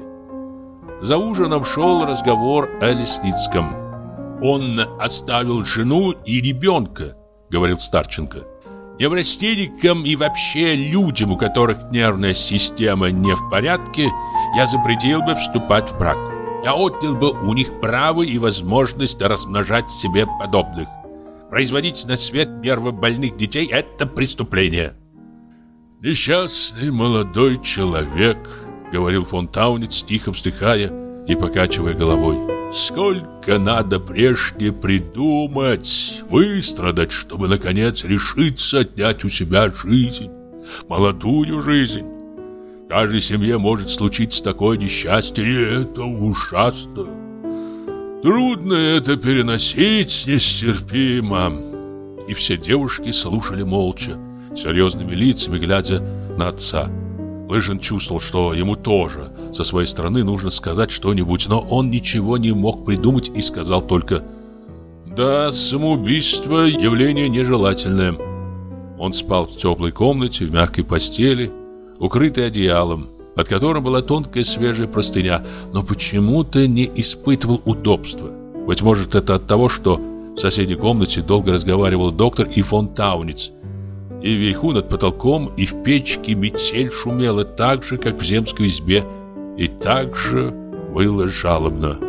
За ужином шел разговор о Лесницком. «Он оставил жену и ребенка», — говорил Старченко. «Неврастенникам и вообще людям, у которых нервная система не в порядке, я запретил бы вступать в брак. Я отнял бы у них право и возможность размножать себе подобных. Производить на свет нервобольных детей – это преступление». «Несчастный молодой человек», — говорил фон Тауниц, тихо вздыхая и покачивая головой. «Сколько надо прежде придумать, выстрадать, чтобы, наконец, решиться отнять у себя жизнь, молодую жизнь. В каждой семье может случиться такое несчастье, и это ужасно. Трудно это переносить, нестерпимо». И все девушки слушали молча, серьезными лицами, глядя на отца. Лыжин чувствовал, что ему тоже со своей стороны нужно сказать что-нибудь, но он ничего не мог придумать и сказал только: «Да, самоубийство – явление нежелательное». Он спал в теплой комнате, в мягкой постели, укрытый одеялом, под которым была тонкая свежая простыня, но почему-то не испытывал удобства. Быть может, это от того, что в соседней комнате долго разговаривал доктор и фон Тауниц. И вверху над потолком, и в печке метель шумела так же, как в земской избе, и так же было жалобно.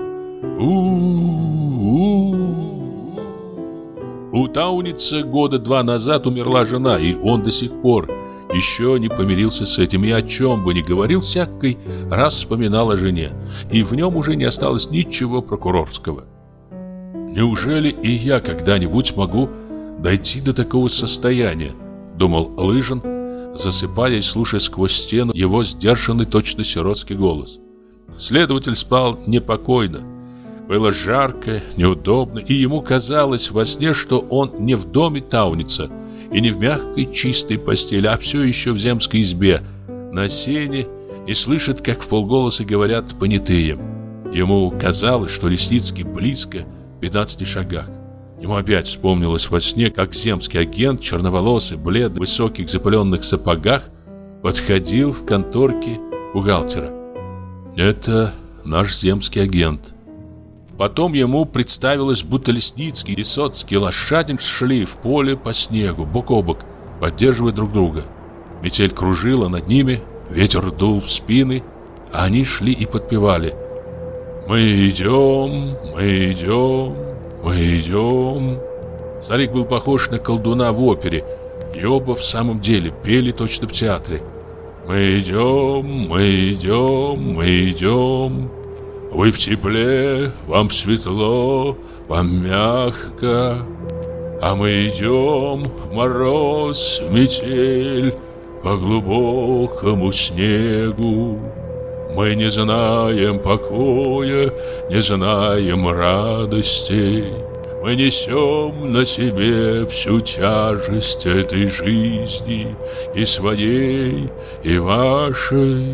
У-у-у. У Тауница года два назад умерла жена, и он до сих пор еще не помирился с этим, и о чем бы ни говорил, всякий раз вспоминал о жене, и в нем уже не осталось ничего прокурорского. «Неужели и я когда-нибудь могу дойти до такого состояния?» — думал Лыжин, засыпая и слушая сквозь стену его сдержанный, точно сиротский голос. Следователь спал непокойно. Было жарко, неудобно, и ему казалось во сне, что он не в доме Тауница и не в мягкой чистой постели, а все еще в земской избе, на сене, и слышит, как вполголоса говорят понятые. Ему казалось, что Лесницкий близко, в пятнадцати шагах. Ему опять вспомнилось во сне, как земский агент, черноволосый, бледный, в высоких запыленных сапогах, подходил в конторке бухгалтера. Это наш земский агент. Потом ему представилось, будто Лесницкий и Соцкий лошадин шли в поле по снегу, бок о бок, поддерживая друг друга. Метель кружила над ними, ветер дул в спины, а они шли и подпевали: «Мы идем, мы идем, мы идем». Старик был похож на колдуна в опере, и оба в самом деле пели точно в театре. «Мы идем, мы идем, мы идем. Вы в тепле, вам светло, вам мягко. А мы идем в мороз, в метель, по глубокому снегу. Мы не знаем покоя, не знаем радости. Мы несем на себе всю тяжесть этой жизни, и своей, и вашей.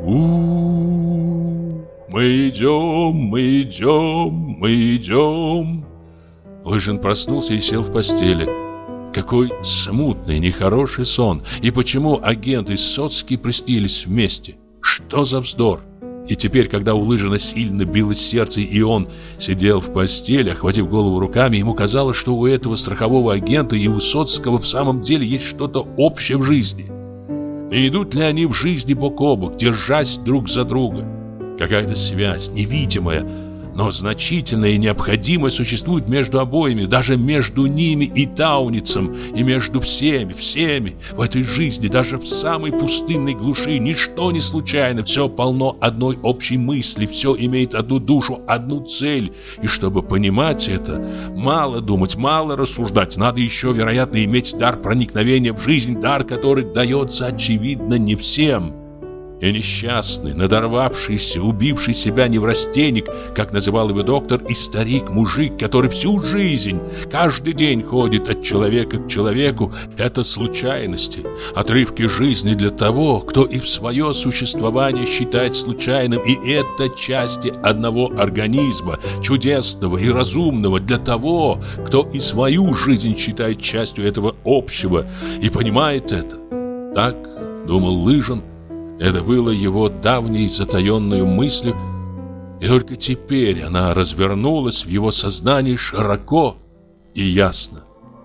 У-у-у. Мы идем, мы идем, мы идем». Лыжин проснулся и сел в постели. Какой смутный, нехороший сон. И почему агент и Соцкий приснились вместе? Что за вздор? И теперь, когда у Лыжина сильно билось сердце, и он сидел в постели, охватив голову руками, ему казалось, что у этого страхового агента и у Соцкого в самом деле есть что-то общее в жизни. И идут ли они в жизни бок о бок, держась друг за друга? Какая-то связь, невидимая, но значительная и необходимая существует между обоими, даже между ними и Тауницем, и между всеми, всеми. В этой жизни, даже в самой пустынной глуши, ничто не случайно, все полно одной общей мысли, все имеет одну душу, одну цель. И чтобы понимать это, мало думать, мало рассуждать, надо еще, вероятно, иметь дар проникновения в жизнь, дар, который дается, очевидно, не всем. И несчастный, надорвавшийся, убивший себя неврастенник, как называл его доктор, и старик-мужик, который всю жизнь, каждый день ходит от человека к человеку, это случайности, отрывки жизни для того, кто и в свое существование считает случайным, и это части одного организма, чудесного и разумного, для того, кто и свою жизнь считает частью этого общего и понимает это. Так думал Лыжин. Это было его давней затаенной мыслью, и только теперь она развернулась в его сознании широко и ясно.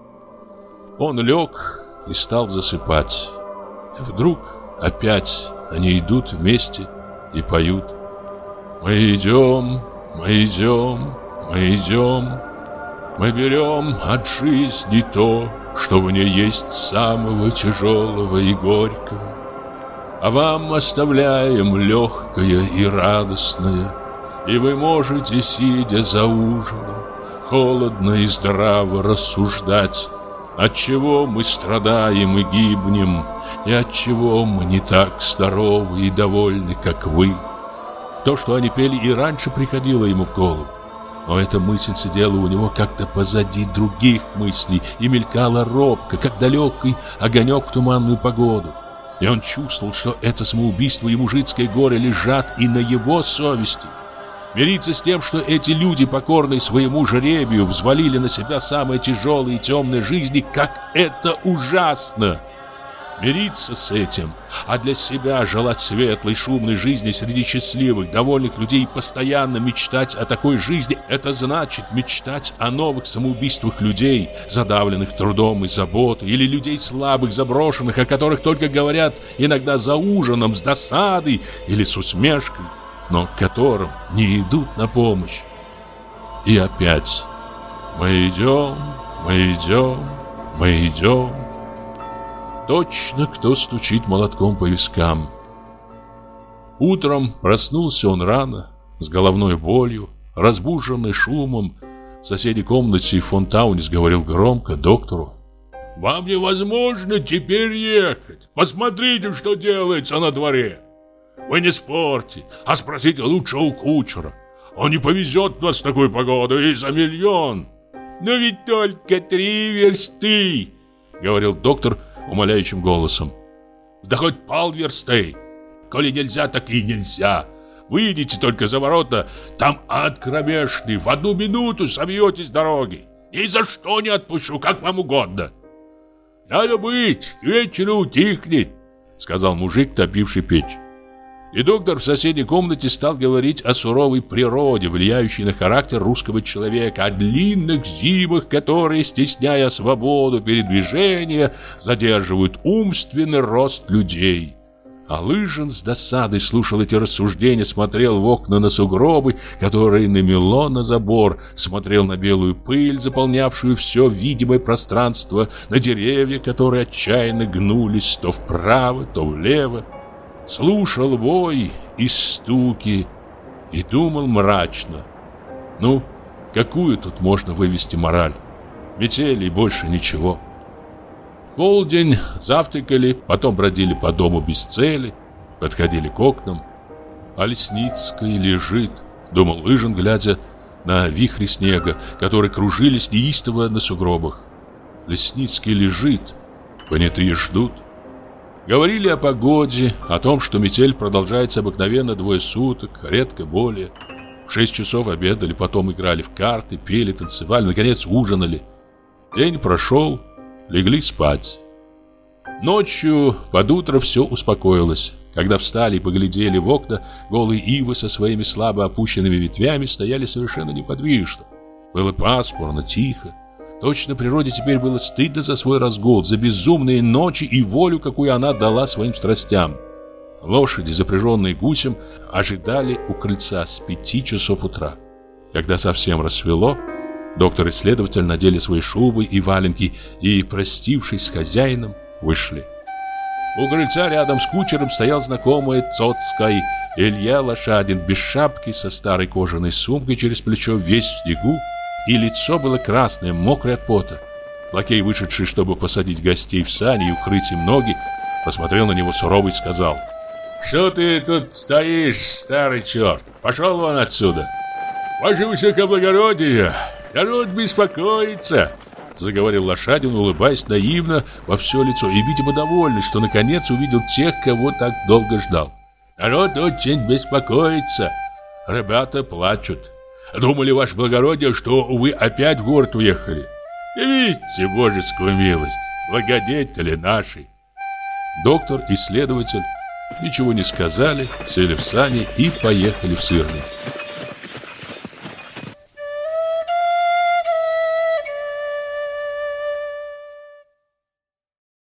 Он лег и стал засыпать. И вдруг опять они идут вместе и поют. «Мы идем, мы идем, мы идем, мы берем от жизни то, что в ней есть самого тяжелого и горького. А вам оставляем легкое и радостное, и вы можете, сидя за ужином, холодно и здраво рассуждать, отчего мы страдаем и гибнем, и отчего мы не так здоровы и довольны, как вы». То, что они пели, и раньше приходило ему в голову. Но эта мысль сидела у него как-то позади других мыслей и мелькала робко, как далекий огонек в туманную погоду. И он чувствовал, что это самоубийство и мужицкое горе лежат и на его совести. Мириться с тем, что эти люди, покорные своему жребию, взвалили на себя самые тяжелые и темные жизни, как это ужасно! Мириться с этим, а для себя желать светлой, шумной жизни среди счастливых, довольных людей и постоянно мечтать о такой жизни, это значит мечтать о новых самоубийствах людей, задавленных трудом и заботой, или людей слабых, заброшенных, о которых только говорят иногда за ужином, с досадой или с усмешкой, но которым не идут на помощь. И опять мы идем, мы идем, мы идем. Точно кто стучит молотком по вискам. Утром проснулся он рано, с головной болью, разбуженный шумом. В соседней комнате фон Таунис говорил громко доктору: «Вам невозможно теперь ехать. Посмотрите, что делается на дворе. Вы не спорьте, а спросите лучше у кучера. Он не повезет нас в такую погоду и за миллион». «Но ведь только три версты», — говорил доктор умоляющим голосом. «Да хоть полверсты. Коли нельзя, так и нельзя. Выйдите только за ворота, там ад кромешный, в одну минуту собьетесь с дороги. Ни за что не отпущу, как вам угодно». «Надо быть, к вечеру утихнет», — сказал мужик, топивший печь. И доктор в соседней комнате стал говорить о суровой природе, влияющей на характер русского человека, о длинных зимах, которые, стесняя свободу передвижения, задерживают умственный рост людей. А Лыжин с досадой слушал эти рассуждения, смотрел в окна на сугробы, которые намело на забор, смотрел на белую пыль, заполнявшую все видимое пространство, на деревья, которые отчаянно гнулись то вправо, то влево. Слушал вой и стуки и думал мрачно: ну, какую тут можно вывести мораль? Метели и больше ничего. В полдень завтракали, потом бродили по дому без цели, подходили к окнам. А Лесницкая лежит, думал Лыжин, глядя на вихри снега, которые кружились неистово на сугробах. Лесницкая лежит, понятые ждут. Говорили о погоде, о том, что метель продолжается обыкновенно двое суток, редко более. В шесть часов обедали, потом играли в карты, пели, танцевали, наконец ужинали. День прошел, легли спать. Ночью под утро все успокоилось. Когда встали и поглядели в окна, голые ивы со своими слабо опущенными ветвями стояли совершенно неподвижно. Было пасмурно, тихо. Точно природе теперь было стыдно за свой разгул, за безумные ночи и волю, какую она дала своим страстям. Лошади, запряженные гусем, ожидали у крыльца с пяти часов утра. Когда совсем рассвело, доктор и следователь надели свои шубы и валенки и, простившись с хозяином, вышли. У крыльца рядом с кучером стоял знакомый Цоцкой Илья Лошадин без шапки, со старой кожаной сумкой через плечо, весь в снегу, и лицо было красное, мокрое от пота. Лакей, вышедший, чтобы посадить гостей в сани и укрыть им ноги, посмотрел на него сурово и сказал: «Что ты тут стоишь, старый черт? Пошел вон отсюда!» «Ваше высокоблагородие, народ беспокоится!» Заговорил Лошадин, улыбаясь наивно во все лицо и, видимо, довольный, что наконец увидел тех, кого так долго ждал. «Народ очень беспокоится. Ребята плачут. Думали, ваше благородие, что вы опять в город уехали. Видите божескую милость, благодетели наши». Доктор и следователь ничего не сказали, сели в сани и поехали в Сырный.